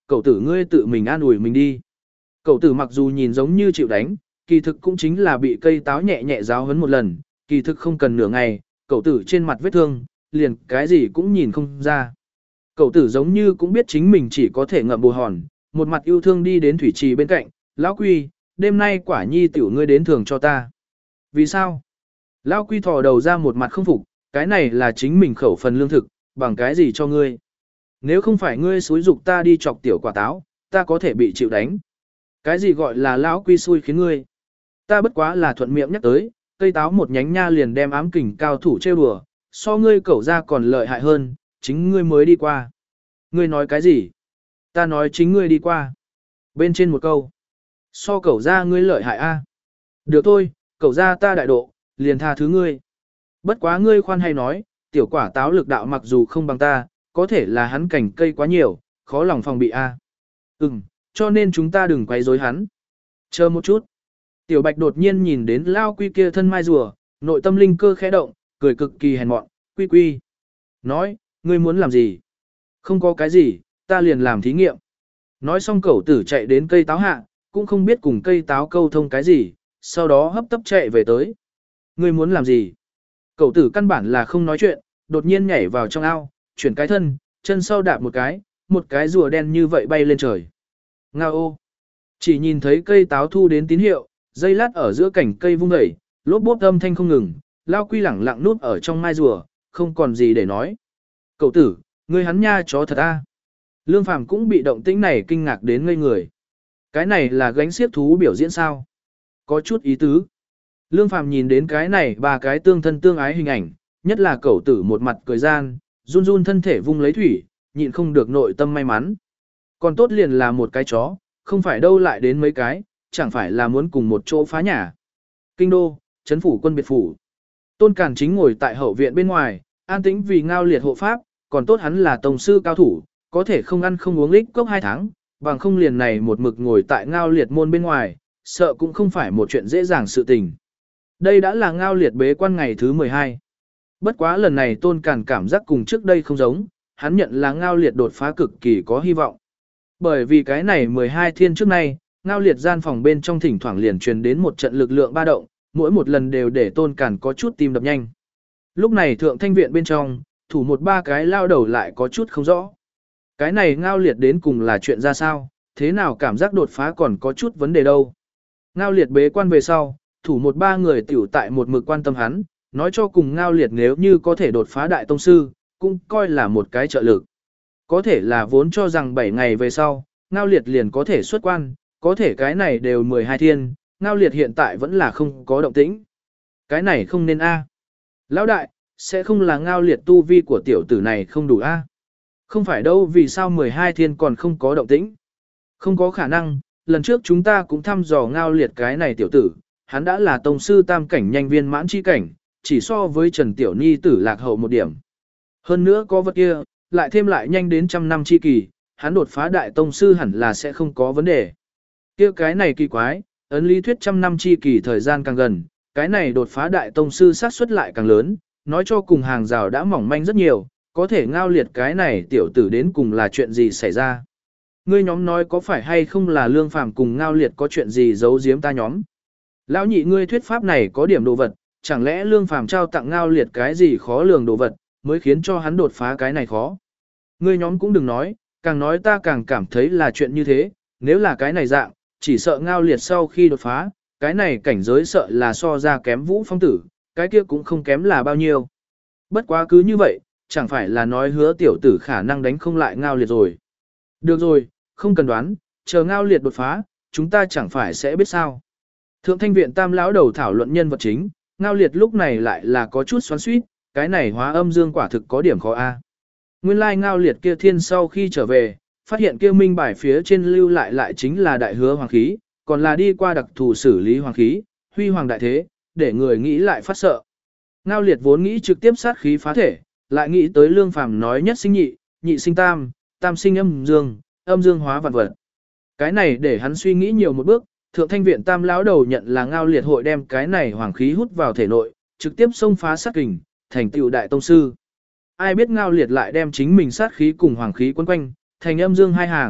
cậu tử ngươi tự mình an ủi mình đi. Cậu tử mặc dù nhìn giống như chịu đánh, kỳ thực cũng chính là bị cây táo nhẹ nhẹ giáo huấn một lần, kỳ thực không cần nửa ngày, cậu tử trên mặt vết thương, liền cái gì cũng nhìn không ra. Cậu tử giống như cũng biết chính mình chỉ có thể ngậm bù hòn, một mặt yêu thương đi đến thủy trì bên cạnh, lão Quy, đêm nay quả nhi tiểu ngươi đến thường cho ta. Vì sao? Lão Quy thò đầu ra một mặt không phục, cái này là chính mình khẩu phần lương thực, bằng cái gì cho ngươi? Nếu không phải ngươi xúi dục ta đi chọc tiểu quả táo, ta có thể bị chịu đánh. Cái gì gọi là lão Quy xui khiến ngươi? Ta bất quá là thuận miệng nhắc tới, cây táo một nhánh nha liền đem ám kình cao thủ trêu đùa, so ngươi cẩu ra còn lợi hại hơn, chính ngươi mới đi qua. Ngươi nói cái gì? Ta nói chính ngươi đi qua. Bên trên một câu. So cẩu ra ngươi lợi hại a. Được thôi, cẩu ra ta đại độ, liền tha thứ ngươi. Bất quá ngươi khoan hay nói, tiểu quả táo lực đạo mặc dù không bằng ta, có thể là hắn cảnh cây quá nhiều, khó lòng phòng bị a. À. Ừm, cho nên chúng ta đừng quấy rối hắn. Chờ một chút. Tiểu Bạch đột nhiên nhìn đến Lao Quy kia thân mai rùa, nội tâm linh cơ khẽ động, cười cực kỳ hèn mọn, Quy Quy. Nói, ngươi muốn làm gì? Không có cái gì, ta liền làm thí nghiệm. Nói xong cẩu tử chạy đến cây táo hạ, cũng không biết cùng cây táo câu thông cái gì, sau đó hấp tấp chạy về tới. Ngươi muốn làm gì? Cẩu tử căn bản là không nói chuyện, đột nhiên nhảy vào trong ao, chuyển cái thân, chân sau đạp một cái, một cái rùa đen như vậy bay lên trời. Nga ô! Chỉ nhìn thấy cây táo thu đến tín hiệu, dây lát ở giữa cảnh cây vung dậy, lốp bốp âm thanh không ngừng, Lao Quy lẳng lặng núp ở trong mai rùa, không còn gì để nói. Cậu tử, ngươi hắn nha chó thật a. Lương Phàm cũng bị động tĩnh này kinh ngạc đến ngây người. Cái này là gánh xiếc thú biểu diễn sao? Có chút ý tứ. Lương Phàm nhìn đến cái này ba cái tương thân tương ái hình ảnh, nhất là cậu tử một mặt cười gian, run run thân thể vung lấy thủy, nhịn không được nội tâm may mắn. Còn tốt liền là một cái chó, không phải đâu lại đến mấy cái, chẳng phải là muốn cùng một chỗ phá nhà. Kinh đô, trấn phủ quân biệt phủ. Tôn Càn chính ngồi tại hậu viện bên ngoài, an tĩnh vì Ngao Liệt hộ pháp, còn tốt hắn là tổng sư cao thủ, có thể không ăn không uống lích cốc hai tháng, bằng không liền này một mực ngồi tại Ngao Liệt môn bên ngoài, sợ cũng không phải một chuyện dễ dàng sự tình. Đây đã là Ngao Liệt bế quan ngày thứ mười hai. Bất quá lần này Tôn Càn cảm giác cùng trước đây không giống, hắn nhận là Ngao Liệt đột phá cực kỳ có hy vọng. Bởi vì cái này mười hai thiên trước nay, Ngao Liệt gian phòng bên trong thỉnh thoảng liền truyền đến một trận lực lượng ba động, mỗi một lần đều để Tôn Càn có chút tim đập nhanh. Lúc này thượng thanh viện bên trong, thủ một ba cái lao đầu lại có chút không rõ. Cái này Ngao Liệt đến cùng là chuyện ra sao, thế nào cảm giác đột phá còn có chút vấn đề đâu. Ngao Liệt bế quan về sau, thủ một ba người tiểu tại một mực quan tâm hắn, nói cho cùng Ngao Liệt nếu như có thể đột phá đại tông sư, cũng coi là một cái trợ lực. Có thể là vốn cho rằng bảy ngày về sau, Ngao Liệt liền có thể xuất quan, có thể cái này đều mười hai thiên, Ngao Liệt hiện tại vẫn là không có động tĩnh. Cái này không nên a. Lão đại, sẽ không là Ngao Liệt tu vi của tiểu tử này không đủ a? Không phải đâu, vì sao mười hai thiên còn không có động tĩnh? Không có khả năng, lần trước chúng ta cũng thăm dò Ngao Liệt cái này tiểu tử, hắn đã là tông sư tam cảnh nhanh viên mãn chi cảnh, chỉ so với Trần Tiểu Ni tử lạc hậu một điểm. Hơn nữa có vật kia, lại thêm lại nhanh đến trăm năm chi kỳ, hắn đột phá đại tông sư hẳn là sẽ không có vấn đề. Kia cái này kỳ quái, ấn lý thuyết trăm năm chi kỳ thời gian càng gần, cái này đột phá đại tông sư xác suất lại càng lớn, nói cho cùng hàng rào đã mỏng manh rất nhiều, có thể Ngao Liệt cái này tiểu tử đến cùng là chuyện gì xảy ra. Ngươi nhóm nói có phải hay không là Lương Phàm cùng Ngao Liệt có chuyện gì giấu giếm ta nhóm. Lão nhị ngươi thuyết pháp này có điểm đồ vật, chẳng lẽ Lương Phàm trao tặng Ngao Liệt cái gì khó lường đồ vật, mới khiến cho hắn đột phá cái này khó. Ngươi nhóm cũng đừng nói, càng nói ta càng cảm thấy là chuyện như thế, nếu là cái này dạng, chỉ sợ Ngao Liệt sau khi đột phá, cái này cảnh giới sợ là so ra kém Vũ Phong tử, cái kia cũng không kém là bao nhiêu. Bất quá cứ như vậy, chẳng phải là nói hứa tiểu tử khả năng đánh không lại Ngao Liệt rồi. Được rồi, không cần đoán, chờ Ngao Liệt đột phá, chúng ta chẳng phải sẽ biết sao. Thượng thanh viện tam lão đầu thảo luận nhân vật chính, Ngao Liệt lúc này lại là có chút xoắn xuýt, cái này hóa âm dương quả thực có điểm khó a. Nguyên lai Ngao Liệt kia thiên sau khi trở về, phát hiện kia minh bài phía trên lưu lại lại chính là đại hứa hoàng khí, còn là đi qua đặc thù xử lý hoàng khí, huy hoàng đại thế, để người nghĩ lại phát sợ. Ngao Liệt vốn nghĩ trực tiếp sát khí phá thể, lại nghĩ tới Lương Phàm nói nhất sinh nhị, nhị sinh tam, tam sinh âm dương, âm dương hóa vạn vật. Cái này để hắn suy nghĩ nhiều một bước, thượng thanh viện tam lão đầu nhận là Ngao Liệt hội đem cái này hoàng khí hút vào thể nội, trực tiếp xông phá sát kình, thành tựu đại tông sư. Ai biết Ngao Liệt lại đem chính mình sát khí cùng hoàng khí quấn quanh, thành âm dương hai hàng,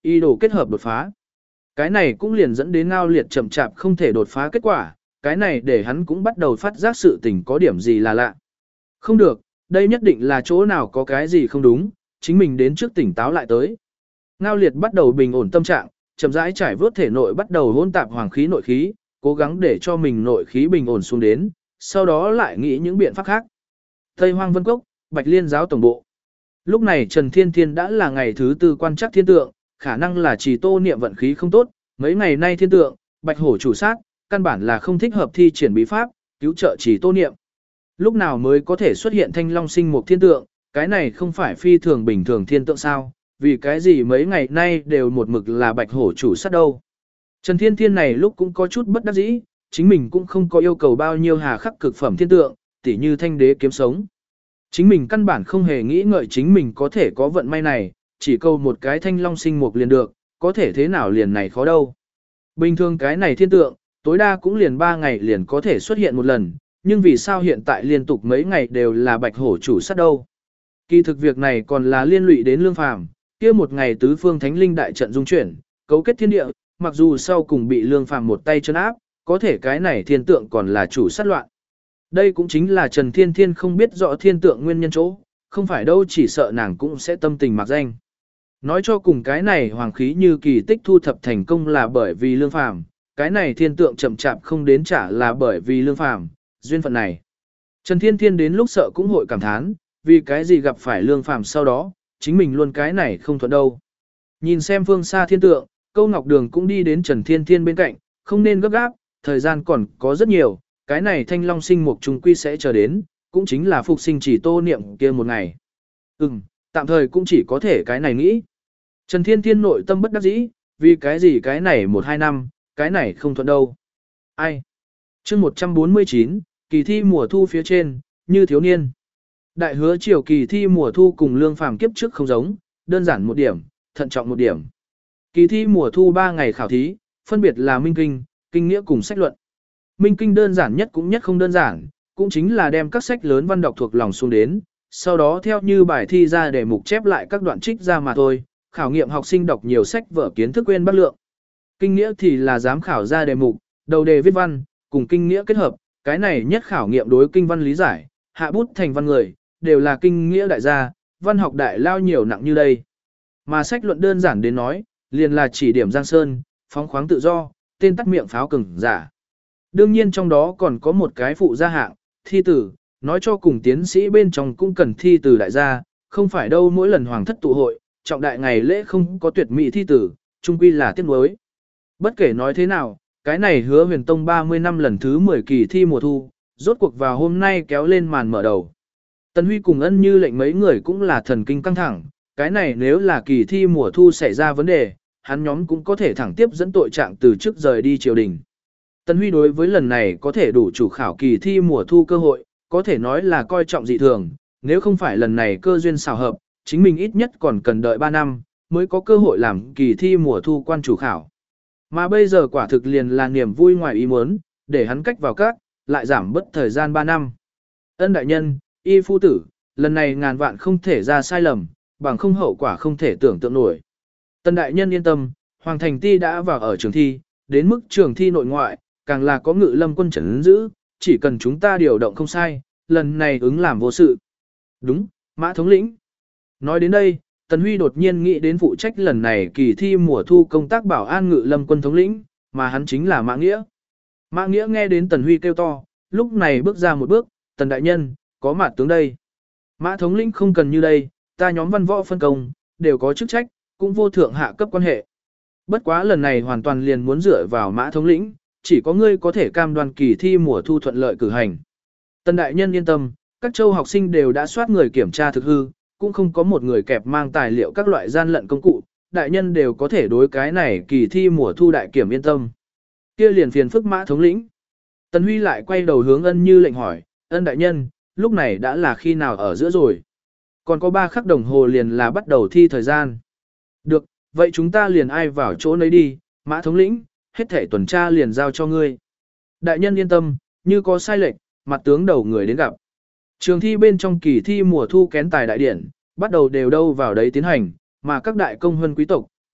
y đồ kết hợp đột phá. Cái này cũng liền dẫn đến Ngao Liệt chậm chạp không thể đột phá kết quả, cái này để hắn cũng bắt đầu phát giác sự tình có điểm gì là lạ. Không được, đây nhất định là chỗ nào có cái gì không đúng, chính mình đến trước tỉnh táo lại tới. Ngao Liệt bắt đầu bình ổn tâm trạng, chậm rãi trải vớt thể nội bắt đầu hỗn tạp hoàng khí nội khí, cố gắng để cho mình nội khí bình ổn xuống đến, sau đó lại nghĩ những biện pháp khác. Tây Hoang Vân Cốc, Bạch Liên giáo tổng bộ. Lúc này Trần Thiên Thiên đã là ngày thứ tư quan trắc thiên tượng, khả năng là chỉ tô niệm vận khí không tốt, mấy ngày nay thiên tượng, Bạch Hổ chủ sát, căn bản là không thích hợp thi triển bí pháp, cứu trợ chỉ tô niệm. Lúc nào mới có thể xuất hiện thanh long sinh một thiên tượng, cái này không phải phi thường bình thường thiên tượng sao, vì cái gì mấy ngày nay đều một mực là Bạch Hổ chủ sát đâu. Trần Thiên Thiên này lúc cũng có chút bất đắc dĩ, chính mình cũng không có yêu cầu bao nhiêu hà khắc cực phẩm thiên tượng, tỉ như thanh đế kiếm sống. Chính mình căn bản không hề nghĩ ngợi chính mình có thể có vận may này, chỉ câu một cái thanh long sinh mục liền được, có thể thế nào liền này khó đâu. Bình thường cái này thiên tượng, tối đa cũng liền ba ngày liền có thể xuất hiện một lần, nhưng vì sao hiện tại liên tục mấy ngày đều là Bạch Hổ chủ sát đâu. Kỳ thực việc này còn là liên lụy đến Lương Phàm, kia một ngày tứ phương thánh linh đại trận dung chuyển, cấu kết thiên địa, mặc dù sau cùng bị Lương Phàm một tay trấn áp, có thể cái này thiên tượng còn là chủ sát loạn. Đây cũng chính là Trần Thiên Thiên không biết rõ thiên tượng nguyên nhân chỗ, không phải đâu chỉ sợ nàng cũng sẽ tâm tình mặc danh. Nói cho cùng cái này hoàng khí như kỳ tích thu thập thành công là bởi vì Lương Phàm, cái này thiên tượng chậm chạp không đến trả là bởi vì Lương Phàm, duyên phận này. Trần Thiên Thiên đến lúc sợ cũng hội cảm thán, vì cái gì gặp phải Lương Phàm sau đó, chính mình luôn cái này không thuận đâu. Nhìn xem phương xa thiên tượng, Câu Ngọc Đường cũng đi đến Trần Thiên Thiên bên cạnh, không nên gấp gáp, thời gian còn có rất nhiều, cái này thanh long sinh mục trùng quy sẽ chờ đến, cũng chính là phục sinh chỉ tô niệm kia một ngày. Ừm, tạm thời cũng chỉ có thể cái này nghĩ. Trần Thiên Thiên nội tâm bất đắc dĩ, vì cái gì cái này một hai năm, cái này không thuận đâu. Ai? chương một trăm bốn mươi chín, kỳ thi mùa thu phía trên, như thiếu niên. Đại hứa chiều kỳ thi mùa thu cùng Lương Phàm kiếp trước không giống, đơn giản một điểm, thận trọng một điểm. Kỳ thi mùa thu ba ngày khảo thí, phân biệt là minh kinh, kinh nghĩa cùng sách luận. Minh kinh đơn giản nhất cũng nhất không đơn giản, cũng chính là đem các sách lớn văn đọc thuộc lòng xuống đến, sau đó theo như bài thi ra để mục chép lại các đoạn trích ra mà thôi, khảo nghiệm học sinh đọc nhiều sách vở kiến thức quên bất lượng. Kinh nghĩa thì là giám khảo ra đề mục, đầu đề viết văn, cùng kinh nghĩa kết hợp, cái này nhất khảo nghiệm đối kinh văn lý giải, hạ bút thành văn người, đều là kinh nghĩa đại gia, văn học đại lao nhiều nặng như đây. Mà sách luận đơn giản đến nói, liền là chỉ điểm Giang Sơn, phóng khoáng tự do, tên tắt miệng pháo cứng giả. Đương nhiên trong đó còn có một cái phụ gia hạng, thi tử, nói cho cùng tiến sĩ bên trong cũng cần thi tử đại gia, không phải đâu mỗi lần hoàng thất tụ hội, trọng đại ngày lễ không có tuyệt mỹ thi tử, chung quy là tiếc nuối. Bất kể nói thế nào, cái này Hứa Huyền Tông ba mươi năm lần thứ mười kỳ thi mùa thu, rốt cuộc vào hôm nay kéo lên màn mở đầu. Tần Huy cùng Ân Như lệnh mấy người cũng là thần kinh căng thẳng, cái này nếu là kỳ thi mùa thu xảy ra vấn đề, hắn nhóm cũng có thể thẳng tiếp dẫn tội trạng từ trước rời đi triều đình. Tần Huy đối với lần này có thể đủ chủ khảo kỳ thi mùa thu cơ hội, có thể nói là coi trọng dị thường, nếu không phải lần này cơ duyên xào hợp, chính mình ít nhất còn cần đợi ba năm, mới có cơ hội làm kỳ thi mùa thu quan chủ khảo. Mà bây giờ quả thực liền là niềm vui ngoài ý muốn, để hắn cách vào các, lại giảm bớt thời gian ba năm. Ân đại nhân, y phu tử, lần này ngàn vạn không thể ra sai lầm, bằng không hậu quả không thể tưởng tượng nổi. Tần đại nhân yên tâm, Hoàng Thành Ti đã vào ở trường thi, đến mức trường thi nội ngoại, càng là có ngự lâm quân trấn giữ, chỉ cần chúng ta điều động không sai, lần này ứng làm vô sự. Đúng, Mã thống lĩnh. Nói đến đây, Tần Huy đột nhiên nghĩ đến phụ trách lần này kỳ thi mùa thu công tác bảo an ngự lâm quân thống lĩnh, mà hắn chính là Mã Nghĩa. Mã Nghĩa nghe đến Tần Huy kêu to, lúc này bước ra một bước, Tần đại nhân, có mặt tướng đây. Mã thống lĩnh không cần như đây, ta nhóm văn võ phân công, đều có chức trách, cũng vô thượng hạ cấp quan hệ. Bất quá lần này hoàn toàn liền muốn dựa vào Mã thống lĩnh, chỉ có ngươi có thể cam đoan kỳ thi mùa thu thuận lợi cử hành. Tần đại nhân yên tâm, các châu học sinh đều đã soát người kiểm tra thực hư, cũng không có một người kẹp mang tài liệu các loại gian lận công cụ, đại nhân đều có thể đối cái này kỳ thi mùa thu đại kiểm yên tâm. Kia liền phiền phức Mã thống lĩnh. Tần Huy lại quay đầu hướng Ân Như lệnh hỏi, Ân đại nhân, lúc này đã là khi nào ở giữa rồi? Còn có ba khắc đồng hồ liền là bắt đầu thi thời gian. Được, vậy chúng ta liền ai vào chỗ nấy đi, Mã thống lĩnh, hết thể tuần tra liền giao cho ngươi. Đại nhân yên tâm, như có sai lệch, mặt tướng đầu người đến gặp. Trường thi bên trong kỳ thi mùa thu kén tài đại điển, bắt đầu đều đâu vào đấy tiến hành, mà các đại công huân quý tộc,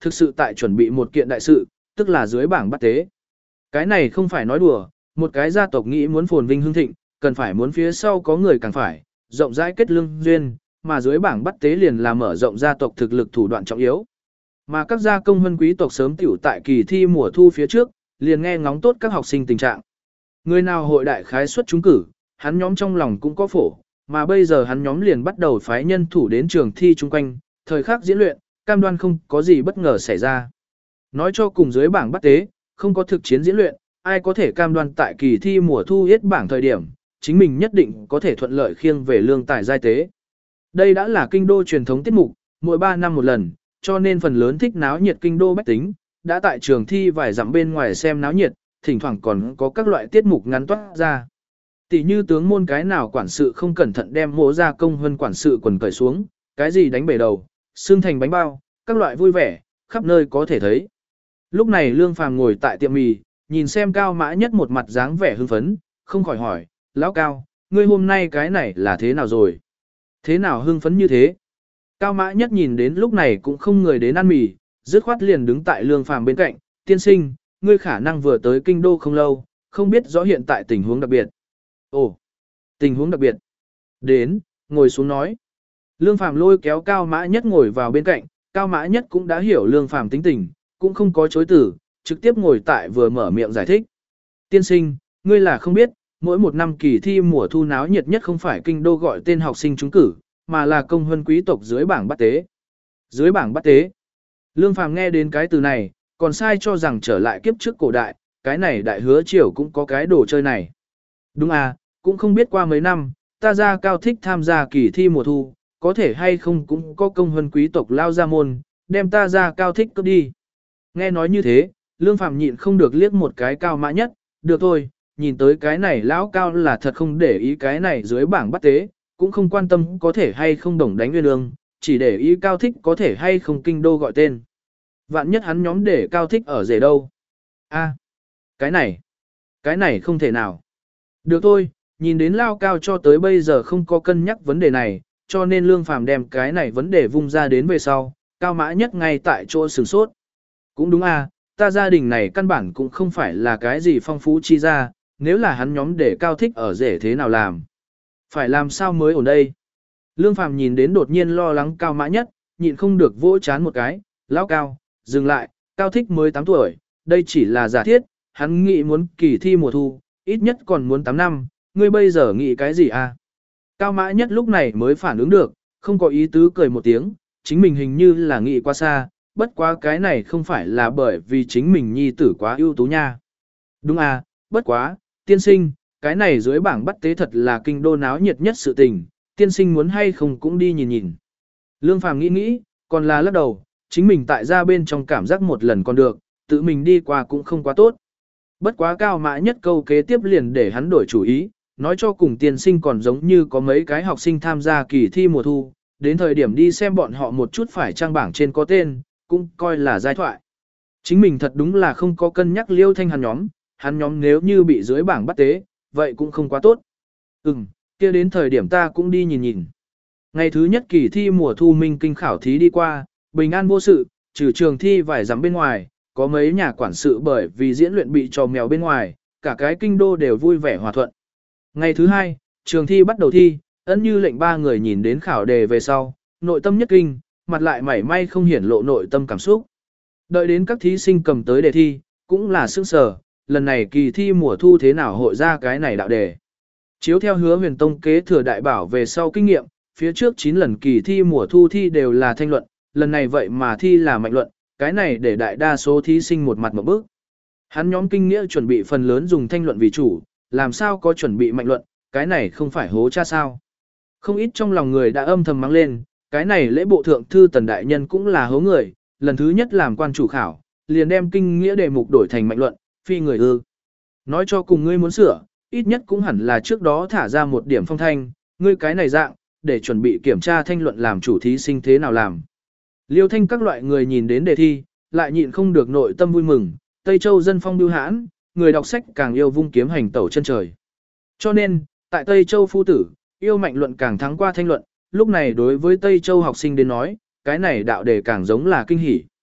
thực sự tại chuẩn bị một kiện đại sự, tức là dưới bảng bắt tế. Cái này không phải nói đùa, một cái gia tộc nghĩ muốn phồn vinh hưng thịnh, cần phải muốn phía sau có người càng phải, rộng rãi kết lương duyên, mà dưới bảng bắt tế liền là mở rộng gia tộc thực lực thủ đoạn trọng yếu. Mà các gia công vân quý tộc sớm tiểu tại kỳ thi mùa thu phía trước, liền nghe ngóng tốt các học sinh tình trạng. Người nào hội đại khái suất trúng cử, hắn nhóm trong lòng cũng có phổ, mà bây giờ hắn nhóm liền bắt đầu phái nhân thủ đến trường thi chung quanh, thời khắc diễn luyện, cam đoan không có gì bất ngờ xảy ra. Nói cho cùng dưới bảng bắt tế, không có thực chiến diễn luyện, ai có thể cam đoan tại kỳ thi mùa thu yết bảng thời điểm, chính mình nhất định có thể thuận lợi khiêng về lương tài giai tế. Đây đã là kinh đô truyền thống tiết mục, mỗi ba năm một lần, cho nên phần lớn thích náo nhiệt kinh đô bách tính, đã tại trường thi vài dặm bên ngoài xem náo nhiệt, thỉnh thoảng còn có các loại tiết mục ngắn toát ra. Tỷ như tướng môn cái nào quản sự không cẩn thận đem mộ ra công hơn quản sự quần cởi xuống, cái gì đánh bể đầu, xương thành bánh bao, các loại vui vẻ, khắp nơi có thể thấy. Lúc này Lương Phàm ngồi tại tiệm mì, nhìn xem Cao Mã Nhất một mặt dáng vẻ hưng phấn, không khỏi hỏi, lão Cao, ngươi hôm nay cái này là thế nào rồi? Thế nào hưng phấn như thế? Cao Mã Nhất nhìn đến lúc này cũng không người đến ăn mì, dứt khoát liền đứng tại Lương Phàm bên cạnh, tiên sinh, ngươi khả năng vừa tới kinh đô không lâu, không biết rõ hiện tại tình huống đặc biệt. Ồ, tình huống đặc biệt. Đến, ngồi xuống nói. Lương Phàm lôi kéo Cao Mã Nhất ngồi vào bên cạnh, Cao Mã Nhất cũng đã hiểu Lương Phàm tính tình, cũng không có chối từ, trực tiếp ngồi tại vừa mở miệng giải thích. Tiên sinh, ngươi là không biết, mỗi một năm kỳ thi mùa thu náo nhiệt nhất không phải kinh đô gọi tên học sinh trúng cử, mà là công huân quý tộc dưới bảng bắt tế. Dưới bảng bắt tế. Lương Phàm nghe đến cái từ này, còn sai cho rằng trở lại kiếp trước cổ đại, cái này đại hứa triều cũng có cái đồ chơi này. Đúng à, cũng không biết qua mấy năm, ta ra Cao thích tham gia kỳ thi mùa thu, có thể hay không cũng có công huân quý tộc lao ra môn, đem ta ra Cao thích cướp đi. Nghe nói như thế, Lương Phàm nhịn không được liếc một cái Cao Mã Nhất, được thôi, nhìn tới cái này lão Cao là thật không để ý cái này dưới bảng bắt tế, cũng không quan tâm có thể hay không đồng đánh nguyên lương, chỉ để ý Cao thích có thể hay không kinh đô gọi tên. Vạn nhất hắn nhóm để Cao thích ở rể đâu. A, cái này, cái này không thể nào. Được thôi, nhìn đến lao Cao cho tới bây giờ không có cân nhắc vấn đề này, cho nên Lương Phàm đem cái này vấn đề vung ra đến về sau, Cao Mã Nhất ngay tại chỗ sửng sốt. Cũng đúng à, ta gia đình này căn bản cũng không phải là cái gì phong phú chi ra, nếu là hắn nhóm để Cao thích ở rể thế nào làm. Phải làm sao mới ổn đây? Lương Phàm nhìn đến đột nhiên lo lắng Cao Mã Nhất, nhịn không được vỗ chán một cái, lão Cao, dừng lại, Cao thích mới tám tuổi, đây chỉ là giả thiết, hắn nghĩ muốn kỳ thi mùa thu, ít nhất còn muốn tám năm, ngươi bây giờ nghĩ cái gì à? Cao Mã Nhất lúc này mới phản ứng được, không có ý tứ cười một tiếng, chính mình hình như là nghĩ quá xa, bất quá cái này không phải là bởi vì chính mình nhi tử quá ưu tú nha. Đúng à, bất quá, tiên sinh, cái này dưới bảng bắt tế thật là kinh đô náo nhiệt nhất sự tình, tiên sinh muốn hay không cũng đi nhìn nhìn. Lương Phàm nghĩ nghĩ, còn là lắc đầu, chính mình tại ra bên trong cảm giác một lần còn được, tự mình đi qua cũng không quá tốt. Bất quá Cao Mã Nhất câu kế tiếp liền để hắn đổi chủ ý, nói cho cùng tiên sinh còn giống như có mấy cái học sinh tham gia kỳ thi mùa thu, đến thời điểm đi xem bọn họ một chút phải trang bảng trên có tên, cũng coi là giai thoại. Chính mình thật đúng là không có cân nhắc Liêu Thanh hắn nhóm, hắn nhóm nếu như bị dưới bảng bắt tế, vậy cũng không quá tốt. Ừm, kia đến thời điểm ta cũng đi nhìn nhìn. Ngày thứ nhất kỳ thi mùa thu minh kinh khảo thí đi qua, bình an vô sự, trừ trường thi vài dặm bên ngoài, có mấy nhà quản sự bởi vì diễn luyện bị trò mèo bên ngoài, cả cái kinh đô đều vui vẻ hòa thuận. Ngày thứ hai, trường thi bắt đầu thi, ân như lệnh ba người nhìn đến khảo đề về sau, nội tâm nhất kinh, mặt lại mảy may không hiển lộ nội tâm cảm xúc. Đợi đến các thí sinh cầm tới đề thi, cũng là sững sờ, lần này kỳ thi mùa thu thế nào hội ra cái này đạo đề. Chiếu theo Hứa Huyền Tông kế thừa đại bảo về sau kinh nghiệm, phía trước chín lần kỳ thi mùa thu thi đều là thanh luận, lần này vậy mà thi là mạnh luận, cái này để đại đa số thí sinh một mặt một bước. Hắn nhóm kinh nghĩa chuẩn bị phần lớn dùng thanh luận vì chủ, làm sao có chuẩn bị mạnh luận, cái này không phải hố cha sao. Không ít trong lòng người đã âm thầm mắng lên, cái này lễ bộ thượng thư Tần Đại Nhân cũng là hố người, lần thứ nhất làm quan chủ khảo, liền đem kinh nghĩa đề mục đổi thành mạnh luận, phi người ư. Nói cho cùng ngươi muốn sửa, ít nhất cũng hẳn là trước đó thả ra một điểm phong thanh, ngươi cái này dạng, để chuẩn bị kiểm tra thanh luận làm chủ thí sinh thế nào làm. Liêu Thanh các loại người nhìn đến đề thi, lại nhịn không được nội tâm vui mừng, Tây Châu dân phong bưu hãn, người đọc sách càng yêu vung kiếm hành tẩu chân trời. Cho nên, tại Tây Châu phu tử, yêu mạnh luận càng thắng qua thanh luận, lúc này đối với Tây Châu học sinh đến nói, cái này đạo đề càng giống là kinh hỉ.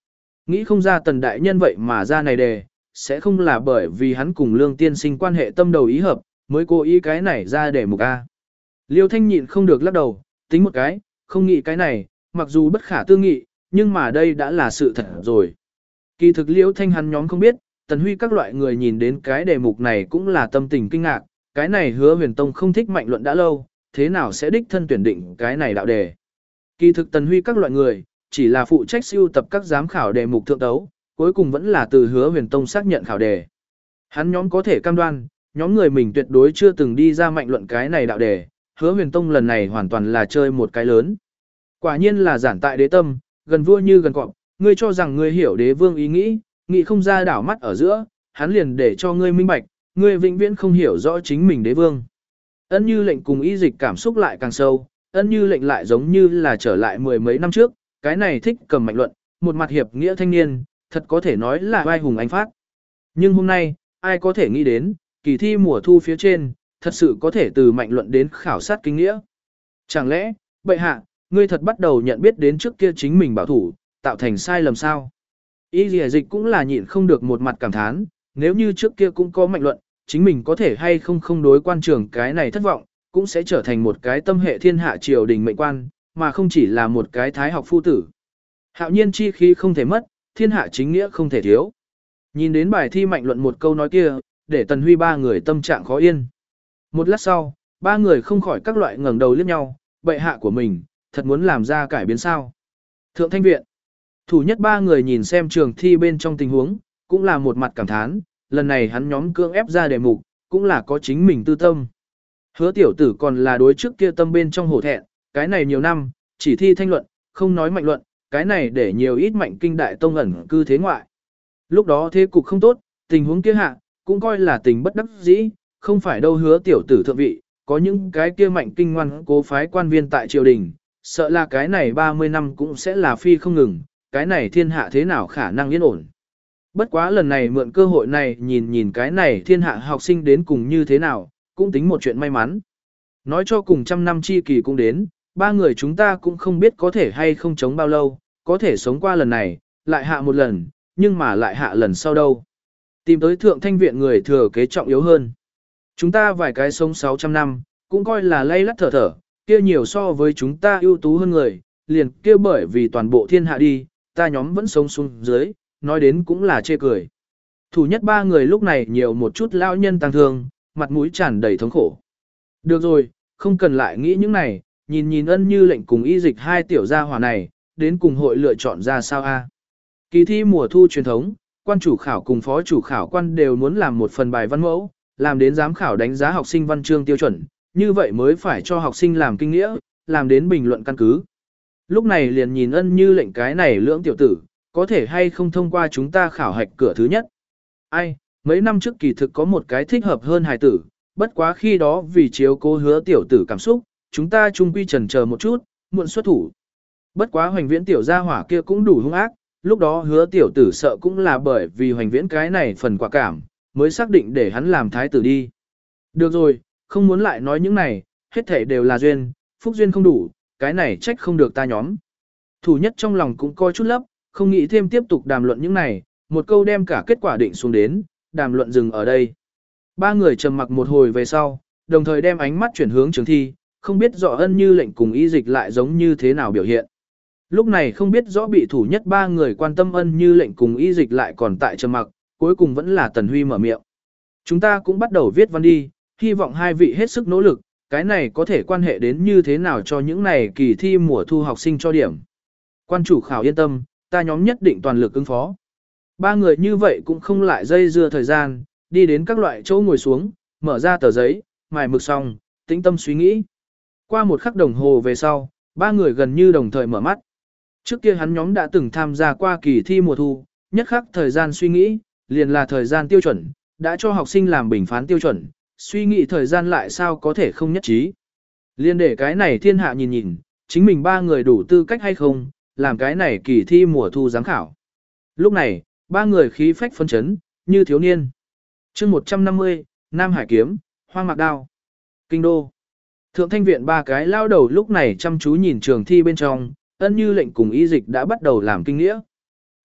Nghĩ không ra tần đại nhân vậy mà ra này đề, sẽ không là bởi vì hắn cùng lương tiên sinh quan hệ tâm đầu ý hợp, mới cố ý cái này ra để mục A. Liêu Thanh nhịn không được lắc đầu, tính một cái, không nghĩ cái này, mặc dù bất khả tư nghị, nhưng mà đây đã là sự thật rồi. Kỳ thực Liêu Thanh hắn nhóm không biết, Tần Huy các loại người nhìn đến cái đề mục này cũng là tâm tình kinh ngạc, cái này Hứa Huyền Tông không thích mạnh luận đã lâu, thế nào sẽ đích thân tuyển định cái này đạo đề. Kỳ thực Tần Huy các loại người, chỉ là phụ trách siêu tập các giám khảo đề mục thượng tấu, cuối cùng vẫn là từ Hứa Huyền Tông xác nhận khảo đề. Hắn nhóm có thể cam đoan, nhóm người mình tuyệt đối chưa từng đi ra mạnh luận cái này đạo đề, Hứa Huyền Tông lần này hoàn toàn là chơi một cái lớn. Quả nhiên là giản tại đế tâm, gần vua như gần cọp, ngươi cho rằng ngươi hiểu đế vương ý nghĩ, nghĩ không ra đảo mắt ở giữa, hắn liền để cho ngươi minh bạch, ngươi vĩnh viễn không hiểu rõ chính mình đế vương. Ân Như Lệnh cùng Y Dịch cảm xúc lại càng sâu, Ân Như Lệnh lại giống như là trở lại mười mấy năm trước, cái này thích cầm mạnh luận, một mặt hiệp nghĩa thanh niên, thật có thể nói là vai hùng anh phát. Nhưng hôm nay, ai có thể nghĩ đến, kỳ thi mùa thu phía trên, thật sự có thể từ mạnh luận đến khảo sát kinh nghĩa. Chẳng lẽ, bệ hạ, ngươi thật bắt đầu nhận biết đến trước kia chính mình bảo thủ, tạo thành sai lầm sao? Y Lìa Dịch cũng là nhịn không được một mặt cảm thán, nếu như trước kia cũng có mạnh luận, chính mình có thể hay không không đối quan trường cái này thất vọng, cũng sẽ trở thành một cái tâm hệ thiên hạ triều đình mệnh quan, mà không chỉ là một cái thái học phu tử. Hạo nhiên chi khí không thể mất, thiên hạ chính nghĩa không thể thiếu. Nhìn đến bài thi mạnh luận một câu nói kia, để Tần Huy ba người tâm trạng khó yên. Một lát sau, ba người không khỏi các loại ngẩng đầu liếc nhau, bệ hạ của mình, thật muốn làm ra cải biến sao. Thượng Thanh Viện, thủ nhất ba người nhìn xem trường thi bên trong tình huống, cũng là một mặt cảm thán, lần này hắn nhóm cưỡng ép ra đề mục, cũng là có chính mình tư tâm. Hứa tiểu tử còn là đối trước kia tâm bên trong hổ thẹn, cái này nhiều năm, chỉ thi thanh luận, không nói mạnh luận, cái này để nhiều ít mạnh kinh đại tông ẩn cư thế ngoại. Lúc đó thế cục không tốt, tình huống kia hạ, cũng coi là tình bất đắc dĩ, không phải đâu hứa tiểu tử thượng vị, có những cái kia mạnh kinh ngoan cố phái quan viên tại triều đình, sợ là cái này ba mươi năm cũng sẽ là phi không ngừng, cái này thiên hạ thế nào khả năng yên ổn. Bất quá lần này mượn cơ hội này nhìn nhìn cái này thiên hạ học sinh đến cùng như thế nào, cũng tính một chuyện may mắn. Nói cho cùng trăm năm chi kỳ cũng đến, ba người chúng ta cũng không biết có thể hay không chống bao lâu, có thể sống qua lần này, lại hạ một lần, nhưng mà lại hạ lần sau đâu. Tìm tới thượng thanh viện người thừa kế trọng yếu hơn. Chúng ta vài cái sống sáu trăm năm, cũng coi là lay lắt thở thở, kia nhiều so với chúng ta ưu tú hơn người, liền kia bởi vì toàn bộ thiên hạ đi, ta nhóm vẫn sống xuống dưới, nói đến cũng là chê cười. Thủ nhất ba người lúc này nhiều một chút lão nhân tăng thương, mặt mũi tràn đầy thống khổ. Được rồi, không cần lại nghĩ những này, nhìn nhìn Ân Như Lệnh cùng Y Dịch hai tiểu gia hỏa này, đến cùng hội lựa chọn ra sao a? Kỳ thi mùa thu truyền thống, quan chủ khảo cùng phó chủ khảo quan đều muốn làm một phần bài văn mẫu, làm đến giám khảo đánh giá học sinh văn chương tiêu chuẩn, như vậy mới phải cho học sinh làm kinh nghĩa, làm đến bình luận căn cứ. Lúc này liền nhìn Ân Như Lệnh cái này lưỡng tiểu tử, có thể hay không thông qua chúng ta khảo hạch cửa thứ nhất. Ai, mấy năm trước kỳ thực có một cái thích hợp hơn hài tử, bất quá khi đó vì chiếu cố hứa tiểu tử cảm xúc, chúng ta chung quy chần chờ một chút, muộn xuất thủ. Bất quá hoành viễn tiểu gia hỏa kia cũng đủ hung ác, lúc đó hứa tiểu tử sợ cũng là bởi vì hoành viễn cái này phần quả cảm, mới xác định để hắn làm thái tử đi. Được rồi, không muốn lại nói những này, hết thảy đều là duyên, phúc duyên không đủ, cái này trách không được ta nhóm. Thủ nhất trong lòng cũng coi chút lấp, không nghĩ thêm tiếp tục đàm luận những này, một câu đem cả kết quả định xuống đến, đàm luận dừng ở đây. Ba người trầm mặc một hồi về sau, đồng thời đem ánh mắt chuyển hướng trường thi, không biết rõ Ân Như Lệnh cùng Y Dịch lại giống như thế nào biểu hiện. Lúc này không biết rõ bị thủ nhất ba người quan tâm Ân Như Lệnh cùng Y Dịch lại còn tại trầm mặc, cuối cùng vẫn là Tần Huy mở miệng. Chúng ta cũng bắt đầu viết văn đi, hy vọng hai vị hết sức nỗ lực, cái này có thể quan hệ đến như thế nào cho những này kỳ thi mùa thu học sinh cho điểm. Quan chủ khảo yên tâm, ta nhóm nhất định toàn lực ứng phó. Ba người như vậy cũng không lại dây dưa thời gian, đi đến các loại chỗ ngồi xuống, mở ra tờ giấy, mài mực xong, tĩnh tâm suy nghĩ. Qua một khắc đồng hồ về sau, ba người gần như đồng thời mở mắt. Trước kia hắn nhóm đã từng tham gia qua kỳ thi mùa thu, nhất khắc thời gian suy nghĩ, liền là thời gian tiêu chuẩn, đã cho học sinh làm bình phán tiêu chuẩn, suy nghĩ thời gian lại sao có thể không nhất trí. Liên để cái này thiên hạ nhìn nhìn, chính mình ba người đủ tư cách hay không, làm cái này kỳ thi mùa thu giám khảo. Lúc này, ba người khí phách phấn chấn, như thiếu niên. chương một trăm năm mươi, Nam Hải Kiếm, Hoang Mạc Đao. Kinh đô. Thượng Thanh Viện ba cái lao đầu lúc này chăm chú nhìn trường thi bên trong, Ân Như Lệnh cùng Y Dịch đã bắt đầu làm kinh nghĩa.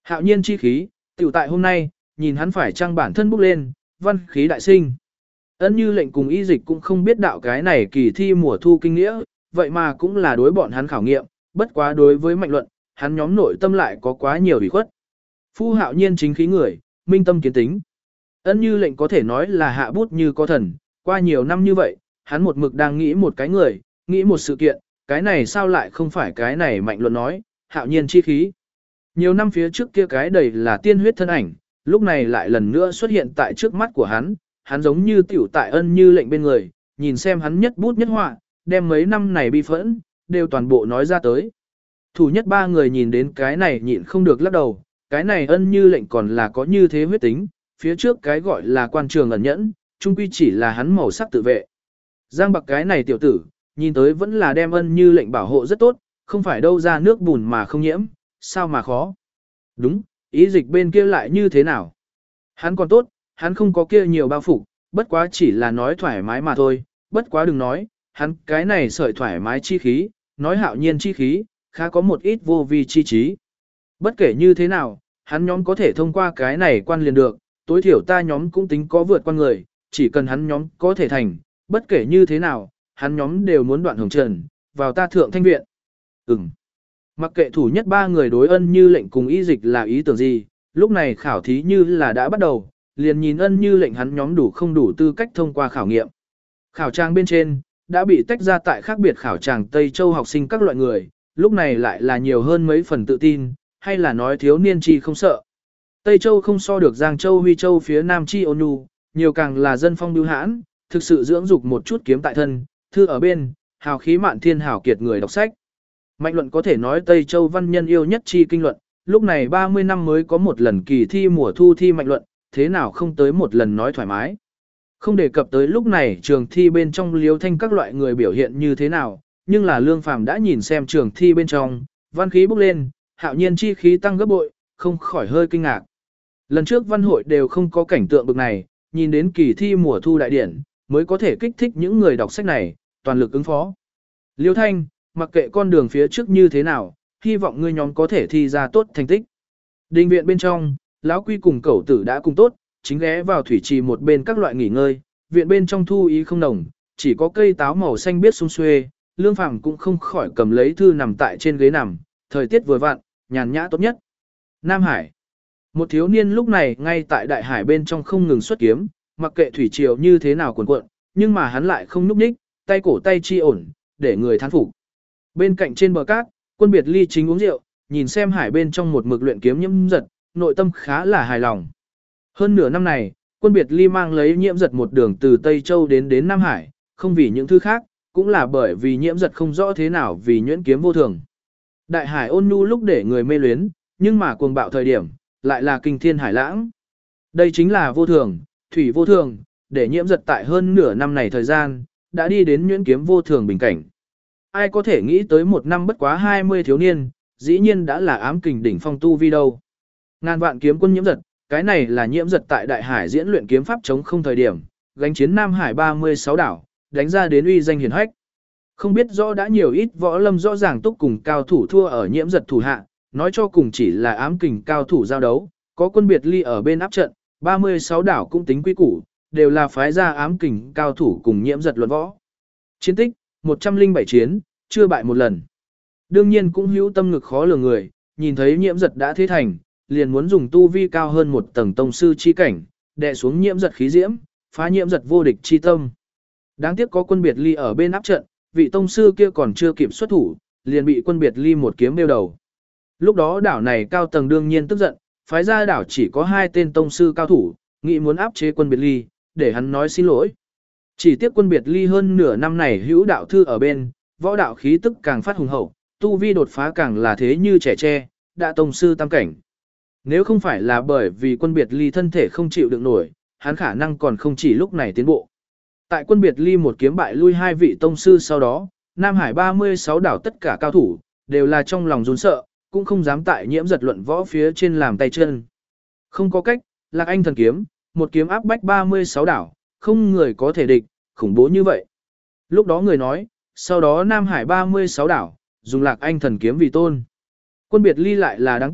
Hạo nhiên chi khí, tiểu tại hôm nay, nhìn hắn phải trang bản thân bốc lên, văn khí đại sinh. Ân Như Lệnh cùng Y Dịch cũng không biết đạo cái này kỳ thi mùa thu kinh nghĩa, vậy mà cũng là đối bọn hắn khảo nghiệm, bất quá đối với Mạnh Luận, hắn nhóm nội tâm lại có quá nhiều ủy khuất. Phu Hạo nhiên chính khí người, minh tâm kiến tính. Ân Như Lệnh có thể nói là hạ bút như có thần, qua nhiều năm như vậy, hắn một mực đang nghĩ một cái người, nghĩ một sự kiện, cái này sao lại không phải cái này Mạnh Luận nói, Hạo nhiên chi khí. Nhiều năm phía trước kia cái đầy là tiên huyết thân ảnh, lúc này lại lần nữa xuất hiện tại trước mắt của hắn, hắn giống như tiểu tại Ân Như Lệnh bên người, nhìn xem hắn nhất bút nhất họa, đem mấy năm này bi phẫn, đều toàn bộ nói ra tới. Thủ nhất ba người nhìn đến cái này nhịn không được lắc đầu, cái này Ân Như Lệnh còn là có như thế huyết tính, phía trước cái gọi là quan trường ẩn nhẫn, chung quy chỉ là hắn màu sắc tự vệ. Giang Bạc cái này tiểu tử, nhìn tới vẫn là đem Ân Như Lệnh bảo hộ rất tốt, không phải đâu ra nước bùn mà không nhiễm, sao mà khó. Đúng, Y Dịch bên kia lại như thế nào? Hắn còn tốt, hắn không có kia nhiều bao phục, bất quá chỉ là nói thoải mái mà thôi, bất quá đừng nói, hắn cái này sợi thoải mái chi khí, nói hạo nhiên chi khí, khá có một ít vô vi chi trí. Bất kể như thế nào, hắn nhóm có thể thông qua cái này quan liền được, tối thiểu ta nhóm cũng tính có vượt qua người, chỉ cần hắn nhóm có thể thành, bất kể như thế nào, hắn nhóm đều muốn đoạn hồng trần, vào ta thượng thanh viện. Ừm. Mặc kệ thủ nhất ba người đối Ân Như Lệnh cùng Y Dịch là ý tưởng gì, lúc này khảo thí như là đã bắt đầu, liền nhìn Ân Như Lệnh hắn nhóm đủ không đủ tư cách thông qua khảo nghiệm. Khảo trang bên trên, đã bị tách ra tại khác biệt khảo tràng Tây Châu học sinh các loại người, lúc này lại là nhiều hơn mấy phần tự tin, hay là nói thiếu niên chi không sợ. Tây Châu không so được Giang Châu Huy Châu phía Nam chi ôn nhu, nhiều càng là dân phong bưu hãn, thực sự dưỡng dục một chút kiếm tại thân, thư ở bên, hào khí mạn thiên hào kiệt người đọc sách. Mạnh Luận có thể nói Tây Châu văn nhân yêu nhất chi kinh luận, lúc này ba mươi năm mới có một lần kỳ thi mùa thu thi Mạnh Luận, thế nào không tới một lần nói thoải mái. Không đề cập tới lúc này trường thi bên trong Liêu Thanh các loại người biểu hiện như thế nào, nhưng là Lương Phàm đã nhìn xem trường thi bên trong, văn khí bốc lên, hạo nhiên chi khí tăng gấp bội, không khỏi hơi kinh ngạc. Lần trước văn hội đều không có cảnh tượng bực này, nhìn đến kỳ thi mùa thu đại điển, mới có thể kích thích những người đọc sách này, toàn lực ứng phó. Liêu Thanh, mặc kệ con đường phía trước như thế nào, hy vọng ngươi nhóm có thể thi ra tốt thành tích. Đình viện bên trong, lão Quy cùng cẩu tử đã cùng tốt, chính ghé vào thủy trì một bên các loại nghỉ ngơi, viện bên trong thu ý không nồng, chỉ có cây táo màu xanh biết sung xuê, Lương Phàm cũng không khỏi cầm lấy thư nằm tại trên ghế nằm, thời tiết vừa vặn, nhàn nhã tốt nhất. Nam Hải. Một thiếu niên lúc này ngay tại đại hải bên trong không ngừng xuất kiếm, mặc kệ thủy triều như thế nào cuồn cuộn, nhưng mà hắn lại không nhúc nhích, tay cổ tay chi ổn, để người thán phục. Bên cạnh trên bờ cát, Quân Biệt Ly chính uống rượu, nhìn xem hải bên trong một mực luyện kiếm Nhiễm Giật, nội tâm khá là hài lòng. Hơn nửa năm này, Quân Biệt Ly mang lấy Nhiễm Giật một đường từ Tây Châu đến đến Nam Hải, không vì những thứ khác, cũng là bởi vì Nhiễm Giật không rõ thế nào vì nhuyễn kiếm vô thường. Đại hải ôn nhu lúc để người mê luyến, nhưng mà cuồng bạo thời điểm, lại là kinh thiên hải lãng. Đây chính là vô thường, thủy vô thường, để Nhiễm Giật tại hơn nửa năm này thời gian, đã đi đến nhuyễn kiếm vô thường bình cảnh. Ai có thể nghĩ tới một năm bất quá hai mươi thiếu niên, dĩ nhiên đã là ám kình đỉnh phong tu vi đâu. Ngàn vạn kiếm quân Nhiễm Giật, cái này là Nhiễm Giật tại đại hải diễn luyện kiếm pháp chống không thời điểm, gánh chiến Nam Hải ba mươi sáu đảo, đánh ra đến uy danh hiển hách. Không biết rõ đã nhiều ít võ lâm rõ ràng túc cùng cao thủ thua ở Nhiễm Giật thủ hạ, nói cho cùng chỉ là ám kình cao thủ giao đấu, có Quân Biệt Ly ở bên áp trận, ba mươi sáu đảo cũng tính quy củ, đều là phái ra ám kình cao thủ cùng Nhiễm Giật luận võ. Chiến tích, một trăm lẻ bảy chiến, chưa bại một lần. Đương nhiên cũng hữu tâm ngực khó lường người, nhìn thấy Nhiễm Giật đã thế thành, liền muốn dùng tu vi cao hơn một tầng tông sư chi cảnh, đè xuống Nhiễm Giật khí diễm, phá Nhiễm Giật vô địch chi tâm. Đáng tiếc có Quân Biệt Ly ở bên áp trận, vị tông sư kia còn chưa kịp xuất thủ, liền bị Quân Biệt Ly một kiếm đeo đầu. Lúc đó đảo này cao tầng đương nhiên tức giận, phái ra đảo chỉ có hai tên tông sư cao thủ, nghĩ muốn áp chế Quân Biệt Ly, để hắn nói xin lỗi. Chỉ tiếc Quân Biệt Ly hơn nửa năm này hữu đạo thư ở bên, võ đạo khí tức càng phát hùng hậu, tu vi đột phá càng là thế như trẻ tre, đã tông sư tam cảnh. Nếu không phải là bởi vì Quân Biệt Ly thân thể không chịu đựng nổi, hắn khả năng còn không chỉ lúc này tiến bộ. Tại Quân Biệt Ly một kiếm bại lui hai vị tông sư sau đó, Nam Hải ba mươi sáu đảo tất cả cao thủ, đều là trong lòng run sợ, cũng không dám tại Nhiễm Giật luận võ phía trên làm tay chân. Không có cách, Lạc Anh thần kiếm, một kiếm áp bách ba mươi sáu đảo, không người có thể địch, khủng bố như vậy. Lúc đó người nói, sau đó Nam Hải ba mươi sáu đảo, dùng Lạc Anh thần kiếm vì tôn. Quân Biệt Ly lại là đáng tiếc,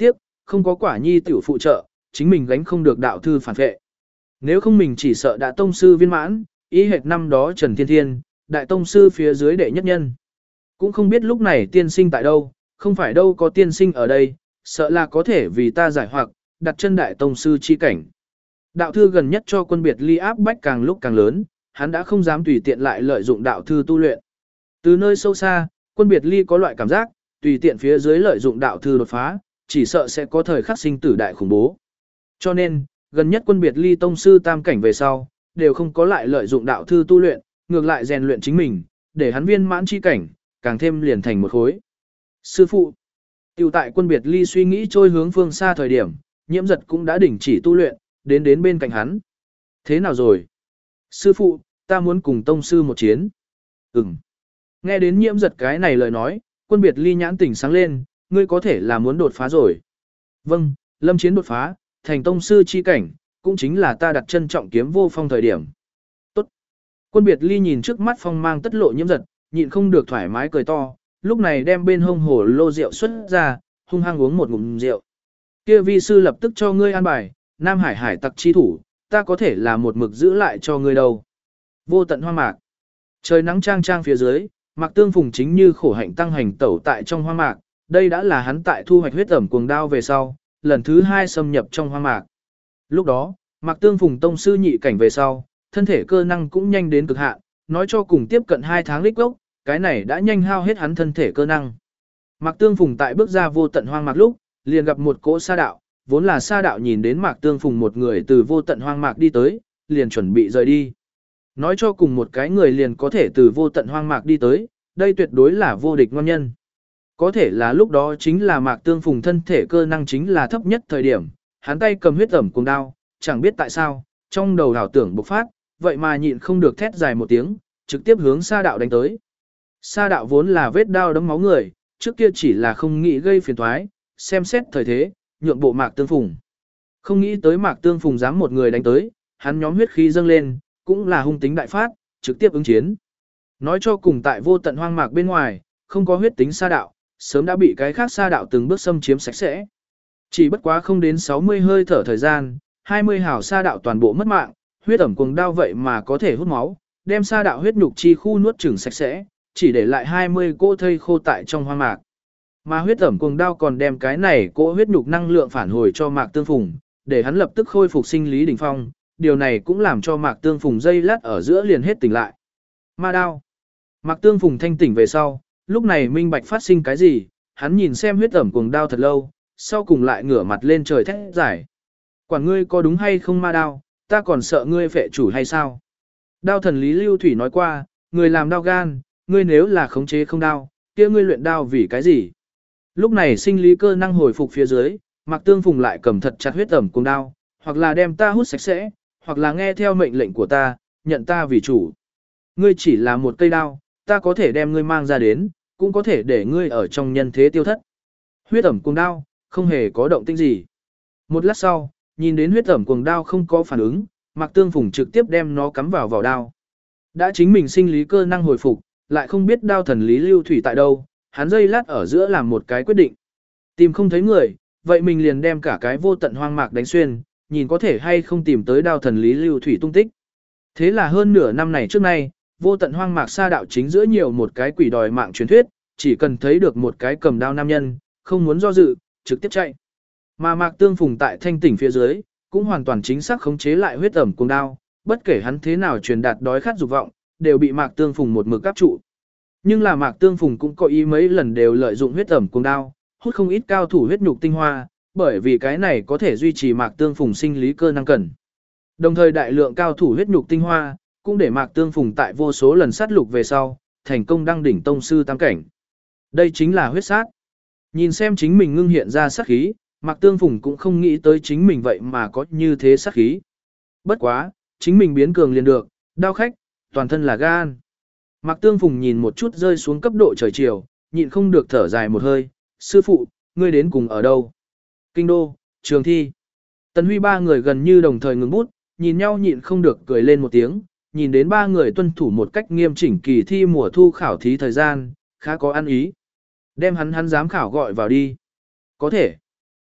không có quả nhi tiểu phụ trợ, chính mình gánh không được đạo thư phản vệ. Nếu không mình chỉ sợ đã tông sư viên mãn, ý hệt năm đó Trần Thiên Thiên, đại tông sư phía dưới đệ nhất nhân. Cũng không biết lúc này tiên sinh tại đâu, không phải đâu có tiên sinh ở đây, sợ là có thể vì ta giải hoặc, đặt chân đại tông sư chi cảnh. Đạo thư gần nhất cho quân biệt ly áp bách càng lúc càng lớn, hắn đã không dám tùy tiện lại lợi dụng đạo thư tu luyện. Từ nơi sâu xa, quân biệt ly có loại cảm giác, tùy tiện phía dưới lợi dụng đạo thư đột phá, chỉ sợ sẽ có thời khắc sinh tử đại khủng bố. Cho nên, gần nhất quân biệt ly tông sư tam cảnh về sau, đều không có lại lợi dụng đạo thư tu luyện, ngược lại rèn luyện chính mình, để hắn viên mãn chi cảnh, càng thêm liền thành một khối. Sư phụ, tiểu tại quân biệt ly suy nghĩ trôi hướng phương xa thời điểm, nhiễm giật cũng đã đình chỉ tu luyện, đến đến bên cạnh hắn. Thế nào rồi? Sư phụ, ta muốn cùng tông sư một chiến. Ừm. Nghe đến nhiễm giật cái này lời nói, quân biệt ly nhãn tỉnh sáng lên, ngươi có thể là muốn đột phá rồi. Vâng, lâm chiến đột phá, thành tông sư chi cảnh, cũng chính là ta đặt chân trọng kiếm vô phong thời điểm. Tốt. Quân biệt ly nhìn trước mắt phong mang tất lộ nhiễm giật, nhịn không được thoải mái cười to, lúc này đem bên hông hồ lô rượu xuất ra, hung hăng uống một ngụm rượu. Kia vi sư lập tức cho ngươi an bài, Nam Hải hải tặc chi thủ, ta có thể là một mực giữ lại cho ngươi đâu. Vô tận hoa mạc. Trời nắng trang trang phía dưới, Mạc Tương Phùng chính như khổ hạnh tăng hành tẩu tại trong hoa mạc, đây đã là hắn tại thu hoạch huyết ẩm cuồng đao về sau, lần thứ hai xâm nhập trong hoa mạc. Lúc đó, Mạc Tương Phùng tông sư nhị cảnh về sau, thân thể cơ năng cũng nhanh đến cực hạn, nói cho cùng tiếp cận hai tháng lích gốc, cái này đã nhanh hao hết hắn thân thể cơ năng. Mạc Tương Phùng tại bước ra vô tận hoang mạc lúc, liền gặp một cỗ sa đạo, vốn là sa đạo nhìn đến Mạc Tương Phùng một người từ vô tận hoang mạc đi tới, liền chuẩn bị rời đi. Nói cho cùng một cái người liền có thể từ vô tận hoang mạc đi tới, đây tuyệt đối là vô địch ngon nhân. Có thể là lúc đó chính là Mạc Tương Phùng thân thể cơ năng chính là thấp nhất thời điểm, hắn tay cầm huyết ẩm cuồng đao, chẳng biết tại sao, trong đầu ảo tưởng bộc phát, vậy mà nhịn không được thét dài một tiếng, trực tiếp hướng sa đạo đánh tới. Sa đạo vốn là vết đao đấm máu người, trước kia chỉ là không nghĩ gây phiền toái, xem xét thời thế, nhượng bộ Mạc Tương Phùng. Không nghĩ tới Mạc Tương Phùng dám một người đánh tới, hắn nhóm huyết khí dâng lên, cũng là hung tính đại phát, trực tiếp ứng chiến. Nói cho cùng tại vô tận hoang mạc bên ngoài, không có huyết tính sa đạo, sớm đã bị cái khác sa đạo từng bước xâm chiếm sạch sẽ. Chỉ bất quá không đến sáu mươi hơi thở thời gian, hai mươi hào sa đạo toàn bộ mất mạng, huyết ẩm cuồng đao vậy mà có thể hút máu, đem sa đạo huyết nhục chi khu nuốt chửng sạch sẽ, chỉ để lại hai mươi cỗ thây khô tại trong hoang mạc. Mà huyết ẩm cuồng đao còn đem cái này cỗ huyết nhục năng lượng phản hồi cho Mạc Tương Phùng, để hắn lập tức khôi phục sinh lý đỉnh phong, điều này cũng làm cho Mạc Tương Phùng dây lát ở giữa liền hết tỉnh lại. Ma đao. Mạc Tương Phùng thanh tỉnh về sau, lúc này minh bạch phát sinh cái gì, hắn nhìn xem huyết ẩm cuồng đao thật lâu, sau cùng lại ngửa mặt lên trời thét giải. Quản ngươi có đúng hay không ma đao, ta còn sợ ngươi phệ chủ hay sao? Đao thần Lý Lưu Thủy nói qua, người làm đao gan, ngươi nếu là khống chế không đao, kia ngươi luyện đao vì cái gì? Lúc này sinh lý cơ năng hồi phục phía dưới, Mạc Tương Phùng lại cầm thật chặt huyết ẩm cuồng đao, hoặc là đem ta hút sạch sẽ, hoặc là nghe theo mệnh lệnh của ta, nhận ta vì chủ. Ngươi chỉ là một cây đao, ta có thể đem ngươi mang ra đến, cũng có thể để ngươi ở trong nhân thế tiêu thất. Huyết ẩm cuồng đao, không hề có động tĩnh gì. Một lát sau, nhìn đến huyết ẩm cuồng đao không có phản ứng, Mạc Tương Phùng trực tiếp đem nó cắm vào vào đao. Đã chính mình sinh lý cơ năng hồi phục, lại không biết đao thần Lý Lưu Thủy tại đâu, hắn dây lát ở giữa làm một cái quyết định. Tìm không thấy người, vậy mình liền đem cả cái vô tận hoang mạc đánh xuyên, nhìn có thể hay không tìm tới đao thần Lý Lưu Thủy tung tích. Thế là hơn nửa năm này trước nay, vô tận hoang mạc sa đạo chính giữa nhiều một cái quỷ đòi mạng truyền thuyết, chỉ cần thấy được một cái cầm đao nam nhân, không muốn do dự, trực tiếp chạy. Mà Mạc Tương Phùng tại thanh tỉnh phía dưới, cũng hoàn toàn chính xác khống chế lại huyết ẩm cuồng đao, bất kể hắn thế nào truyền đạt đói khát dục vọng, đều bị Mạc Tương Phùng một mực áp trụ. Nhưng là Mạc Tương Phùng cũng có ý mấy lần đều lợi dụng huyết ẩm cuồng đao, hút không ít cao thủ huyết nhục tinh hoa, bởi vì cái này có thể duy trì Mạc Tương Phùng sinh lý cơ năng cần. Đồng thời đại lượng cao thủ huyết nhục tinh hoa, cũng để Mạc Tương Phùng tại vô số lần sát lục về sau, thành công đăng đỉnh tông sư tam cảnh. Đây chính là huyết sát. Nhìn xem chính mình ngưng hiện ra sát khí, Mạc Tương Phùng cũng không nghĩ tới chính mình vậy mà có như thế sát khí. Bất quá, chính mình biến cường liền được, đao khách, toàn thân là gan. Mạc Tương Phùng nhìn một chút rơi xuống cấp độ trời chiều, nhịn không được thở dài một hơi, sư phụ, ngươi đến cùng ở đâu? Kinh đô, trường thi. Tần Huy ba người gần như đồng thời ngừng bút, nhìn nhau nhịn không được cười lên một tiếng, nhìn đến ba người tuân thủ một cách nghiêm chỉnh kỳ thi mùa thu khảo thí thời gian, khá có ăn ý. Đem hắn hắn giám khảo gọi vào đi. Có thể.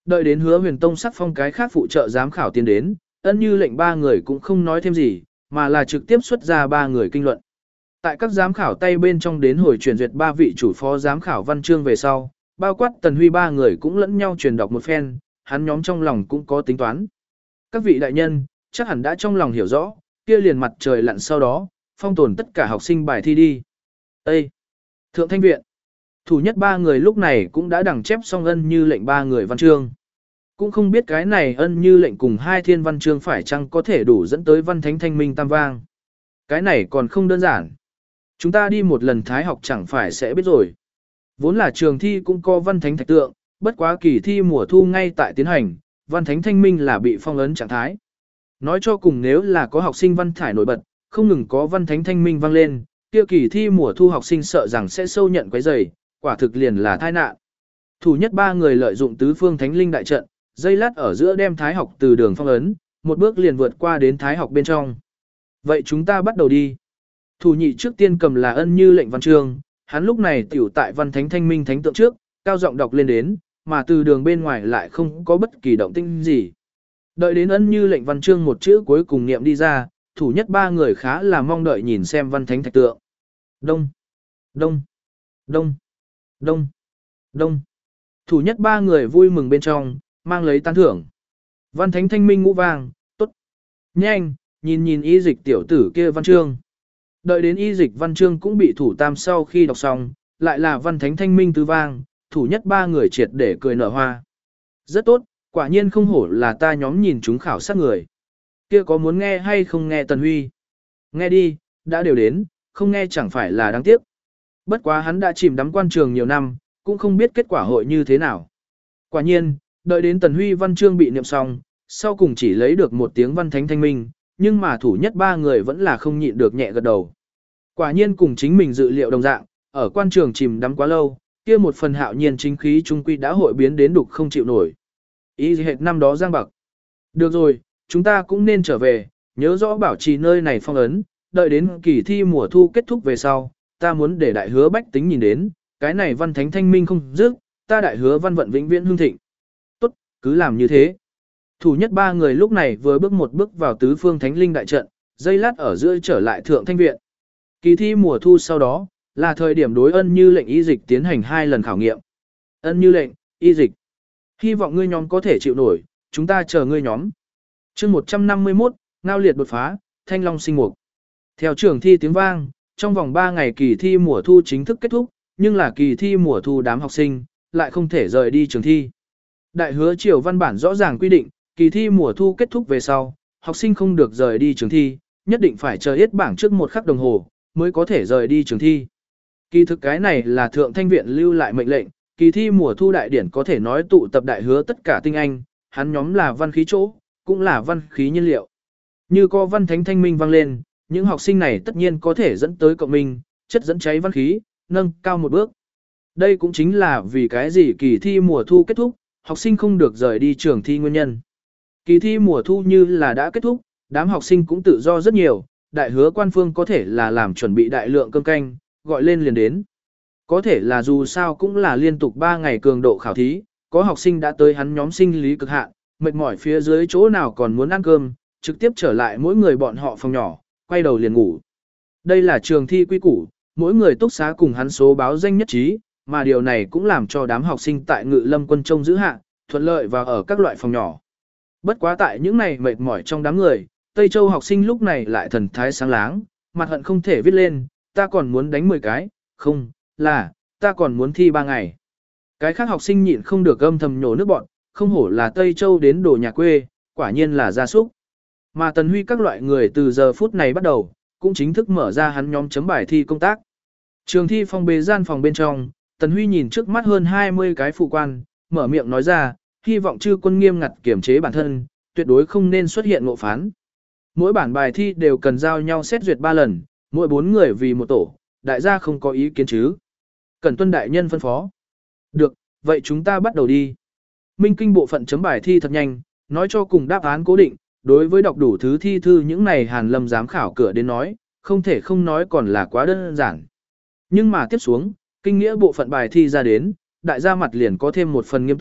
Đợi đến Hứa Huyền Tông sắc phong cái khác phụ trợ giám khảo tiến đến, Ân Như lệnh ba người cũng không nói thêm gì, mà là trực tiếp xuất ra ba người kinh luận. Tại các giám khảo tay bên trong đến hồi truyền duyệt ba vị chủ phó giám khảo văn chương về sau, bao quát Tần Huy ba người cũng lẫn nhau truyền đọc một phen, hắn nhóm trong lòng cũng có tính toán. Các vị đại nhân, chắc hẳn đã trong lòng hiểu rõ, kia liền mặt trời lặn sau đó, phong tồn tất cả học sinh bài thi đi. Ê! Thượng Thanh Viện. Thủ nhất ba người lúc này cũng đã đẳng chép xong Ân Như lệnh ba người văn chương. Cũng không biết cái này Ân Như lệnh cùng hai thiên văn chương phải chăng có thể đủ dẫn tới văn thánh thanh minh tam vang. Cái này còn không đơn giản. Chúng ta đi một lần thái học chẳng phải sẽ biết rồi. Vốn là trường thi cũng có văn thánh thạch tượng, bất quá kỳ thi mùa thu ngay tại tiến hành, văn thánh thanh minh là bị phong ấn trạng thái. Nói cho cùng nếu là có học sinh văn thải nổi bật, không ngừng có văn thánh thanh minh vang lên, kia kỳ thi mùa thu học sinh sợ rằng sẽ sâu nhận quấy rầy, quả thực liền là tai nạn. Thủ nhất ba người lợi dụng tứ phương thánh linh đại trận, dây lát ở giữa đem thái học từ đường phong ấn, một bước liền vượt qua đến thái học bên trong. Vậy chúng ta bắt đầu đi. Thủ nhị trước tiên cầm là Ân Như lệnh văn chương, hắn lúc này tiểu tại văn thánh thanh minh thánh tượng trước, cao giọng đọc lên đến, mà từ đường bên ngoài lại không có bất kỳ động tĩnh gì. Đợi đến Ân Như lệnh văn chương một chữ cuối cùng niệm đi ra, thủ nhất ba người khá là mong đợi nhìn xem văn thánh thạch tượng. Đông, đông, đông, đông, đông. Thủ nhất ba người vui mừng bên trong, mang lấy tán thưởng. Văn thánh thanh minh ngũ vang, tốt. Nhanh, nhìn nhìn y dịch tiểu tử kia văn chương. Đợi đến y dịch văn chương cũng bị thủ tam sau khi đọc xong, lại là văn thánh thanh minh tứ vang, thủ nhất ba người triệt để cười nở hoa. Rất tốt, quả nhiên không hổ là ta nhóm nhìn chúng khảo sát người. Kia có muốn nghe hay không nghe Tần Huy? Nghe đi, đã đều đến, không nghe chẳng phải là đáng tiếc. Bất quá hắn đã chìm đắm quan trường nhiều năm, cũng không biết kết quả hội như thế nào. Quả nhiên, đợi đến Tần Huy văn chương bị niệm xong, sau cùng chỉ lấy được một tiếng văn thánh thanh minh, nhưng mà thủ nhất ba người vẫn là không nhịn được nhẹ gật đầu. Quả nhiên cùng chính mình dự liệu đồng dạng, ở quan trường chìm đắm quá lâu, kia một phần hạo nhiên chính khí trung quy đã hội biến đến đục không chịu nổi. Ý hệt năm đó Giang Bạc. Được rồi, chúng ta cũng nên trở về, nhớ rõ bảo trì nơi này phong ấn, đợi đến kỳ thi mùa thu kết thúc về sau, ta muốn để đại hứa bách tính nhìn đến, cái này văn thánh thanh minh không dứt, ta đại hứa văn vận vĩnh viễn hương thịnh. Tốt, cứ làm như thế. Thủ nhất ba người lúc này vừa bước một bước vào tứ phương thánh linh đại trận, dây lát ở giữa trở lại thượng thanh viện. Kỳ thi mùa thu sau đó, là thời điểm đối Ân Như lệnh y dịch tiến hành hai lần khảo nghiệm. Ân Như lệnh, y dịch. Hy vọng ngươi nhóm có thể chịu nổi, chúng ta chờ ngươi nhóm. chương một trăm năm mươi mốt, ngao liệt đột phá, thanh long sinh mục. Theo trường thi tiếng vang, trong vòng ba ngày kỳ thi mùa thu chính thức kết thúc, nhưng là kỳ thi mùa thu đám học sinh, lại không thể rời đi trường thi. Đại hứa triều văn bản rõ ràng quy định, kỳ thi mùa thu kết thúc về sau, học sinh không được rời đi trường thi, nhất định phải chờ hết bảng trước một khắc đồng hồ, mới có thể rời đi trường thi. Kỳ thực cái này là thượng thanh viện lưu lại mệnh lệnh, kỳ thi mùa thu đại điển có thể nói tụ tập đại hứa tất cả tinh anh, hắn nhóm là văn khí chỗ, cũng là văn khí nhiên liệu. Như có văn thánh thanh minh vang lên, những học sinh này tất nhiên có thể dẫn tới cộng minh, chất dẫn cháy văn khí, nâng cao một bước. Đây cũng chính là vì cái gì kỳ thi mùa thu kết thúc, học sinh không được rời đi trường thi nguyên nhân. Kỳ thi mùa thu như là đã kết thúc, đám học sinh cũng tự do rất nhiều, đại hứa quan phương có thể là làm chuẩn bị đại lượng cơm canh, gọi lên liền đến. Có thể là dù sao cũng là liên tục ba ngày cường độ khảo thí, có học sinh đã tới hắn nhóm sinh lý cực hạn, mệt mỏi phía dưới chỗ nào còn muốn ăn cơm, trực tiếp trở lại mỗi người bọn họ phòng nhỏ, quay đầu liền ngủ. Đây là trường thi quy củ, mỗi người túc xá cùng hắn số báo danh nhất trí, mà điều này cũng làm cho đám học sinh tại Ngự Lâm quân trông giữ hạ, thuận lợi vào ở các loại phòng nhỏ. Bất quá tại những này mệt mỏi trong đám người, Tây Châu học sinh lúc này lại thần thái sáng láng, mặt hận không thể viết lên, ta còn muốn đánh mười cái, không, là, ta còn muốn thi ba ngày. Cái khác học sinh nhịn không được âm thầm nhổ nước bọn, không hổ là Tây Châu đến đồ nhà quê, quả nhiên là gia súc. Mà Tần Huy các loại người từ giờ phút này bắt đầu, cũng chính thức mở ra hắn nhóm chấm bài thi công tác. Trường thi phong bế gian phòng bên trong, Tần Huy nhìn trước mắt hơn hai mươi cái phụ quan, mở miệng nói ra, hy vọng chư quân nghiêm ngặt kiểm chế bản thân, tuyệt đối không nên xuất hiện ngộ phán. Mỗi bản bài thi đều cần giao nhau xét duyệt ba lần, mỗi bốn người vì một tổ, đại gia không có ý kiến chứ. Cần tuân đại nhân phân phó. Được, vậy chúng ta bắt đầu đi. Minh Kinh bộ phận chấm bài thi thật nhanh, nói cho cùng đáp án cố định, đối với đọc đủ thứ thi thư những này Hàn Lâm giám khảo cửa đến nói, không thể không nói còn là quá đơn giản. Nhưng mà tiếp xuống, kinh nghĩa bộ phận bài thi ra đến, đại gia mặt liền có thêm một phần nghiêm túc,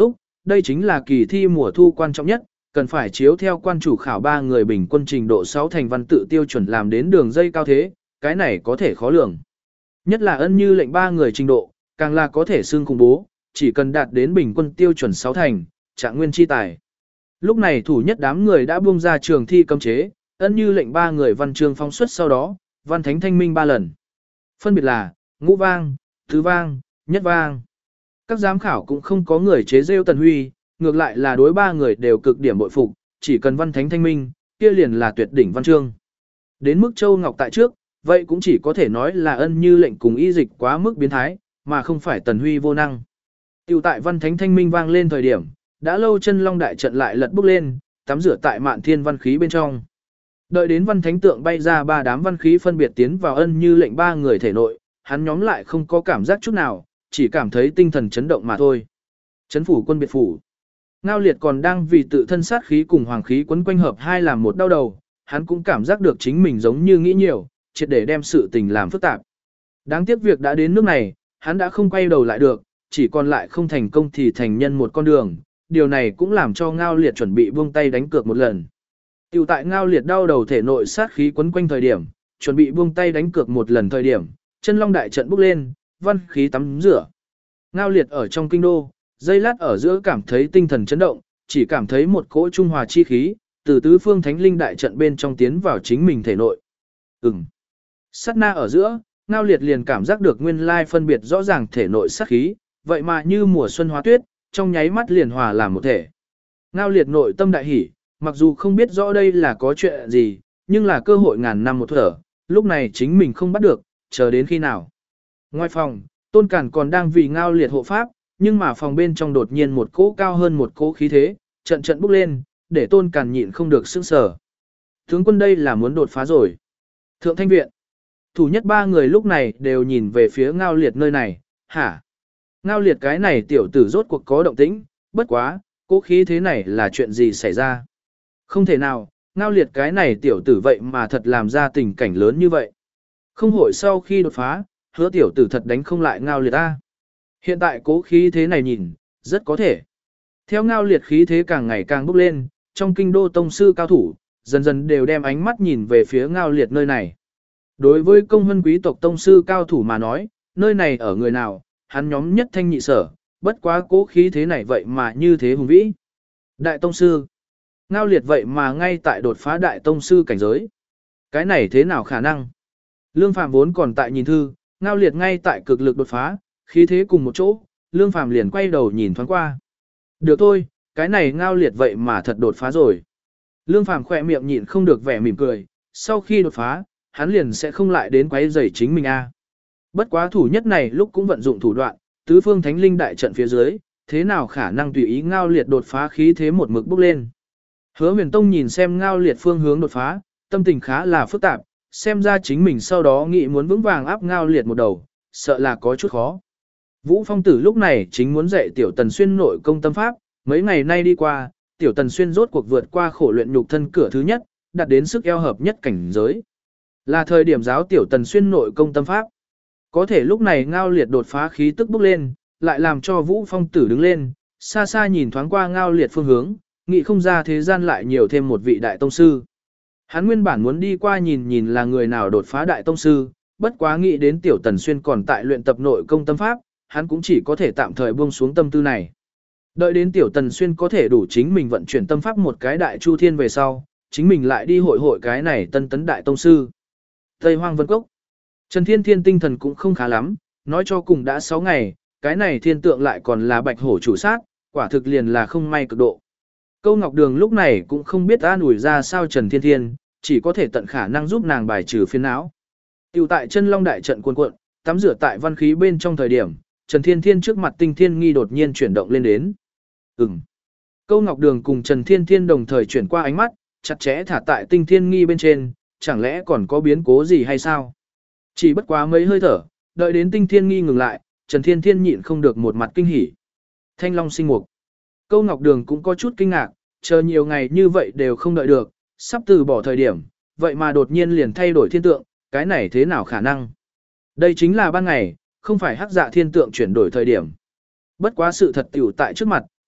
đây chính là kỳ thi mùa thu quan trọng nhất, cần phải chiếu theo quan chủ khảo ba người bình quân trình độ sáu thành văn tự tiêu chuẩn làm đến đường dây cao thế, cái này có thể khó lường. Nhất là Ân Như lệnh ba người trình độ, càng là có thể xương khủng bố, chỉ cần đạt đến bình quân tiêu chuẩn sáu thành, trạng nguyên chi tài. Lúc này thủ nhất đám người đã buông ra trường thi cấm chế, Ân Như lệnh ba người văn chương phóng xuất sau đó, văn thánh thanh minh ba lần. Phân biệt là, ngũ vang, tứ vang, nhất vang. Các giám khảo cũng không có người chế rêu Tần Huy, ngược lại là đối ba người đều cực điểm bội phục, chỉ cần văn thánh thanh minh, kia liền là tuyệt đỉnh văn chương. Đến mức Châu Ngọc tại trước, vậy cũng chỉ có thể nói là Ân Như lệnh cùng y dịch quá mức biến thái, mà không phải Tần Huy vô năng. Tiểu tại văn thánh thanh minh vang lên thời điểm, đã lâu chân long đại trận lại lật bốc lên, tắm rửa tại mạn thiên văn khí bên trong. Đợi đến văn thánh tượng bay ra ba đám văn khí phân biệt tiến vào Ân Như lệnh ba người thể nội, hắn nhóm lại không có cảm giác chút nào, chỉ cảm thấy tinh thần chấn động mà thôi. Chấn phủ quân biệt phủ. Ngao Liệt còn đang vì tự thân sát khí cùng hoàng khí quấn quanh hợp hai làm một đau đầu, hắn cũng cảm giác được chính mình giống như nghĩ nhiều, triệt để đem sự tình làm phức tạp. Đáng tiếc việc đã đến nước này, hắn đã không quay đầu lại được, chỉ còn lại không thành công thì thành nhân một con đường, điều này cũng làm cho Ngao Liệt chuẩn bị buông tay đánh cược một lần. Tiểu tại Ngao Liệt đau đầu thể nội sát khí quấn quanh thời điểm, chuẩn bị buông tay đánh cược một lần thời điểm, chân long đại trận bốc lên, văn khí tắm rửa. Ngao Liệt ở trong kinh đô, giây lát ở giữa cảm thấy tinh thần chấn động, chỉ cảm thấy một cỗ trung hòa chi khí, từ tứ phương thánh linh đại trận bên trong tiến vào chính mình thể nội. Ừm. Sát na ở giữa, Ngao Liệt liền cảm giác được nguyên lai phân biệt rõ ràng thể nội sát khí, vậy mà như mùa xuân hóa tuyết, trong nháy mắt liền hòa làm một thể. Ngao Liệt nội tâm đại hỉ, mặc dù không biết rõ đây là có chuyện gì, nhưng là cơ hội ngàn năm một thở, lúc này chính mình không bắt được, chờ đến khi nào. Ngoài phòng, Tôn Cản còn đang vì Ngao Liệt hộ pháp, nhưng mà phòng bên trong đột nhiên một cỗ cao hơn một cỗ khí thế, trận trận bốc lên, để Tôn Cản nhịn không được sững sờ. Tướng quân đây là muốn đột phá rồi. Thượng Thanh Viện. Thủ nhất ba người lúc này đều nhìn về phía Ngao Liệt nơi này, hả? Ngao Liệt cái này tiểu tử rốt cuộc có động tĩnh, bất quá, cỗ khí thế này là chuyện gì xảy ra? Không thể nào, Ngao Liệt cái này tiểu tử vậy mà thật làm ra tình cảnh lớn như vậy. Không hội sau khi đột phá, hứa tiểu tử thật đánh không lại Ngao Liệt ta. Hiện tại cố khí thế này nhìn, rất có thể. Theo Ngao Liệt khí thế càng ngày càng bốc lên, trong kinh đô tông sư cao thủ, dần dần đều đem ánh mắt nhìn về phía Ngao Liệt nơi này. Đối với công hân quý tộc tông sư cao thủ mà nói, nơi này ở người nào, hắn nhóm nhất thanh nhị sở, bất quá cố khí thế này vậy mà như thế hùng vĩ. Đại tông sư. Ngao Liệt vậy mà ngay tại đột phá đại tông sư cảnh giới. Cái này thế nào khả năng? Lương Phàm vốn còn tại nhìn thư, Ngao Liệt ngay tại cực lực đột phá, khí thế cùng một chỗ, Lương Phàm liền quay đầu nhìn thoáng qua. Được thôi, cái này Ngao Liệt vậy mà thật đột phá rồi. Lương Phàm khỏe miệng nhịn không được vẻ mỉm cười, sau khi đột phá, hắn liền sẽ không lại đến quấy rầy chính mình a. Bất quá thủ nhất này lúc cũng vận dụng thủ đoạn, tứ phương thánh linh đại trận phía dưới, thế nào khả năng tùy ý Ngao Liệt đột phá khí thế một mực bốc lên. Hứa Huyền Tông nhìn xem Ngao Liệt phương hướng đột phá, tâm tình khá là phức tạp, xem ra chính mình sau đó nghĩ muốn vững vàng áp Ngao Liệt một đầu, sợ là có chút khó. Vũ Phong Tử lúc này chính muốn dạy Tiểu Tần Xuyên nội công tâm pháp, mấy ngày nay đi qua, Tiểu Tần Xuyên rốt cuộc vượt qua khổ luyện nhục thân cửa thứ nhất, đạt đến sức eo hợp nhất cảnh giới. Là thời điểm giáo Tiểu Tần Xuyên nội công tâm pháp. Có thể lúc này Ngao Liệt đột phá khí tức bốc lên, lại làm cho Vũ Phong Tử đứng lên, xa xa nhìn thoáng qua Ngao Liệt phương hướng, nghĩ không ra thế gian lại nhiều thêm một vị đại tông sư. Hắn nguyên bản muốn đi qua nhìn nhìn là người nào đột phá đại tông sư, bất quá nghĩ đến Tiểu Tần Xuyên còn tại luyện tập nội công tâm pháp, hắn cũng chỉ có thể tạm thời buông xuống tâm tư này. Đợi đến Tiểu Tần Xuyên có thể đủ chính mình vận chuyển tâm pháp một cái đại chu thiên về sau, chính mình lại đi hội hội cái này tân tấn đại tông sư. Tây Hoang Vân Cốc. Trần Thiên Thiên tinh thần cũng không khá lắm, nói cho cùng đã sáu ngày, cái này thiên tượng lại còn là bạch hổ chủ sát, quả thực liền là không may cực độ. Câu Ngọc Đường lúc này cũng không biết an ủi ra sao Trần Thiên Thiên, chỉ có thể tận khả năng giúp nàng bài trừ phiền não. Tiểu tại chân long đại trận cuồn cuộn, tắm rửa tại văn khí bên trong thời điểm, Trần Thiên Thiên trước mặt Tinh Thiên Nghi đột nhiên chuyển động lên đến. Ừm. Câu Ngọc Đường cùng Trần Thiên Thiên đồng thời chuyển qua ánh mắt, chặt chẽ thả tại Tinh Thiên Nghi bên trên, chẳng lẽ còn có biến cố gì hay sao? Chỉ bất quá mấy hơi thở, đợi đến Tinh Thiên Nghi ngừng lại, Trần Thiên Thiên nhịn không được một mặt kinh hỉ. Thanh Long sinh mục. Câu Ngọc Đường cũng có chút kinh ngạc, chờ nhiều ngày như vậy đều không đợi được, sắp từ bỏ thời điểm, vậy mà đột nhiên liền thay đổi thiên tượng, cái này thế nào khả năng? Đây chính là ban ngày, không phải hắc dạ thiên tượng chuyển đổi thời điểm. Bất quá sự thật tiểu tại trước mặt,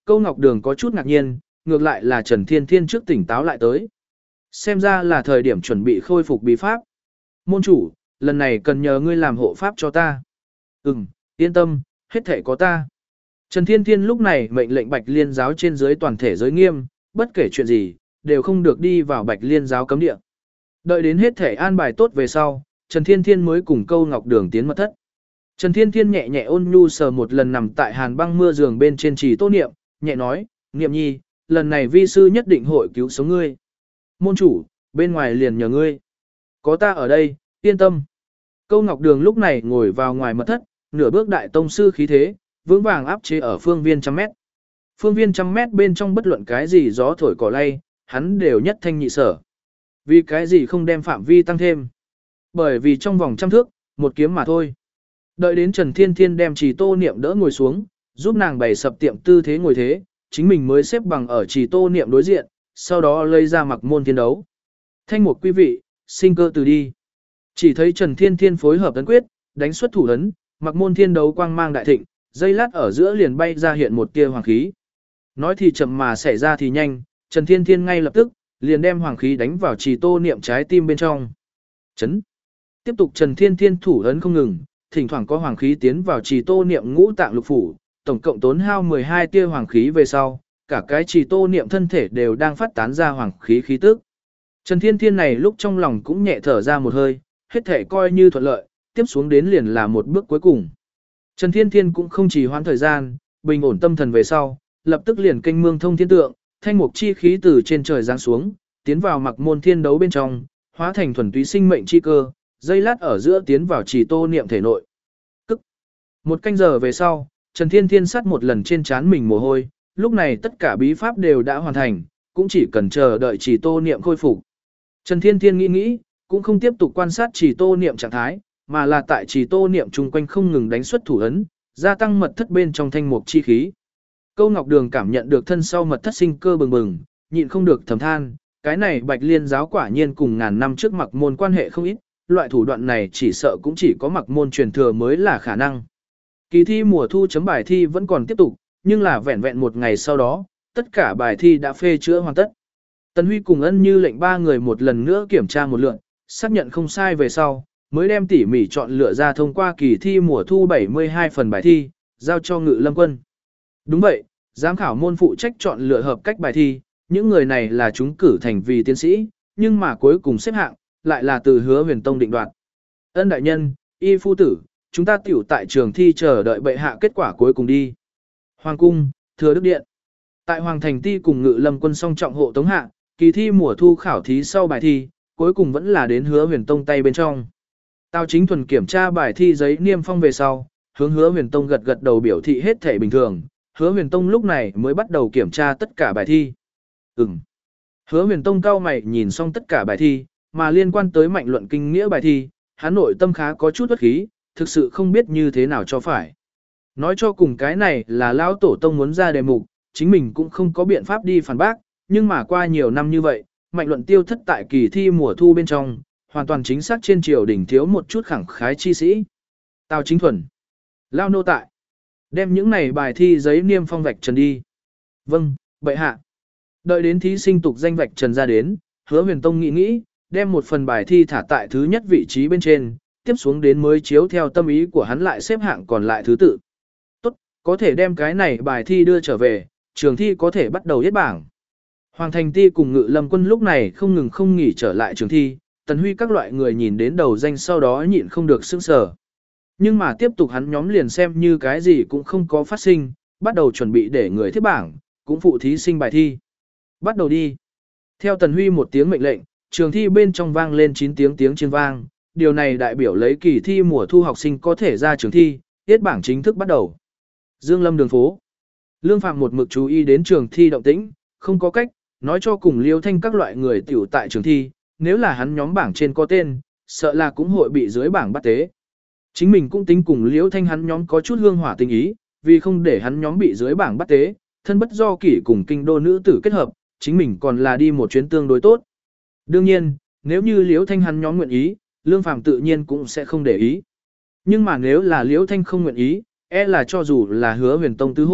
Câu Ngọc Đường có chút ngạc nhiên, ngược lại là Trần Thiên Thiên trước tỉnh táo lại tới. Xem ra là thời điểm chuẩn bị khôi phục bí pháp. Môn chủ, lần này cần nhờ ngươi làm hộ pháp cho ta. Ừm, yên tâm, hết thể có ta. Trần Thiên Thiên lúc này mệnh lệnh Bạch Liên giáo trên dưới toàn thể giới nghiêm, bất kể chuyện gì, đều không được đi vào Bạch Liên giáo cấm địa. Đợi đến hết thể an bài tốt về sau, Trần Thiên Thiên mới cùng Câu Ngọc Đường tiến mật thất. Trần Thiên Thiên nhẹ nhẹ ôn nhu sờ một lần nằm tại hàn băng mưa giường bên trên trì Tô Niệm, nhẹ nói, Niệm nhi, lần này vi sư nhất định hội cứu sống ngươi. Môn chủ, bên ngoài liền nhờ ngươi. Có ta ở đây, yên tâm. Câu Ngọc Đường lúc này ngồi vào ngoài mật thất, nửa bước đại tông sư khí thế, vững vàng áp chế ở phương viên trăm mét. Phương viên trăm mét bên trong bất luận cái gì gió thổi cỏ lay, hắn đều nhất thanh nhị sở. Vì cái gì không đem phạm vi tăng thêm? Bởi vì trong vòng trăm thước, một kiếm mà thôi. Đợi đến Trần Thiên Thiên đem Trì Tô Niệm đỡ ngồi xuống, giúp nàng bày sập tiệm tư thế ngồi thế, chính mình mới xếp bằng ở Trì Tô Niệm đối diện, sau đó lấy ra mặc môn thiên đấu. Thanh một quý vị, sinh cơ từ đi. Chỉ thấy Trần Thiên Thiên phối hợp tấn quyết, đánh xuất thủ ấn, mặc môn thiên đấu quang mang đại thịnh, dây lát ở giữa liền bay ra hiện một tia hoàng khí. Nói thì chậm mà xảy ra thì nhanh, Trần Thiên Thiên ngay lập tức, liền đem hoàng khí đánh vào Trì Tô Niệm trái tim bên trong. Chấn. Tiếp tục Trần Thiên Thiên thủ ấn không ngừng, thỉnh thoảng có hoàng khí tiến vào Trì Tô Niệm ngũ tạng lục phủ, tổng cộng tốn hao mười hai tia hoàng khí về sau, cả cái Trì Tô Niệm thân thể đều đang phát tán ra hoàng khí khí tức. Trần Thiên Thiên này lúc trong lòng cũng nhẹ thở ra một hơi, hết thể coi như thuận lợi, tiếp xuống đến liền là một bước cuối cùng. Trần Thiên Thiên cũng không trì hoãn thời gian, bình ổn tâm thần về sau, lập tức liền kênh mương thông thiên tượng, thanh mục chi khí từ trên trời giáng xuống, tiến vào mặc môn thiên đấu bên trong, hóa thành thuần túy sinh mệnh chi cơ, dây lát ở giữa tiến vào Trì Tô Niệm thể nội. Cức. Một canh giờ về sau, Trần Thiên Thiên sát một lần trên trán mình mồ hôi, lúc này tất cả bí pháp đều đã hoàn thành, cũng chỉ cần chờ đợi Trì Tô Niệm khôi phục. Trần Thiên Thiên nghĩ nghĩ, cũng không tiếp tục quan sát Trì Tô Niệm trạng thái, mà là tại Trì Tô Niệm chung quanh không ngừng đánh xuất thủ ấn, gia tăng mật thất bên trong thanh mục chi khí. Câu Ngọc Đường cảm nhận được thân sau mật thất sinh cơ bừng bừng, nhịn không được thầm than, cái này Bạch Liên giáo quả nhiên cùng ngàn năm trước mặc môn quan hệ không ít, loại thủ đoạn này chỉ sợ cũng chỉ có mặc môn truyền thừa mới là khả năng. Kỳ thi mùa thu chấm bài thi vẫn còn tiếp tục, nhưng là vẹn vẹn một ngày sau đó, tất cả bài thi đã phê chữa hoàn tất. Tần Huy cùng Ân Như lệnh ba người một lần nữa kiểm tra một lượt, xác nhận không sai về sau, mới đem tỉ mỉ chọn lựa ra thông qua kỳ thi mùa thu bảy mươi hai phần bài thi, giao cho Ngự Lâm Quân. Đúng vậy, giám khảo môn phụ trách chọn lựa hợp cách bài thi, những người này là chúng cử thành vì tiến sĩ, nhưng mà cuối cùng xếp hạng, lại là từ Hứa Huyền Tông định đoạt. Ân đại nhân, y phu tử, chúng ta tiểu tại trường thi chờ đợi bệ hạ kết quả cuối cùng đi. Hoàng cung, Thừa Đức Điện. Tại Hoàng Thành Ti cùng Ngự Lâm Quân song trọng hộ tống hạ, kỳ thi mùa thu khảo thí sau bài thi, cuối cùng vẫn là đến Hứa Huyền Tông tay bên trong. Tào Chính Thuần kiểm tra bài thi giấy niêm phong về sau, hướng Hứa Huyền Tông gật gật đầu biểu thị hết thể bình thường, Hứa Huyền Tông lúc này mới bắt đầu kiểm tra tất cả bài thi. Ừm. Hứa Huyền Tông cao mày nhìn xong tất cả bài thi, mà liên quan tới mạnh luận kinh nghĩa bài thi, hắn nội tâm khá có chút uất khí, thực sự không biết như thế nào cho phải. Nói cho cùng cái này là lão tổ tông muốn ra đề mục, chính mình cũng không có biện pháp đi phản bác, nhưng mà qua nhiều năm như vậy, mạnh luận tiêu thất tại kỳ thi mùa thu bên trong, hoàn toàn chính xác trên triều đình thiếu một chút khẳng khái chi sĩ. Tào Chính Thuần, lao nô tại, đem những này bài thi giấy niêm phong vạch trần đi. Vâng, bệ hạ. Đợi đến thí sinh tục danh vạch trần ra đến, Hứa Huyền Tông nghĩ nghĩ, đem một phần bài thi thả tại thứ nhất vị trí bên trên, tiếp xuống đến mới chiếu theo tâm ý của hắn lại xếp hạng còn lại thứ tự. Tốt, có thể đem cái này bài thi đưa trở về, trường thi có thể bắt đầu yết bảng. Hoàng Thành Ti cùng Ngự Lâm Quân lúc này không ngừng không nghỉ trở lại trường thi, Tần Huy các loại người nhìn đến đầu danh sau đó nhịn không được sững sờ. Nhưng mà tiếp tục hắn nhóm liền xem như cái gì cũng không có phát sinh, bắt đầu chuẩn bị để người thiết bảng, cũng phụ thí sinh bài thi. Bắt đầu đi. Theo Tần Huy một tiếng mệnh lệnh, trường thi bên trong vang lên chín tiếng tiếng chiêng vang, điều này đại biểu lấy kỳ thi mùa thu học sinh có thể ra trường thi, yết bảng chính thức bắt đầu. Dương Lâm đường phố. Lương Phạm một mực chú ý đến trường thi động tĩnh, không có cách, nói cho cùng Liêu Thanh các loại người tiểu tại trường thi, nếu là hắn nhóm bảng trên có tên, sợ là cũng hội bị dưới bảng bắt tế. Chính mình cũng tính cùng Liêu Thanh hắn nhóm có chút hương hỏa tình ý, vì không để hắn nhóm bị dưới bảng bắt tế, thân bất do kỷ cùng kinh đô nữ tử kết hợp, chính mình còn là đi một chuyến tương đối tốt. Đương nhiên, nếu như Liêu Thanh hắn nhóm nguyện ý, Lương Phàm tự nhiên cũng sẽ không để ý. Nhưng mà nếu là Liêu Thanh không nguyện ý, e là cho dù là Hứa Huyền Tông tứ hôn,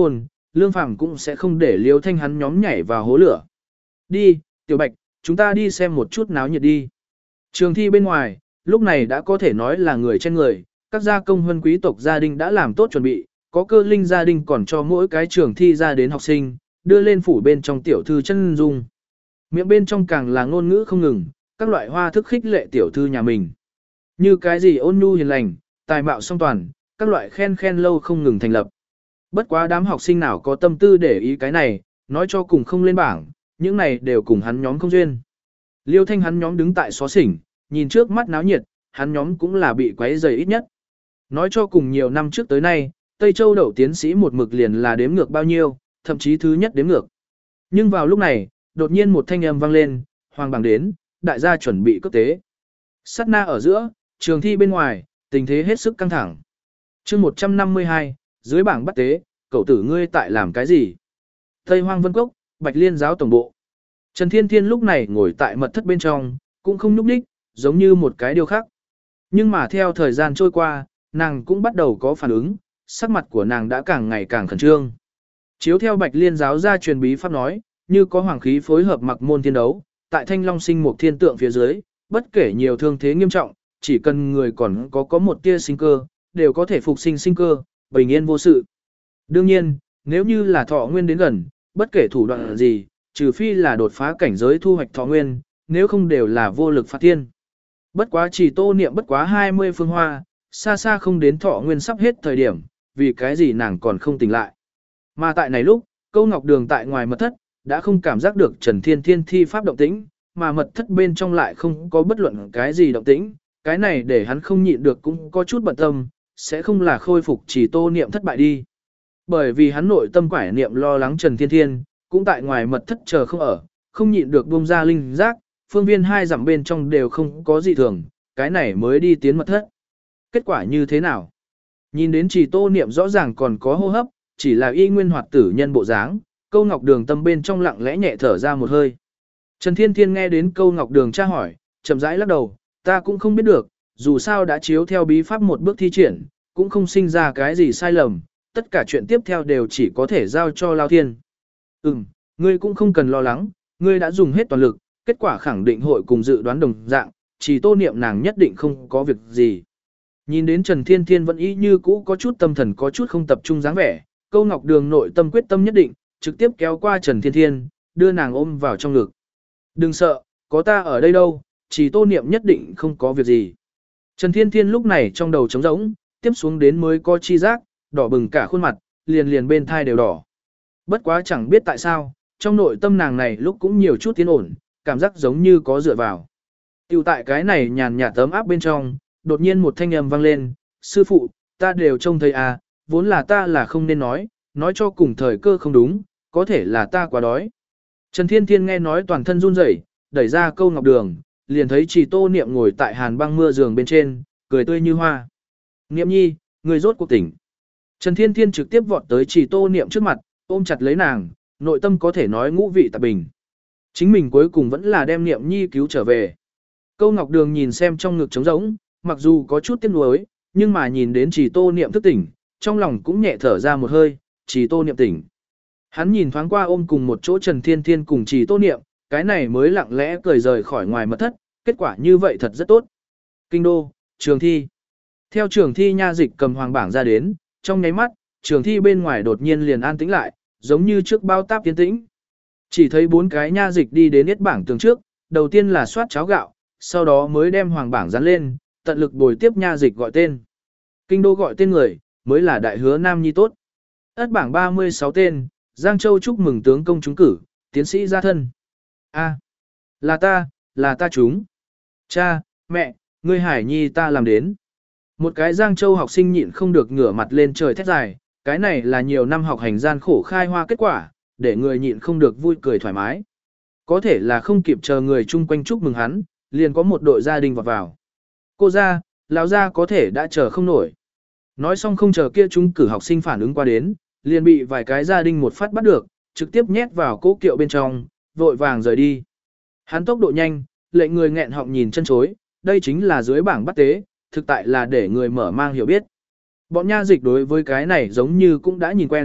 Lương Phàm cũng sẽ không để Liêu Thanh hắn nhóm nhảy vào hố lửa. Đi, Tiểu Bạch, chúng ta đi xem một chút náo nhiệt đi. Trường thi bên ngoài, lúc này đã có thể nói là người trên người, các gia công huân quý tộc gia đình đã làm tốt chuẩn bị, có cơ linh gia đình còn cho mỗi cái trường thi ra đến học sinh, đưa lên phủ bên trong tiểu thư chân dung. Miệng bên trong càng là ngôn ngữ không ngừng, các loại hoa thức khích lệ tiểu thư nhà mình. Như cái gì ôn nhu hiền lành, tài mạo song toàn, các loại khen khen lâu không ngừng thành lập. Bất quá đám học sinh nào có tâm tư để ý cái này, nói cho cùng không lên bảng, những này đều cùng hắn nhóm không duyên. Liêu Thanh hắn nhóm đứng tại xó xỉnh, nhìn trước mắt náo nhiệt, hắn nhóm cũng là bị quấy rầy ít nhất. Nói cho cùng nhiều năm trước tới nay, Tây Châu đậu tiến sĩ một mực liền là đếm ngược bao nhiêu, thậm chí thứ nhất đếm ngược. Nhưng vào lúc này, đột nhiên một thanh âm vang lên, hoàng bảng đến, đại gia chuẩn bị cấp tế. Sát na ở giữa, trường thi bên ngoài, tình thế hết sức căng thẳng. chương một trăm năm mươi hai, dưới bảng bắt tế, cậu tử ngươi tại làm cái gì? Tây Hoang Vân Cốc, Bạch Liên giáo tổng bộ. Trần Thiên Thiên lúc này ngồi tại mật thất bên trong, cũng không nhúc nhích, giống như một cái điều khác. Nhưng mà theo thời gian trôi qua, nàng cũng bắt đầu có phản ứng, sắc mặt của nàng đã càng ngày càng khẩn trương. Chiếu theo Bạch Liên giáo gia truyền bí pháp nói, như có hoàng khí phối hợp mặc môn thiên đấu, tại Thanh Long sinh một thiên tượng phía dưới, bất kể nhiều thương thế nghiêm trọng, chỉ cần người còn có có một tia sinh cơ, đều có thể phục sinh sinh cơ, bình yên vô sự. Đương nhiên, nếu như là thọ nguyên đến gần, bất kể thủ đoạn gì, trừ phi là đột phá cảnh giới thu hoạch thọ nguyên, nếu không đều là vô lực phạt thiên. Bất quá chỉ tô niệm bất quá hai mươi phương hoa, xa xa không đến thọ nguyên sắp hết thời điểm, vì cái gì nàng còn không tỉnh lại. Mà tại này lúc, Câu Ngọc Đường tại ngoài mật thất, đã không cảm giác được Trần Thiên Thiên thi pháp động tĩnh, mà mật thất bên trong lại không có bất luận cái gì động tĩnh, cái này để hắn không nhịn được cũng có chút bận tâm, sẽ không là khôi phục chỉ tô niệm thất bại đi. Bởi vì hắn nội tâm quải niệm lo lắng Trần Thiên Thiên, cũng tại ngoài mật thất chờ không ở, không nhịn được buông ra linh giác, phương viên hai dặm bên trong đều không có gì thường, cái này mới đi tiến mật thất. Kết quả như thế nào? Nhìn đến chỉ tô niệm rõ ràng còn có hô hấp, chỉ là y nguyên hoạt tử nhân bộ dáng, Câu Ngọc Đường tâm bên trong lặng lẽ nhẹ thở ra một hơi. Trần Thiên Thiên nghe đến Câu Ngọc Đường tra hỏi, chậm rãi lắc đầu, ta cũng không biết được, dù sao đã chiếu theo bí pháp một bước thi triển, cũng không sinh ra cái gì sai lầm, tất cả chuyện tiếp theo đều chỉ có thể giao cho Lao Thiên. Ừm, ngươi cũng không cần lo lắng, ngươi đã dùng hết toàn lực, kết quả khẳng định hội cùng dự đoán đồng dạng, chỉ tô niệm nàng nhất định không có việc gì. Nhìn đến Trần Thiên Thiên vẫn y như cũ có chút tâm thần có chút không tập trung dáng vẻ, Câu Ngọc Đường nội tâm quyết tâm nhất định, trực tiếp kéo qua Trần Thiên Thiên, đưa nàng ôm vào trong ngực. Đừng sợ, có ta ở đây đâu, chỉ tô niệm nhất định không có việc gì. Trần Thiên Thiên lúc này trong đầu trống rỗng, tiếp xuống đến mới có chi giác, đỏ bừng cả khuôn mặt, liền liền bên thai đều đỏ. Bất quá chẳng biết tại sao, trong nội tâm nàng này lúc cũng nhiều chút tiến ổn, cảm giác giống như có dựa vào. Tiểu tại cái này nhàn nhạt tấm áp bên trong, đột nhiên một thanh âm vang lên, sư phụ, ta đều trông thấy à, vốn là ta là không nên nói, nói cho cùng thời cơ không đúng, có thể là ta quá đói. Trần Thiên Thiên nghe nói toàn thân run rẩy, đẩy ra Câu Ngọc Đường, liền thấy chỉ tô niệm ngồi tại hàn băng mưa giường bên trên, cười tươi như hoa. Niệm nhi, người rốt cuộc tỉnh. Trần Thiên Thiên trực tiếp vọt tới chỉ tô niệm trước mặt, ôm chặt lấy nàng, nội tâm có thể nói ngũ vị tạp bình. Chính mình cuối cùng vẫn là đem niệm nhi cứu trở về. Câu Ngọc Đường nhìn xem trong ngực trống rỗng, mặc dù có chút tiếc nuối, nhưng mà nhìn đến chỉ tô niệm thức tỉnh, trong lòng cũng nhẹ thở ra một hơi, chỉ tô niệm tỉnh. Hắn nhìn thoáng qua ôm cùng một chỗ Trần Thiên Thiên cùng chỉ tô niệm, cái này mới lặng lẽ cười rời khỏi ngoài mật thất, kết quả như vậy thật rất tốt. Kinh đô, trường thi. Theo trường thi nha dịch cầm hoàng bảng ra đến, trong nháy mắt, trường thi bên ngoài đột nhiên liền an tĩnh lại, giống như trước bao táp tiến tĩnh. Chỉ thấy bốn cái nha dịch đi đến yết bảng tường trước, đầu tiên là soát cháo gạo, sau đó mới đem hoàng bảng dán lên, tận lực bồi tiếp nha dịch gọi tên. Kinh đô gọi tên người, mới là đại hứa nam nhi tốt. Ất bảng ba mươi sáu tên, Giang Châu chúc mừng tướng công trúng cử, tiến sĩ gia thân. A, là ta, là ta trúng. Cha, mẹ, ngươi hải nhi ta làm đến. Một cái Giang Châu học sinh nhịn không được ngửa mặt lên trời thét dài, cái này là nhiều năm học hành gian khổ khai hoa kết quả, để người nhịn không được vui cười thoải mái. Có thể là không kịp chờ người chung quanh chúc mừng hắn, liền có một đội gia đình vọt vào. Cô ra, lão gia có thể đã chờ không nổi. Nói xong không chờ kia chúng cử học sinh phản ứng qua đến, liền bị vài cái gia đình một phát bắt được, trực tiếp nhét vào cố kiệu bên trong, vội vàng rời đi. Hắn tốc độ nhanh, lệnh người nghẹn họng nhìn chân chối, đây chính là dưới bảng bắt tế, thực tại là để người mở mang hiểu biết. Bọn nha dịch đối với cái này giống như cũng đã nhìn quen,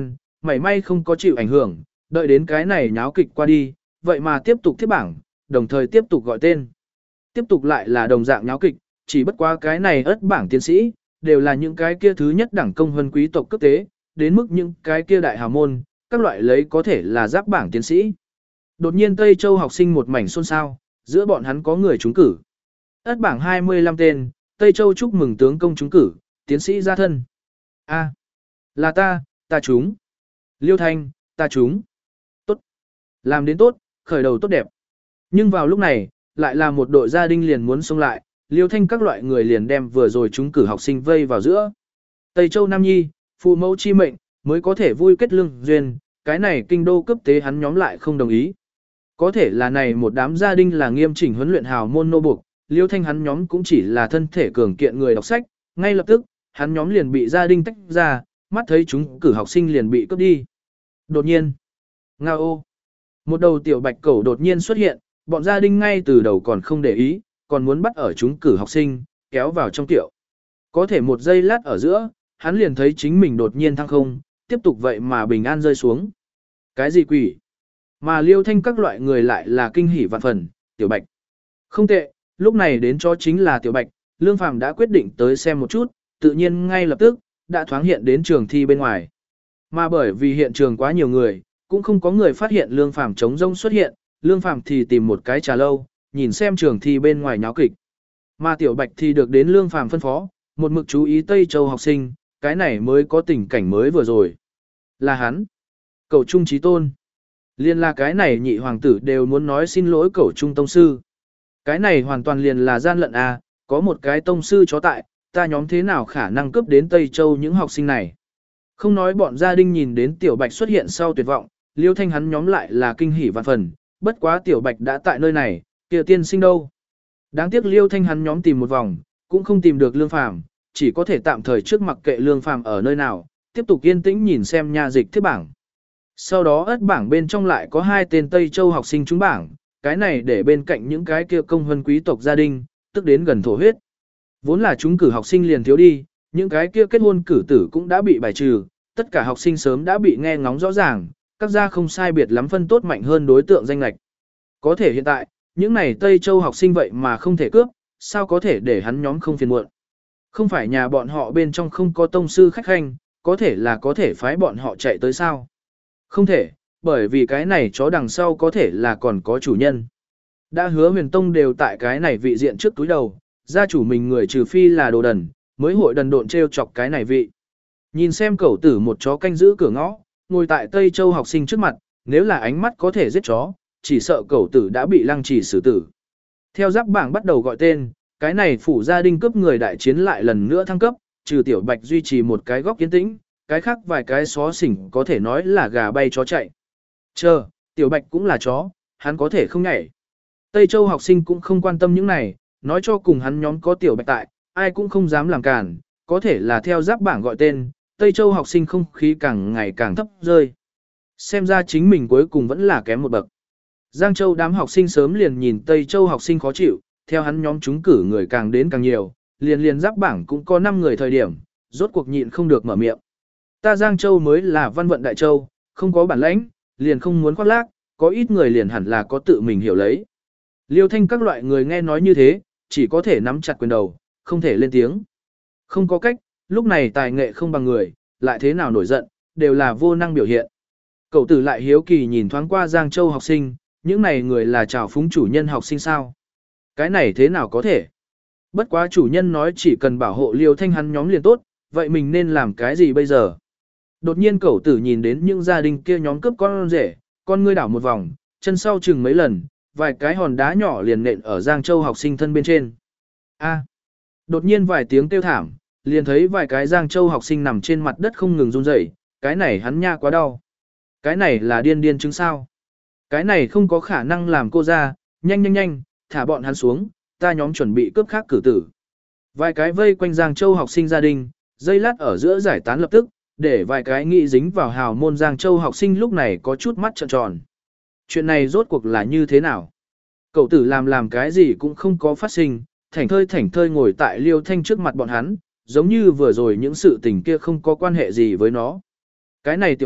mảy may không có chịu ảnh hưởng, đợi đến cái này nháo kịch qua đi, vậy mà tiếp tục thiết bảng, đồng thời tiếp tục gọi tên. Tiếp tục lại là đồng dạng nháo kịch, chỉ bất quá cái này ất bảng tiến sĩ, đều là những cái kia thứ nhất đẳng công hơn quý tộc cấp tế, đến mức những cái kia đại hào môn, các loại lấy có thể là giáp bảng tiến sĩ. Đột nhiên Tây Châu học sinh một mảnh xôn xao, giữa bọn hắn có người trúng cử. Ất bảng hai mươi lăm tên, Tây Châu chúc mừng tướng công trúng cử, tiến sĩ gia thân. A, là ta, ta trúng. Liêu Thanh, ta trúng. Tốt. Làm đến tốt, khởi đầu tốt đẹp. Nhưng vào lúc này, lại là một đội gia đình liền muốn xông lại, Liêu Thanh các loại người liền đem vừa rồi trúng cử học sinh vây vào giữa. Tây Châu Nam Nhi, phụ mẫu chi mệnh, mới có thể vui kết lương duyên, cái này kinh đô cấp tế hắn nhóm lại không đồng ý. Có thể là này một đám gia đình là nghiêm chỉnh huấn luyện hào môn nô buộc, Liêu Thanh hắn nhóm cũng chỉ là thân thể cường kiện người đọc sách, ngay lập tức, hắn nhóm liền bị gia đình tách ra, mắt thấy chúng cử học sinh liền bị cướp đi. Đột nhiên, ngao ô, một đầu tiểu bạch cẩu đột nhiên xuất hiện, bọn gia đình ngay từ đầu còn không để ý, còn muốn bắt ở chúng cử học sinh, kéo vào trong tiểu. Có thể một giây lát ở giữa, hắn liền thấy chính mình đột nhiên thăng không, tiếp tục vậy mà bình an rơi xuống. Cái gì quỷ? Mà Liêu Thanh các loại người lại là kinh hỉ vạn phần, tiểu bạch. Không tệ, lúc này đến cho chính là tiểu bạch, Lương Phàm đã quyết định tới xem một chút, tự nhiên ngay lập tức, đã thoáng hiện đến trường thi bên ngoài. Mà bởi vì hiện trường quá nhiều người, cũng không có người phát hiện Lương Phàm trống rông xuất hiện, Lương Phàm thì tìm một cái trà lâu, nhìn xem trường thi bên ngoài nháo kịch. Mà tiểu bạch thì được đến Lương Phàm phân phó, một mực chú ý Tây Châu học sinh, cái này mới có tình cảnh mới vừa rồi. Là hắn. Cầu Trung Chí Tôn. Liên là cái này nhị hoàng tử đều muốn nói xin lỗi Cầu Trung tông sư. Cái này hoàn toàn liền là gian lận à, có một cái tông sư chó tại, ta nhóm thế nào khả năng cướp đến Tây Châu những học sinh này. Không nói bọn gia đình nhìn đến tiểu bạch xuất hiện sau tuyệt vọng, Liêu Thanh hắn nhóm lại là kinh hỉ vạn phần, bất quá tiểu bạch đã tại nơi này, kia tiên sinh đâu. Đáng tiếc Liêu Thanh hắn nhóm tìm một vòng, cũng không tìm được Lương Phàm, chỉ có thể tạm thời trước mặc kệ Lương Phàm ở nơi nào, tiếp tục yên tĩnh nhìn xem nha dịch thiết bảng. Sau đó ất bảng bên trong lại có hai tên Tây Châu học sinh trúng bảng, cái này để bên cạnh những cái kia công hơn quý tộc gia đình, tức đến gần thổ huyết. Vốn là chúng cử học sinh liền thiếu đi, những cái kia kết hôn cử tử cũng đã bị bài trừ, tất cả học sinh sớm đã bị nghe ngóng rõ ràng, các gia không sai biệt lắm phân tốt mạnh hơn đối tượng danh lệch. Có thể hiện tại, những này Tây Châu học sinh vậy mà không thể cướp, sao có thể để hắn nhóm không phiền muộn. Không phải nhà bọn họ bên trong không có tông sư khách khanh, có thể là có thể phái bọn họ chạy tới sao. Không thể, bởi vì cái này chó đằng sau có thể là còn có chủ nhân. Đã hứa huyền tông đều tại cái này vị diện trước túi đầu, gia chủ mình người trừ phi là đồ đần, mới hội đần độn treo chọc cái này vị. Nhìn xem cẩu tử một chó canh giữ cửa ngõ, ngồi tại Tây Châu học sinh trước mặt, nếu là ánh mắt có thể giết chó, chỉ sợ cẩu tử đã bị lăng trì xử tử. Theo giáp bảng bắt đầu gọi tên, cái này phủ gia đình cướp người đại chiến lại lần nữa thăng cấp, trừ tiểu bạch duy trì một cái góc kiến tĩnh, cái khác vài cái xó xỉnh có thể nói là gà bay chó chạy. Chờ, tiểu bạch cũng là chó, hắn có thể không nhảy. Tây Châu học sinh cũng không quan tâm những này, nói cho cùng hắn nhóm có tiểu bạch tại, ai cũng không dám làm cản, có thể là theo giáp bảng gọi tên, Tây Châu học sinh không khí càng ngày càng thấp rơi. Xem ra chính mình cuối cùng vẫn là kém một bậc. Giang Châu đám học sinh sớm liền nhìn Tây Châu học sinh khó chịu, theo hắn nhóm chúng cử người càng đến càng nhiều, liền liền giáp bảng cũng có năm người thời điểm, rốt cuộc nhịn không được mở miệng. Ta Giang Châu mới là văn vận đại châu, không có bản lãnh, liền không muốn khoác lác, có ít người liền hẳn là có tự mình hiểu lấy. Liêu Thanh các loại người nghe nói như thế, chỉ có thể nắm chặt quyền đầu, không thể lên tiếng. Không có cách, lúc này tài nghệ không bằng người, lại thế nào nổi giận, đều là vô năng biểu hiện. Cậu tử lại hiếu kỳ nhìn thoáng qua Giang Châu học sinh, những này người là trào phúng chủ nhân học sinh sao? Cái này thế nào có thể? Bất quá chủ nhân nói chỉ cần bảo hộ Liêu Thanh hắn nhóm liền tốt, vậy mình nên làm cái gì bây giờ? Đột nhiên cậu tử nhìn đến những gia đình kia nhóm cướp con rể, con ngươi đảo một vòng, chân sau chừng mấy lần, vài cái hòn đá nhỏ liền nện ở Giang Châu học sinh thân bên trên. A. Đột nhiên vài tiếng kêu thảm, liền thấy vài cái Giang Châu học sinh nằm trên mặt đất không ngừng run rẩy, cái này hắn nha quá đau. Cái này là điên điên chứng sao? Cái này không có khả năng làm cô ra, nhanh nhanh nhanh, thả bọn hắn xuống, ta nhóm chuẩn bị cướp khác cử tử. Vài cái vây quanh Giang Châu học sinh gia đình, dây lát ở giữa giải tán lập tức, để vài cái nghĩ dính vào hào môn Giang Châu học sinh lúc này có chút mắt trợn tròn. Chuyện này rốt cuộc là như thế nào? Cậu tử làm làm cái gì cũng không có phát sinh, thảnh thơi thảnh thơi ngồi tại Liêu Thanh trước mặt bọn hắn, giống như vừa rồi những sự tình kia không có quan hệ gì với nó. Cái này tiểu bạch,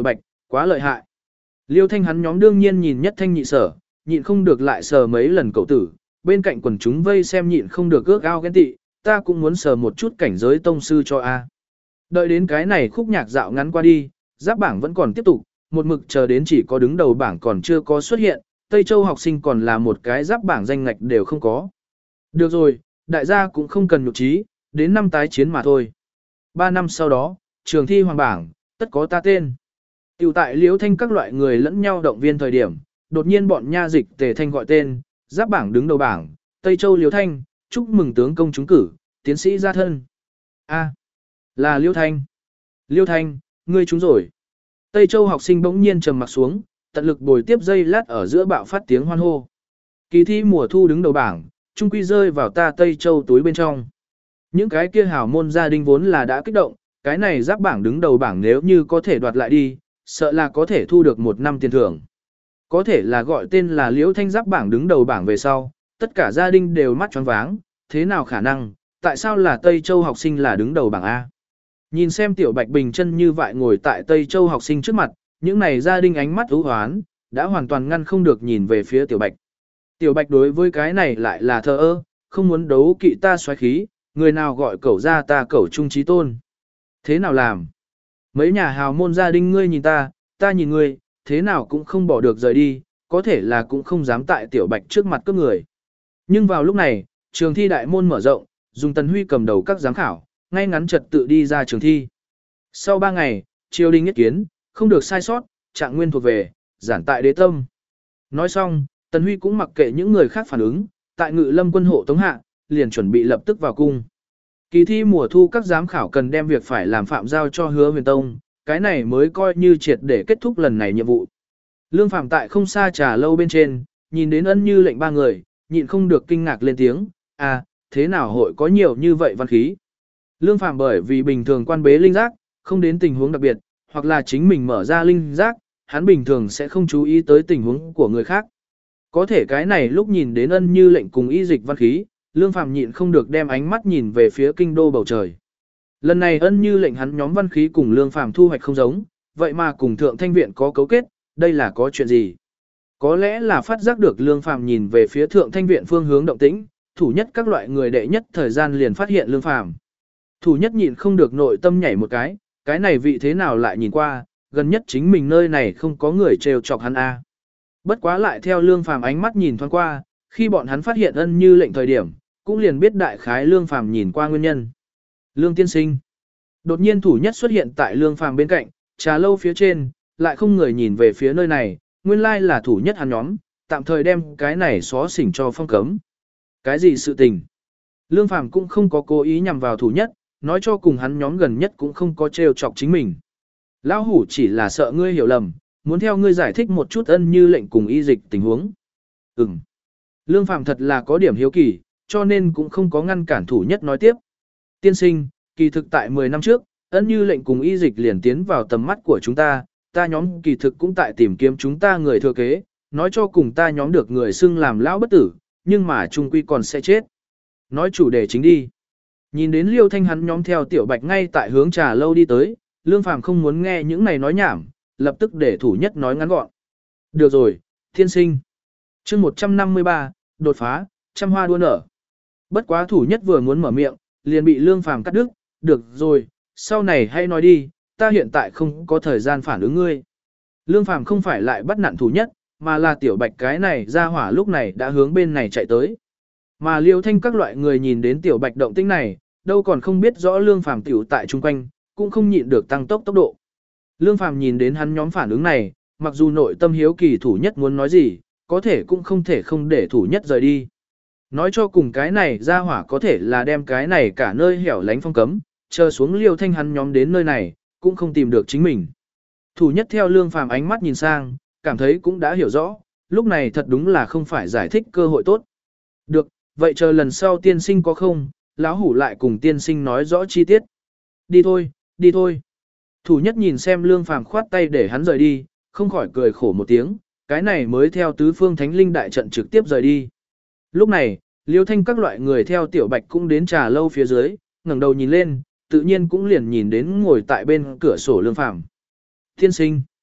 Quá lợi hại. Liêu Thanh hắn nhóm đương nhiên nhìn nhất thanh nhị sở, nhịn không được lại sờ mấy lần cậu tử, bên cạnh quần chúng vây xem nhịn không được ước ao ghen tị, ta cũng muốn sờ một chút cảnh giới tông sư cho a. Đợi đến cái này khúc nhạc dạo ngắn qua đi, giáp bảng vẫn còn tiếp tục, một mực chờ đến chỉ có đứng đầu bảng còn chưa có xuất hiện, Tây Châu học sinh còn là một cái giáp bảng danh ngạch đều không có. Được rồi, đại gia cũng không cần nhục trí, đến năm tái chiến mà thôi. Ba năm sau đó, trường thi hoàng bảng, tất có ta tên. Tiểu tại Liễu Thanh các loại người lẫn nhau động viên thời điểm, đột nhiên bọn nha dịch Tề Thanh gọi tên, giáp bảng đứng đầu bảng, Tây Châu Liễu Thanh, chúc mừng tướng công trúng cử, tiến sĩ gia thân. A, là Liễu Thanh. Liễu Thanh, ngươi trúng rồi. Tây Châu học sinh bỗng nhiên trầm mặt xuống, tận lực bồi tiếp dây lát ở giữa bạo phát tiếng hoan hô. Kỳ thi mùa thu đứng đầu bảng, trung quy rơi vào ta Tây Châu túi bên trong. Những cái kia hảo môn gia đình vốn là đã kích động, cái này giáp bảng đứng đầu bảng nếu như có thể đoạt lại đi, sợ là có thể thu được một năm tiền thưởng. Có thể là gọi tên là Liễu Thanh giáp bảng đứng đầu bảng về sau, tất cả gia đình đều mắt tròn váng, thế nào khả năng, tại sao là Tây Châu học sinh là đứng đầu bảng A? Nhìn xem Tiểu Bạch bình chân như vậy ngồi tại Tây Châu học sinh trước mặt, những này gia đình ánh mắt ưu hoán, đã hoàn toàn ngăn không được nhìn về phía Tiểu Bạch. Tiểu Bạch đối với cái này lại là thờ ơ, không muốn đấu kỵ ta xoáy khí, người nào gọi cẩu ra ta cẩu trung trí tôn. Thế nào làm? Mấy nhà hào môn gia đình ngươi nhìn ta, ta nhìn ngươi, thế nào cũng không bỏ được rời đi, có thể là cũng không dám tại Tiểu Bạch trước mặt cướp người. Nhưng vào lúc này, trường thi đại môn mở rộng, dùng Tần Huy cầm đầu các giám khảo, ngay ngắn trật tự đi ra trường thi. Sau ba ngày, triều đình nhất kiến, không được sai sót, trạng nguyên thuộc về, giản tại đế tâm. Nói xong, Tần Huy cũng mặc kệ những người khác phản ứng, tại Ngự Lâm quân hộ tống hạ, liền chuẩn bị lập tức vào cung. Kỳ thi mùa thu các giám khảo cần đem việc phải làm phạm giao cho Hứa Huyền Tông, cái này mới coi như triệt để kết thúc lần này nhiệm vụ. Lương Phạm tại không xa trà lâu bên trên, nhìn đến Ân Như lệnh ba người, nhịn không được kinh ngạc lên tiếng, à, thế nào hội có nhiều như vậy văn khí. Lương Phạm bởi vì bình thường quan bế linh giác, không đến tình huống đặc biệt, hoặc là chính mình mở ra linh giác, hắn bình thường sẽ không chú ý tới tình huống của người khác. Có thể cái này lúc nhìn đến Ân Như lệnh cùng y dịch văn khí, Lương Phạm nhịn không được đem ánh mắt nhìn về phía kinh đô bầu trời. Lần này Ân Như lệnh hắn nhóm văn khí cùng Lương Phạm thu hoạch không giống, vậy mà cùng Thượng Thanh Viện có cấu kết, đây là có chuyện gì? Có lẽ là phát giác được Lương Phạm nhìn về phía Thượng Thanh Viện phương hướng động tĩnh, thủ nhất các loại người đệ nhất thời gian liền phát hiện Lương Phạm. Thủ nhất nhịn không được nội tâm nhảy một cái, cái này vị thế nào lại nhìn qua, gần nhất chính mình nơi này không có người trêu chọc hắn a. Bất quá lại theo Lương Phàm ánh mắt nhìn thoáng qua, khi bọn hắn phát hiện Ân Như lệnh thời điểm, cũng liền biết đại khái Lương Phàm nhìn qua nguyên nhân. Lương tiên sinh. Đột nhiên thủ nhất xuất hiện tại Lương Phàm bên cạnh, trà lâu phía trên, lại không người nhìn về phía nơi này, nguyên lai là thủ nhất hắn nhóm, tạm thời đem cái này xóa xỉnh cho phong cấm. Cái gì sự tình? Lương Phàm cũng không có cố ý nhằm vào thủ nhất, nói cho cùng hắn nhóm gần nhất cũng không có trêu chọc chính mình. Lão hủ chỉ là sợ ngươi hiểu lầm, muốn theo ngươi giải thích một chút Ân Như lệnh cùng y dịch tình huống. Ừm. Lương Phàm thật là có điểm hiếu kỳ, cho nên cũng không có ngăn cản thủ nhất nói tiếp. Tiên sinh, kỳ thực tại mười năm trước, Ân Như lệnh cùng y dịch liền tiến vào tầm mắt của chúng ta, ta nhóm kỳ thực cũng tại tìm kiếm chúng ta người thừa kế, nói cho cùng ta nhóm được người xưng làm lão bất tử, nhưng mà trung quy còn sẽ chết. Nói chủ đề chính đi. Nhìn đến Liêu Thanh hắn nhóm theo Tiểu Bạch ngay tại hướng trà lâu đi tới, Lương Phàm không muốn nghe những này nói nhảm, lập tức để thủ nhất nói ngắn gọn. Được rồi, thiên sinh. chương một trăm năm mươi ba, đột phá, trăm hoa đua nở. Bất quá thủ nhất vừa muốn mở miệng, liền bị Lương Phàm cắt đứt, được rồi, sau này hãy nói đi, ta hiện tại không có thời gian phản ứng ngươi. Lương Phàm không phải lại bắt nặn thủ nhất, mà là Tiểu Bạch cái này ra hỏa lúc này đã hướng bên này chạy tới. Mà Liêu Thanh các loại người nhìn đến Tiểu Bạch động tĩnh này, đâu còn không biết rõ Lương Phàm tiểu tại chung quanh, cũng không nhịn được tăng tốc tốc độ. Lương Phàm nhìn đến hắn nhóm phản ứng này, mặc dù nội tâm hiếu kỳ thủ nhất muốn nói gì, có thể cũng không thể không để thủ nhất rời đi. Nói cho cùng cái này ra hỏa có thể là đem cái này cả nơi hẻo lánh phong cấm, chờ xuống Liêu Thanh hắn nhóm đến nơi này, cũng không tìm được chính mình. Thủ nhất theo Lương Phàm ánh mắt nhìn sang, cảm thấy cũng đã hiểu rõ, lúc này thật đúng là không phải giải thích cơ hội tốt. Được, vậy chờ lần sau tiên sinh có không, lão hủ lại cùng tiên sinh nói rõ chi tiết. Đi thôi, đi thôi. Thủ nhất nhìn xem Lương Phàm khoát tay để hắn rời đi, không khỏi cười khổ một tiếng, cái này mới theo tứ phương thánh linh đại trận trực tiếp rời đi. Lúc này, Liêu Thanh các loại người theo Tiểu Bạch cũng đến trà lâu phía dưới, ngẩng đầu nhìn lên, tự nhiên cũng liền nhìn đến ngồi tại bên cửa sổ Lương Phàm. Tiên sinh.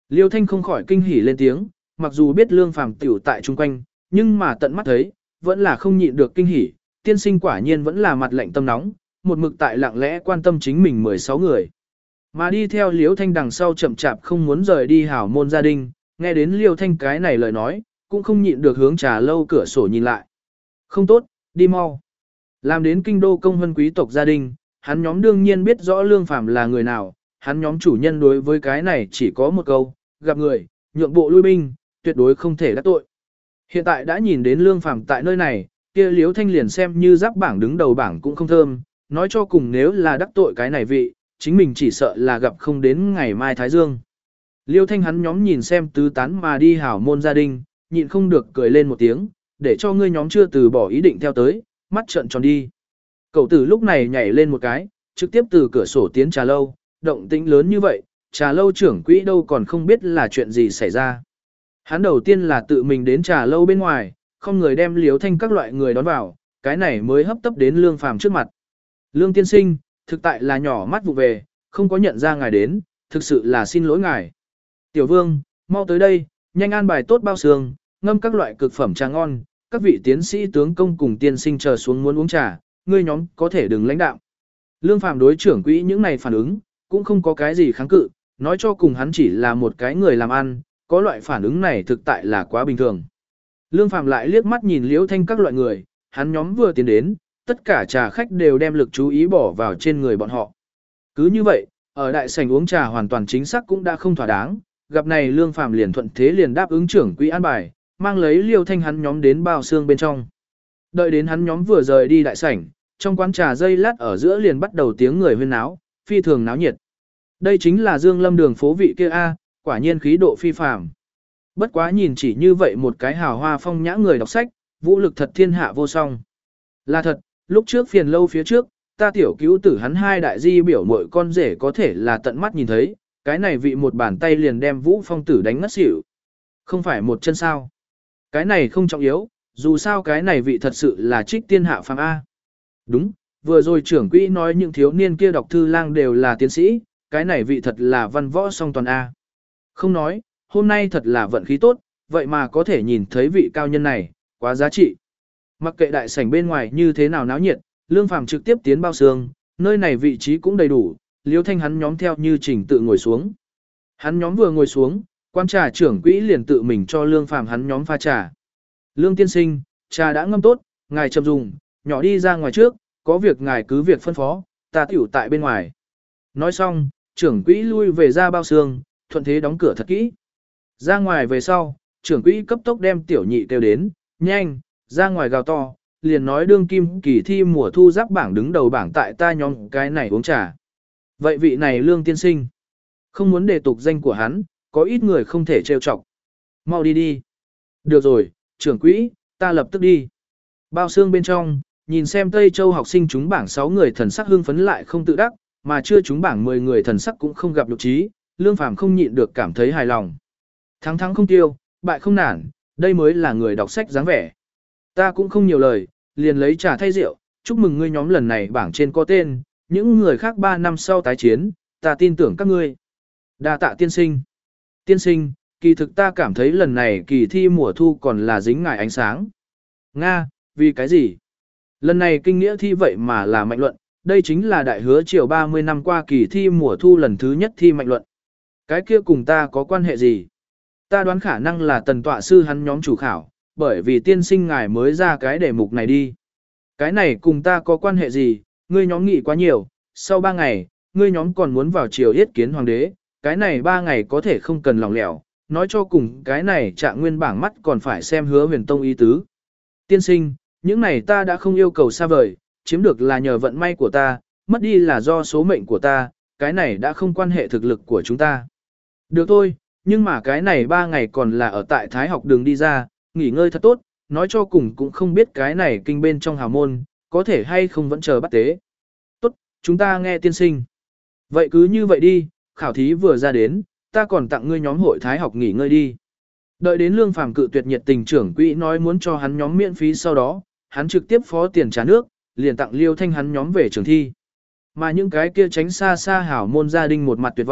Liêu Thanh không khỏi kinh hỉ lên tiếng, mặc dù biết Lương Phàm tiểu tại chung quanh, nhưng mà tận mắt thấy, vẫn là không nhịn được kinh hỉ, tiên sinh quả nhiên vẫn là mặt lạnh tâm nóng, một mực tại lặng lẽ quan tâm chính mình mười sáu người. Mà đi theo Liêu Thanh đằng sau chậm chạp không muốn rời đi hảo môn gia đình, nghe đến Liêu Thanh cái này lời nói, cũng không nhịn được hướng trà lâu cửa sổ nhìn lại. Không tốt, đi mau. Làm đến kinh đô công vân quý tộc gia đình, hắn nhóm đương nhiên biết rõ Lương Phàm là người nào, hắn nhóm chủ nhân đối với cái này chỉ có một câu, gặp người, nhượng bộ lui binh, tuyệt đối không thể đắc tội. Hiện tại đã nhìn đến Lương Phàm tại nơi này, kia Liễu Thanh liền xem như giáp bảng đứng đầu bảng cũng không thơm, nói cho cùng nếu là đắc tội cái này vị, chính mình chỉ sợ là gặp không đến ngày mai Thái Dương. Liêu Thanh hắn nhóm nhìn xem tứ tán mà đi hảo môn gia đình, nhịn không được cười lên một tiếng, để cho ngươi nhóm chưa từ bỏ ý định theo tới, mắt trợn tròn đi. Cậu tử lúc này nhảy lên một cái, trực tiếp từ cửa sổ tiến trà lâu, động tĩnh lớn như vậy, trà lâu trưởng quỹ đâu còn không biết là chuyện gì xảy ra. Hắn đầu tiên là tự mình đến trà lâu bên ngoài, không người đem Liếu Thanh các loại người đón vào, cái này mới hấp tấp đến Lương Phàm trước mặt. Lương tiên sinh, thực tại là nhỏ mắt vụ về, không có nhận ra ngài đến, thực sự là xin lỗi ngài. Tiểu vương, mau tới đây, nhanh an bài tốt bao sương, ngâm các loại cực phẩm trà ngon, các vị tiến sĩ tướng công cùng tiên sinh chờ xuống muốn uống trà, ngươi nhóm có thể đừng lãnh đạo. Lương Phàm đối trưởng quỹ những này phản ứng, cũng không có cái gì kháng cự, nói cho cùng hắn chỉ là một cái người làm ăn, có loại phản ứng này thực tại là quá bình thường. Lương Phàm lại liếc mắt nhìn Liễu Thanh các loại người, hắn nhóm vừa tiến đến, tất cả trà khách đều đem lực chú ý bỏ vào trên người bọn họ. Cứ như vậy, ở đại sảnh uống trà hoàn toàn chính xác cũng đã không thỏa đáng, gặp này Lương Phàm liền thuận thế liền đáp ứng trưởng quỹ an bài, mang lấy Liêu Thanh hắn nhóm đến bao xương bên trong. Đợi đến hắn nhóm vừa rời đi đại sảnh, trong quán trà dây lát ở giữa liền bắt đầu tiếng người huyên náo, phi thường náo nhiệt. Đây chính là Dương Lâm đường phố vị kia a, quả nhiên khí độ phi phàm. Bất quá nhìn chỉ như vậy một cái hào hoa phong nhã người đọc sách, vũ lực thật thiên hạ vô song. Là thật, lúc trước phiền lâu phía trước, ta tiểu cứu tử hắn hai đại di biểu muội con rể có thể là tận mắt nhìn thấy, cái này vị một bàn tay liền đem Vũ Phong tử đánh ngất xỉu. Không phải một chân sao? Cái này không trọng yếu, dù sao cái này vị thật sự là trích tiên hạ phàm A. Đúng, vừa rồi trưởng quỹ nói những thiếu niên kia đọc thư lang đều là tiến sĩ, cái này vị thật là văn võ song toàn A. Không nói, hôm nay thật là vận khí tốt, vậy mà có thể nhìn thấy vị cao nhân này, quá giá trị. Mặc kệ đại sảnh bên ngoài như thế nào náo nhiệt, Lương Phàm trực tiếp tiến bao xương, nơi này vị trí cũng đầy đủ, Liêu Thanh hắn nhóm theo như trình tự ngồi xuống. Hắn nhóm vừa ngồi xuống, quan trà trưởng quỹ liền tự mình cho Lương Phàm hắn nhóm pha trà. Lương tiên sinh, trà đã ngâm tốt, ngài chậm dùng, nhỏ đi ra ngoài trước, có việc ngài cứ việc phân phó, ta tiểu tại bên ngoài. Nói xong, trưởng quỹ lui về ra bao xương, thuận thế đóng cửa thật kỹ. Ra ngoài về sau, trưởng quỹ cấp tốc đem tiểu nhị kêu đến, nhanh, ra ngoài gào to, liền nói đương kim kỳ thi mùa thu giáp bảng đứng đầu bảng tại ta nhóm cái này uống trà. Vậy vị này Lương tiên sinh, không muốn đề tục danh của hắn, có ít người không thể trêu chọc. Mau đi đi. Được rồi, trưởng quỹ, ta lập tức đi. Bao xương bên trong, nhìn xem Tây Châu học sinh trúng bảng sáu người thần sắc hưng phấn lại không tự đắc, mà chưa trúng bảng mười người thần sắc cũng không gặp lục trí, Lương Phàm không nhịn được cảm thấy hài lòng. Thắng thắng không tiêu, bại không nản, đây mới là người đọc sách dáng vẻ. Ta cũng không nhiều lời, liền lấy trà thay rượu, chúc mừng ngươi nhóm lần này bảng trên có tên, những người khác ba năm sau tái chiến, ta tin tưởng các ngươi. Đa tạ tiên sinh. Tiên sinh, kỳ thực ta cảm thấy lần này kỳ thi mùa thu còn là dính ngài ánh sáng. Nga, vì cái gì? Lần này kinh nghĩa thi vậy mà là mạnh luận, đây chính là đại hứa triều ba mươi năm qua kỳ thi mùa thu lần thứ nhất thi mạnh luận. Cái kia cùng ta có quan hệ gì? Ta đoán khả năng là tần tọa sư hắn nhóm chủ khảo, bởi vì tiên sinh ngài mới ra cái đề mục này đi. Cái này cùng ta có quan hệ gì, ngươi nhóm nghĩ quá nhiều, sau ba ngày, ngươi nhóm còn muốn vào triều yết kiến hoàng đế, cái này ba ngày có thể không cần lòng lẻo, nói cho cùng cái này trạng nguyên bảng mắt còn phải xem hứa huyền tông ý tứ. Tiên sinh, những này ta đã không yêu cầu xa vời, chiếm được là nhờ vận may của ta, mất đi là do số mệnh của ta, cái này đã không quan hệ thực lực của chúng ta. Được thôi, nhưng mà cái này ba ngày còn là ở tại Thái học đường đi ra, nghỉ ngơi thật tốt, nói cho cùng cũng không biết cái này kinh bên trong hào môn, có thể hay không vẫn chờ bắt tế. Tốt, chúng ta nghe tiên sinh. Vậy cứ như vậy đi, khảo thí vừa ra đến, ta còn tặng ngươi nhóm hội Thái học nghỉ ngơi đi. Đợi đến Lương Phàm cự tuyệt nhiệt tình trưởng quỹ nói muốn cho hắn nhóm miễn phí sau đó, hắn trực tiếp phó tiền trả nước, liền tặng Liêu Thanh hắn nhóm về trường thi. Mà những cái kia tránh xa xa hảo môn gia đình một mặt tuyệt vọng,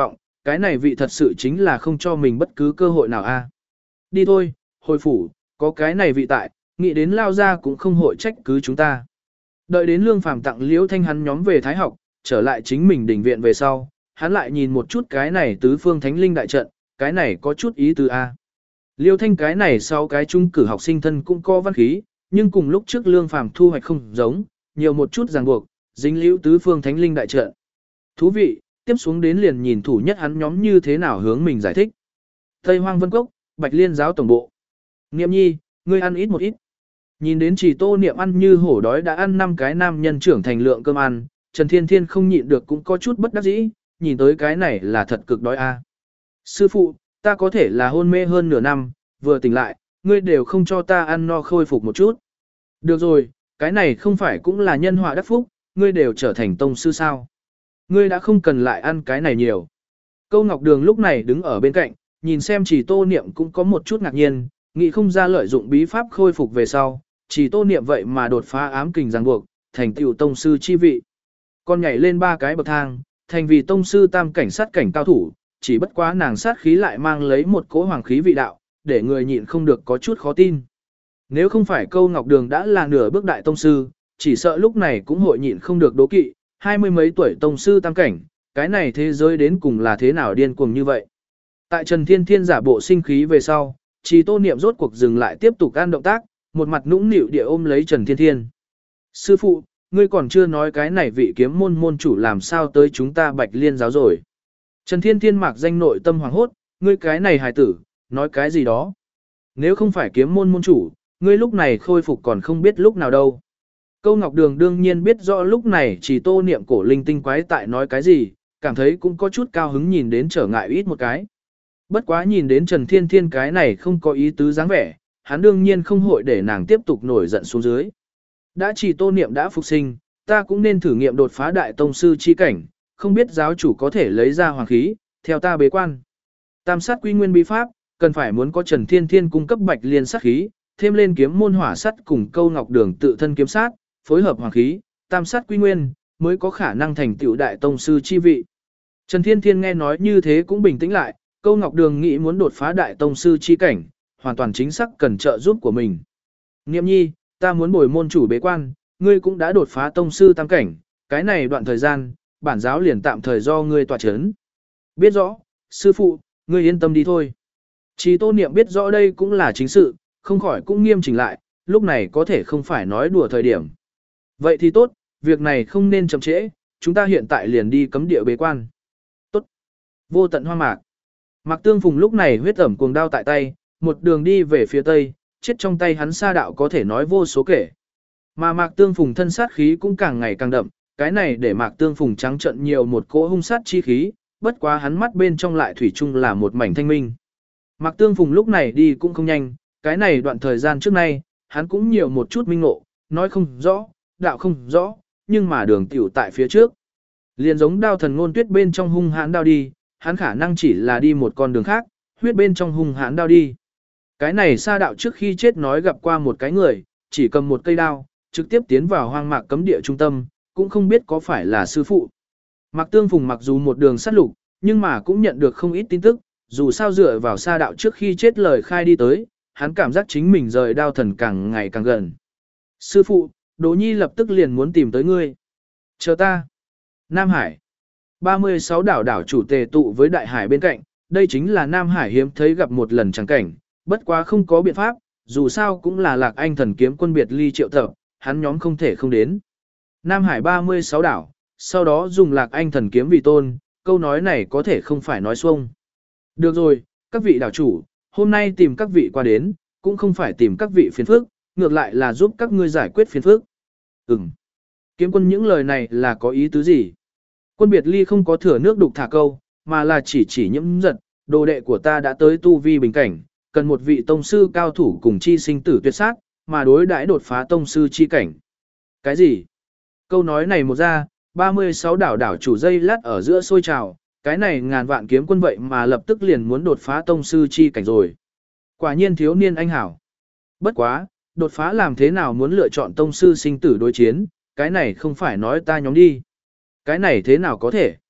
cái này vị thật sự chính là không cho mình bất cứ cơ hội nào a. Đi thôi, hồi phủ, có cái này vị tại, nghĩ đến lao ra cũng không hội trách cứ chúng ta. Đợi đến Lương Phàm tặng Liễu Thanh hắn nhóm về Thái học, trở lại chính mình đỉnh viện về sau, hắn lại nhìn một chút cái này tứ phương thánh linh đại trận, cái này có chút ý tứ a. Liễu Thanh cái này sau cái trung cử học sinh thân cũng có văn khí, nhưng cùng lúc trước Lương Phàm thu hoạch không giống, nhiều một chút ràng buộc, dính liễu tứ phương thánh linh đại trận. Thú vị, tiếp xuống đến liền nhìn thủ nhất hắn nhóm như thế nào hướng mình giải thích. Tây Hoang Vân Cốc, Bạch Liên giáo tổng bộ. Niệm nhi, ngươi ăn ít một ít. Nhìn đến chỉ Tô Niệm ăn như hổ đói đã ăn năm cái nam nhân trưởng thành lượng cơm ăn, Trần Thiên Thiên không nhịn được cũng có chút bất đắc dĩ, nhìn tới cái này là thật cực đói a. Sư phụ, ta có thể là hôn mê hơn nửa năm, vừa tỉnh lại, ngươi đều không cho ta ăn no khôi phục một chút. Được rồi, cái này không phải cũng là nhân họa đắc phúc, ngươi đều trở thành tông sư sao. Ngươi đã không cần lại ăn cái này nhiều. Câu Ngọc Đường lúc này đứng ở bên cạnh, nhìn xem chỉ Tô Niệm cũng có một chút ngạc nhiên, nghĩ không ra lợi dụng bí pháp khôi phục về sau, chỉ Tô Niệm vậy mà đột phá ám kình ràng buộc, thành tựu tông sư chi vị. Còn nhảy lên ba cái bậc thang, thành vì tông sư tam cảnh sát cảnh cao thủ, chỉ bất quá nàng sát khí lại mang lấy một cỗ hoàng khí vị đạo, để người nhịn không được có chút khó tin. Nếu không phải Câu Ngọc Đường đã là nửa bước đại tông sư, chỉ sợ lúc này cũng hội nhịn không được đố kỵ, hai mươi mấy tuổi tông sư tam cảnh, cái này thế giới đến cùng là thế nào điên cuồng như vậy. Tại Trần Thiên Thiên giả bộ sinh khí về sau, Chỉ Tô Niệm rốt cuộc dừng lại tiếp tục ăn động tác, một mặt nũng nịu địa ôm lấy Trần Thiên Thiên. Sư phụ, ngươi còn chưa nói cái này vị kiếm môn môn chủ làm sao tới chúng ta Bạch Liên giáo rồi. Trần Thiên Thiên mạc danh nội tâm hoàng hốt, ngươi cái này hài tử, nói cái gì đó. Nếu không phải kiếm môn môn chủ, ngươi lúc này khôi phục còn không biết lúc nào đâu. Câu Ngọc Đường đương nhiên biết rõ lúc này Chỉ Tô Niệm cổ linh tinh quái tại nói cái gì, cảm thấy cũng có chút cao hứng nhìn đến trở ngại ít một cái. Bất quá nhìn đến Trần Thiên Thiên cái này không có ý tứ dáng vẻ, hắn đương nhiên không hội để nàng tiếp tục nổi giận xuống dưới. Đã Chỉ Tô Niệm đã phục sinh, ta cũng nên thử nghiệm đột phá đại tông sư chi cảnh, không biết giáo chủ có thể lấy ra hoàng khí, theo ta bế quan. Tam sát quy nguyên bí pháp, cần phải muốn có Trần Thiên Thiên cung cấp Bạch Liên sát khí, thêm lên kiếm môn hỏa sắt cùng Câu Ngọc Đường tự thân kiếm sát, phối hợp hoàng khí, tam sát quy nguyên, mới có khả năng thành tựu đại tông sư chi vị. Trần Thiên Thiên nghe nói như thế cũng bình tĩnh lại, Câu Ngọc Đường nghĩ muốn đột phá đại tông sư chi cảnh, hoàn toàn chính xác cần trợ giúp của mình. Niệm nhi, ta muốn bồi môn chủ bế quan, ngươi cũng đã đột phá tông sư tam cảnh, cái này đoạn thời gian, bản giáo liền tạm thời do ngươi tọa chấn. Biết rõ, sư phụ, ngươi yên tâm đi thôi. Chỉ Tô Niệm biết rõ đây cũng là chính sự, không khỏi cũng nghiêm chỉnh lại, lúc này có thể không phải nói đùa thời điểm. Vậy thì tốt, việc này không nên chậm trễ, chúng ta hiện tại liền đi cấm địa bế quan. Tốt. Vô tận hoa mạc. Mạc Tương Phùng lúc này huyết ẩm cuồng đao tại tay, một đường đi về phía tây, chết trong tay hắn sa đạo có thể nói vô số kể. Mà Mạc Tương Phùng thân sát khí cũng càng ngày càng đậm, cái này để Mạc Tương Phùng trắng trận nhiều một cỗ hung sát chi khí, bất quá hắn mắt bên trong lại thủy chung là một mảnh thanh minh. Mạc Tương Phùng lúc này đi cũng không nhanh, cái này đoạn thời gian trước nay, hắn cũng nhiều một chút minh ngộ, nói không rõ, đạo không rõ, nhưng mà đường tiểu tại phía trước. Liền giống đao thần ngôn tuyết bên trong hung hãn đao đi, hắn khả năng chỉ là đi một con đường khác, huyết bên trong hung hãn đao đi. Cái này sa đạo trước khi chết nói gặp qua một cái người, chỉ cầm một cây đao, trực tiếp tiến vào hoang mạc cấm địa trung tâm, cũng không biết có phải là sư phụ. Mạc Tương Phùng mặc dù một đường sát lục, nhưng mà cũng nhận được không ít tin tức, dù sao dựa vào sa đạo trước khi chết lời khai đi tới, hắn cảm giác chính mình rời đao thần càng ngày càng gần. Sư phụ, Đỗ Nhi lập tức liền muốn tìm tới ngươi. Chờ ta. Nam Hải. ba mươi sáu đảo đảo chủ tề tụ với đại hải bên cạnh, đây chính là Nam Hải hiếm thấy gặp một lần chẳng cảnh, bất quá không có biện pháp, dù sao cũng là Lạc Anh thần kiếm quân biệt ly triệu tập, hắn nhóm không thể không đến. Nam Hải ba mươi sáu đảo, sau đó dùng Lạc Anh thần kiếm vì tôn, câu nói này có thể không phải nói xuông. Được rồi, các vị đảo chủ, hôm nay tìm các vị qua đến, cũng không phải tìm các vị phiền phức, ngược lại là giúp các ngươi giải quyết phiền phức. Ừm. Kiếm quân những lời này là có ý tứ gì? Quân biệt ly không có thừa nước đục thả câu, mà là chỉ chỉ nhiễm giật, đồ đệ của ta đã tới tu vi bình cảnh, cần một vị tông sư cao thủ cùng chi sinh tử tuyệt sát, mà đối đãi đột phá tông sư chi cảnh. Cái gì? Câu nói này một ra, ba mươi sáu đảo đảo chủ dây lát ở giữa sôi trào, cái này ngàn vạn kiếm quân vậy mà lập tức liền muốn đột phá tông sư chi cảnh rồi. Quả nhiên thiếu niên anh hảo. Bất quá, đột phá làm thế nào muốn lựa chọn tông sư sinh tử đối chiến, cái này không phải nói ta nhóm đi. Cái này thế nào có thể?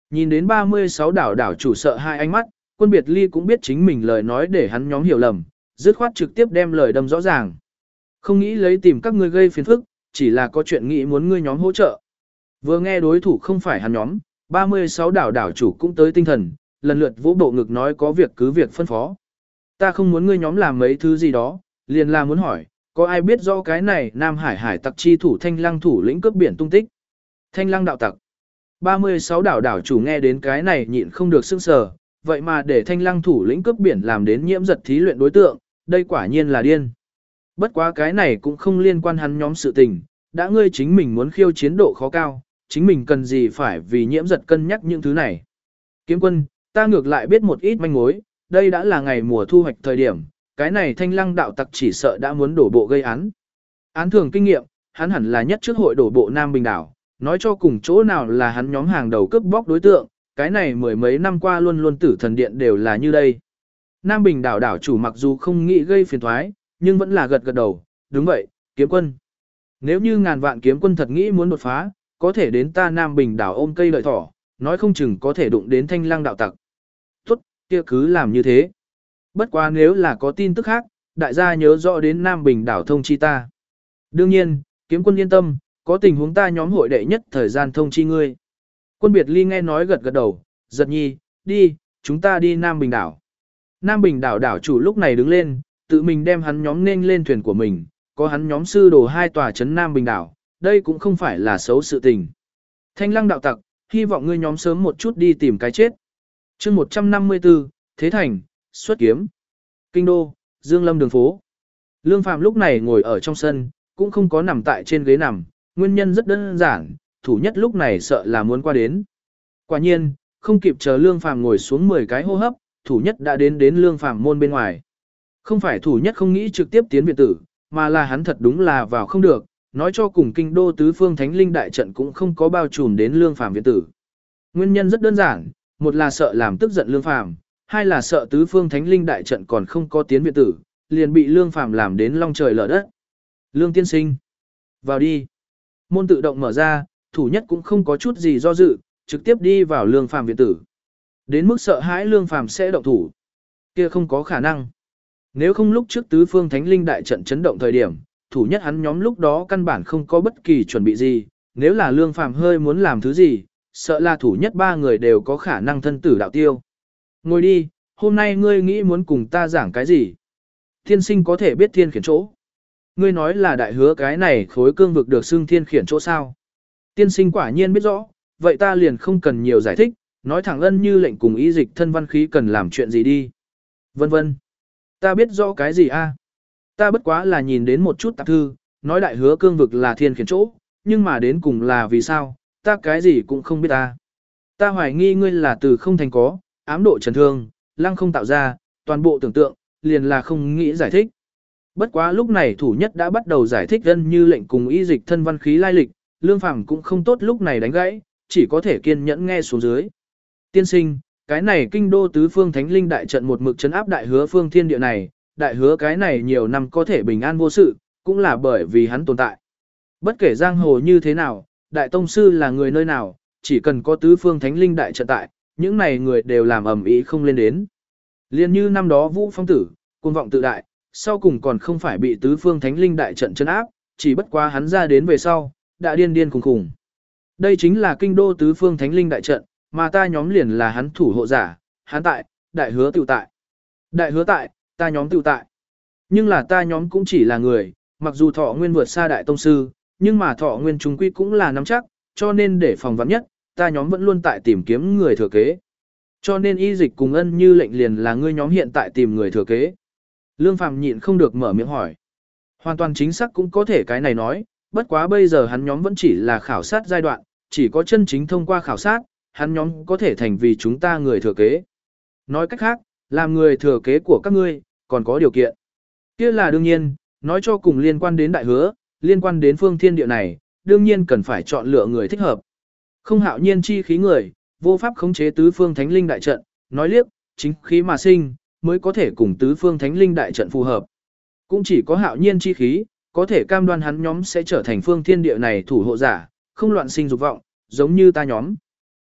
Nhìn đến ba mươi sáu đảo đảo chủ sợ hai ánh mắt, Quân Biệt Ly cũng biết chính mình lời nói để hắn nhóm hiểu lầm, dứt khoát trực tiếp đem lời đâm rõ ràng. Không nghĩ lấy tìm các ngươi gây phiền phức, chỉ là có chuyện nghĩ muốn ngươi nhóm hỗ trợ. Vừa nghe đối thủ không phải hắn nhóm, ba mươi sáu đảo đảo chủ cũng tới tinh thần, lần lượt vỗ bộ ngực nói có việc cứ việc phân phó. Ta không muốn ngươi nhóm làm mấy thứ gì đó, liền là muốn hỏi, có ai biết rõ cái này Nam Hải hải tặc chi thủ Thanh Lăng thủ lĩnh cướp biển tung tích? Thanh Lăng đạo tặc. ba mươi sáu đảo đảo chủ nghe đến cái này nhịn không được sững sờ, vậy mà để Thanh Lăng thủ lĩnh cướp biển làm đến nhiễm giật thí luyện đối tượng, đây quả nhiên là điên. Bất quá cái này cũng không liên quan hắn nhóm sự tình, đã ngươi chính mình muốn khiêu chiến độ khó cao, chính mình cần gì phải vì nhiễm giật cân nhắc những thứ này. Kiếm quân, ta ngược lại biết một ít manh mối, đây đã là ngày mùa thu hoạch thời điểm, cái này Thanh Lăng đạo tặc chỉ sợ đã muốn đổ bộ gây án. Án thường kinh nghiệm, hắn hẳn là nhất trước hội đổ bộ Nam Bình đảo, nói cho cùng chỗ nào là hắn nhóm hàng đầu cướp bóc đối tượng, cái này mười mấy năm qua luôn luôn tử thần điện đều là như đây. Nam Bình đảo đảo chủ mặc dù không nghĩ gây phiền thoái, nhưng vẫn là gật gật đầu, đúng vậy, kiếm quân. Nếu như ngàn vạn kiếm quân thật nghĩ muốn đột phá, có thể đến ta Nam Bình đảo ôm cây lợi thỏ, nói không chừng có thể đụng đến Thanh Lăng đạo tặc. Tốt, kia cứ làm như thế. Bất quá nếu là có tin tức khác, đại gia nhớ rõ đến Nam Bình đảo thông chi ta. Đương nhiên, kiếm quân yên tâm, có tình huống ta nhóm hội đệ nhất thời gian thông chi ngươi. Quân Biệt Ly nghe nói gật gật đầu, giật nhi, đi, chúng ta đi Nam Bình đảo. Nam Bình đảo đảo chủ lúc này đứng lên, tự mình đem hắn nhóm nên lên thuyền của mình, có hắn nhóm sư đồ hai tòa trấn Nam Bình đảo, đây cũng không phải là xấu sự tình. Thanh Lăng đạo tặc, hy vọng ngươi nhóm sớm một chút đi tìm cái chết. chương một trăm năm mươi tư, Thế Thành, xuất kiếm. Kinh đô, Dương Lâm đường phố. Lương Phàm lúc này ngồi ở trong sân, cũng không có nằm tại trên ghế nằm, nguyên nhân rất đơn giản, thủ nhất lúc này sợ là muốn qua đến. Quả nhiên, không kịp chờ Lương Phàm ngồi xuống mười cái hô hấp, thủ nhất đã đến đến Lương Phàm môn bên ngoài. Không phải thủ nhất không nghĩ trực tiếp tiến viện tử, mà là hắn thật đúng là vào không được, nói cho cùng kinh đô tứ phương thánh linh đại trận cũng không có bao trùm đến Lương Phàm viện tử. Nguyên nhân rất đơn giản, một là sợ làm tức giận Lương Phàm, hai là sợ tứ phương thánh linh đại trận còn không có tiến viện tử, liền bị Lương Phàm làm đến long trời lở đất. Lương tiên sinh, vào đi. Môn tự động mở ra, thủ nhất cũng không có chút gì do dự, trực tiếp đi vào Lương Phàm viện tử. Đến mức sợ hãi Lương Phàm sẽ động thủ, kia không có khả năng. Nếu không lúc trước tứ phương thánh linh đại trận chấn động thời điểm, thủ nhất hắn nhóm lúc đó căn bản không có bất kỳ chuẩn bị gì, nếu là Lương Phàm hơi muốn làm thứ gì, sợ là thủ nhất ba người đều có khả năng thân tử đạo tiêu. Ngồi đi, hôm nay ngươi nghĩ muốn cùng ta giảng cái gì? Thiên sinh có thể biết thiên khiển chỗ. Ngươi nói là đại hứa cái này khối cương vực được xưng thiên khiển chỗ sao? Tiên sinh quả nhiên biết rõ, vậy ta liền không cần nhiều giải thích, nói thẳng ân như lệnh cùng ý dịch thân văn khí cần làm chuyện gì đi. Vân vân. Ta biết rõ cái gì a? Ta bất quá là nhìn đến một chút tạp thư, nói đại hứa cương vực là thiên khiển chỗ, nhưng mà đến cùng là vì sao, ta cái gì cũng không biết ta. Ta hoài nghi ngươi là từ không thành có, ám độ trần thương, lăng không tạo ra, toàn bộ tưởng tượng, liền là không nghĩ giải thích. Bất quá lúc này thủ nhất đã bắt đầu giải thích ân như lệnh cùng y dịch thân văn khí lai lịch, Lương Phàm cũng không tốt lúc này đánh gãy, chỉ có thể kiên nhẫn nghe xuống dưới. Tiên sinh, cái này kinh đô tứ phương thánh linh đại trận một mực trấn áp đại hứa phương thiên địa này, đại hứa cái này nhiều năm có thể bình an vô sự, cũng là bởi vì hắn tồn tại. Bất kể giang hồ như thế nào, đại tông sư là người nơi nào, chỉ cần có tứ phương thánh linh đại trận tại, những này người đều làm ầm ĩ không lên đến. Liên như năm đó Vũ Phong tử, cuồng vọng tự đại, sau cùng còn không phải bị tứ phương thánh linh đại trận trấn áp, chỉ bất quá hắn ra đến về sau, đã điên điên khùng khùng. Đây chính là kinh đô tứ phương thánh linh đại trận, mà ta nhóm liền là hắn thủ hộ giả, hắn tại, đại hứa tự tại. Đại hứa tại, ta nhóm tự tại. Nhưng là ta nhóm cũng chỉ là người, mặc dù thọ nguyên vượt xa đại tông sư, nhưng mà thọ nguyên chúng quy cũng là nắm chắc, cho nên để phòng vắn nhất, ta nhóm vẫn luôn tại tìm kiếm người thừa kế. Cho nên y dịch cùng ân như lệnh liền là ngươi nhóm hiện tại tìm người thừa kế. Lương Phàm nhịn không được mở miệng hỏi. Hoàn toàn chính xác cũng có thể cái này nói, bất quá bây giờ hắn nhóm vẫn chỉ là khảo sát giai đoạn, chỉ có chân chính thông qua khảo sát, hắn nhóm có thể thành vì chúng ta người thừa kế. Nói cách khác, làm người thừa kế của các ngươi, còn có điều kiện. Kia là đương nhiên, nói cho cùng liên quan đến đại hứa, liên quan đến phương thiên địa này, đương nhiên cần phải chọn lựa người thích hợp. Không hạo nhiên chi khí người, vô pháp khống chế tứ phương thánh linh đại trận, nói liếc, chính khí mà sinh, mới có thể cùng tứ phương thánh linh đại trận phù hợp. Cũng chỉ có hạo nhiên chi khí, có thể cam đoan hắn nhóm sẽ trở thành phương thiên địa này thủ hộ giả, không loạn sinh dục vọng, giống như ta nhóm.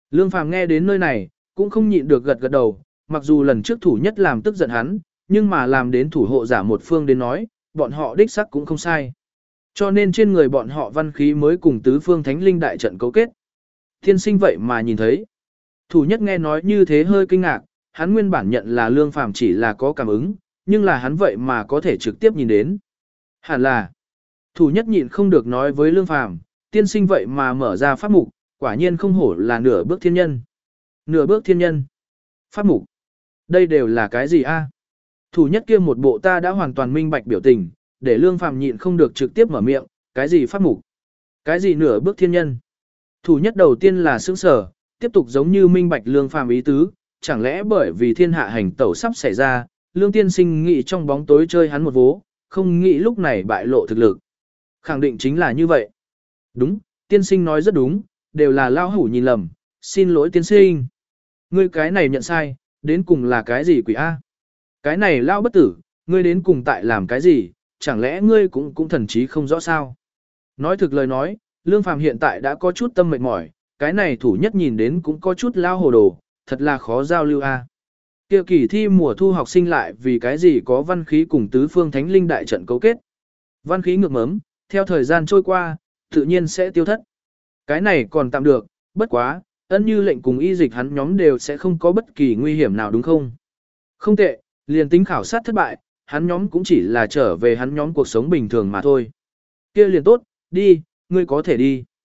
Lương Phàm nghe đến nơi này, cũng không nhịn được gật gật đầu, mặc dù lần trước thủ nhất làm tức giận hắn, nhưng mà làm đến thủ hộ giả một phương đến nói, bọn họ đích sắc cũng không sai. Cho nên trên người bọn họ văn khí mới cùng tứ phương thánh linh đại trận cấu kết. Thiên sinh vậy mà nhìn thấy. Thủ nhất nghe nói như thế hơi kinh ngạc, hắn nguyên bản nhận là Lương Phàm chỉ là có cảm ứng, nhưng là hắn vậy mà có thể trực tiếp nhìn đến. Hẳn là, thủ nhất nhịn không được nói với Lương Phàm, tiên sinh vậy mà mở ra pháp mục, quả nhiên không hổ là nửa bước thiên nhân. Nửa bước thiên nhân. Pháp mục. Đây đều là cái gì a? Thủ nhất kia một bộ ta đã hoàn toàn minh bạch biểu tình, để Lương Phàm nhịn không được trực tiếp mở miệng, cái gì pháp mục? Cái gì nửa bước thiên nhân? Thủ nhất đầu tiên là sững sờ, tiếp tục giống như minh bạch Lương Phàm ý tứ, chẳng lẽ bởi vì thiên hạ hành tẩu sắp xảy ra, Lương tiên sinh nghĩ trong bóng tối chơi hắn một vố, không nghĩ lúc này bại lộ thực lực. Khẳng định chính là như vậy. Đúng, tiên sinh nói rất đúng, đều là lao hủ nhìn lầm, xin lỗi tiên sinh. Ngươi cái này nhận sai, đến cùng là cái gì quỷ A? Cái này lao bất tử, ngươi đến cùng tại làm cái gì, chẳng lẽ ngươi cũng cũng thần trí không rõ sao? Nói thực lời nói, Lương Phàm hiện tại đã có chút tâm mệt mỏi, cái này thủ nhất nhìn đến cũng có chút lao hồ đồ, thật là khó giao lưu A. Kia kỳ thi mùa thu học sinh lại vì cái gì có văn khí cùng tứ phương thánh linh đại trận cấu kết. Văn khí ngược mớm, theo thời gian trôi qua, tự nhiên sẽ tiêu thất. Cái này còn tạm được, bất quá, ân như lệnh cùng y dịch hắn nhóm đều sẽ không có bất kỳ nguy hiểm nào đúng không? Không tệ, liền tính khảo sát thất bại, hắn nhóm cũng chỉ là trở về hắn nhóm cuộc sống bình thường mà thôi. Kia liền tốt, đi, ngươi có thể đi.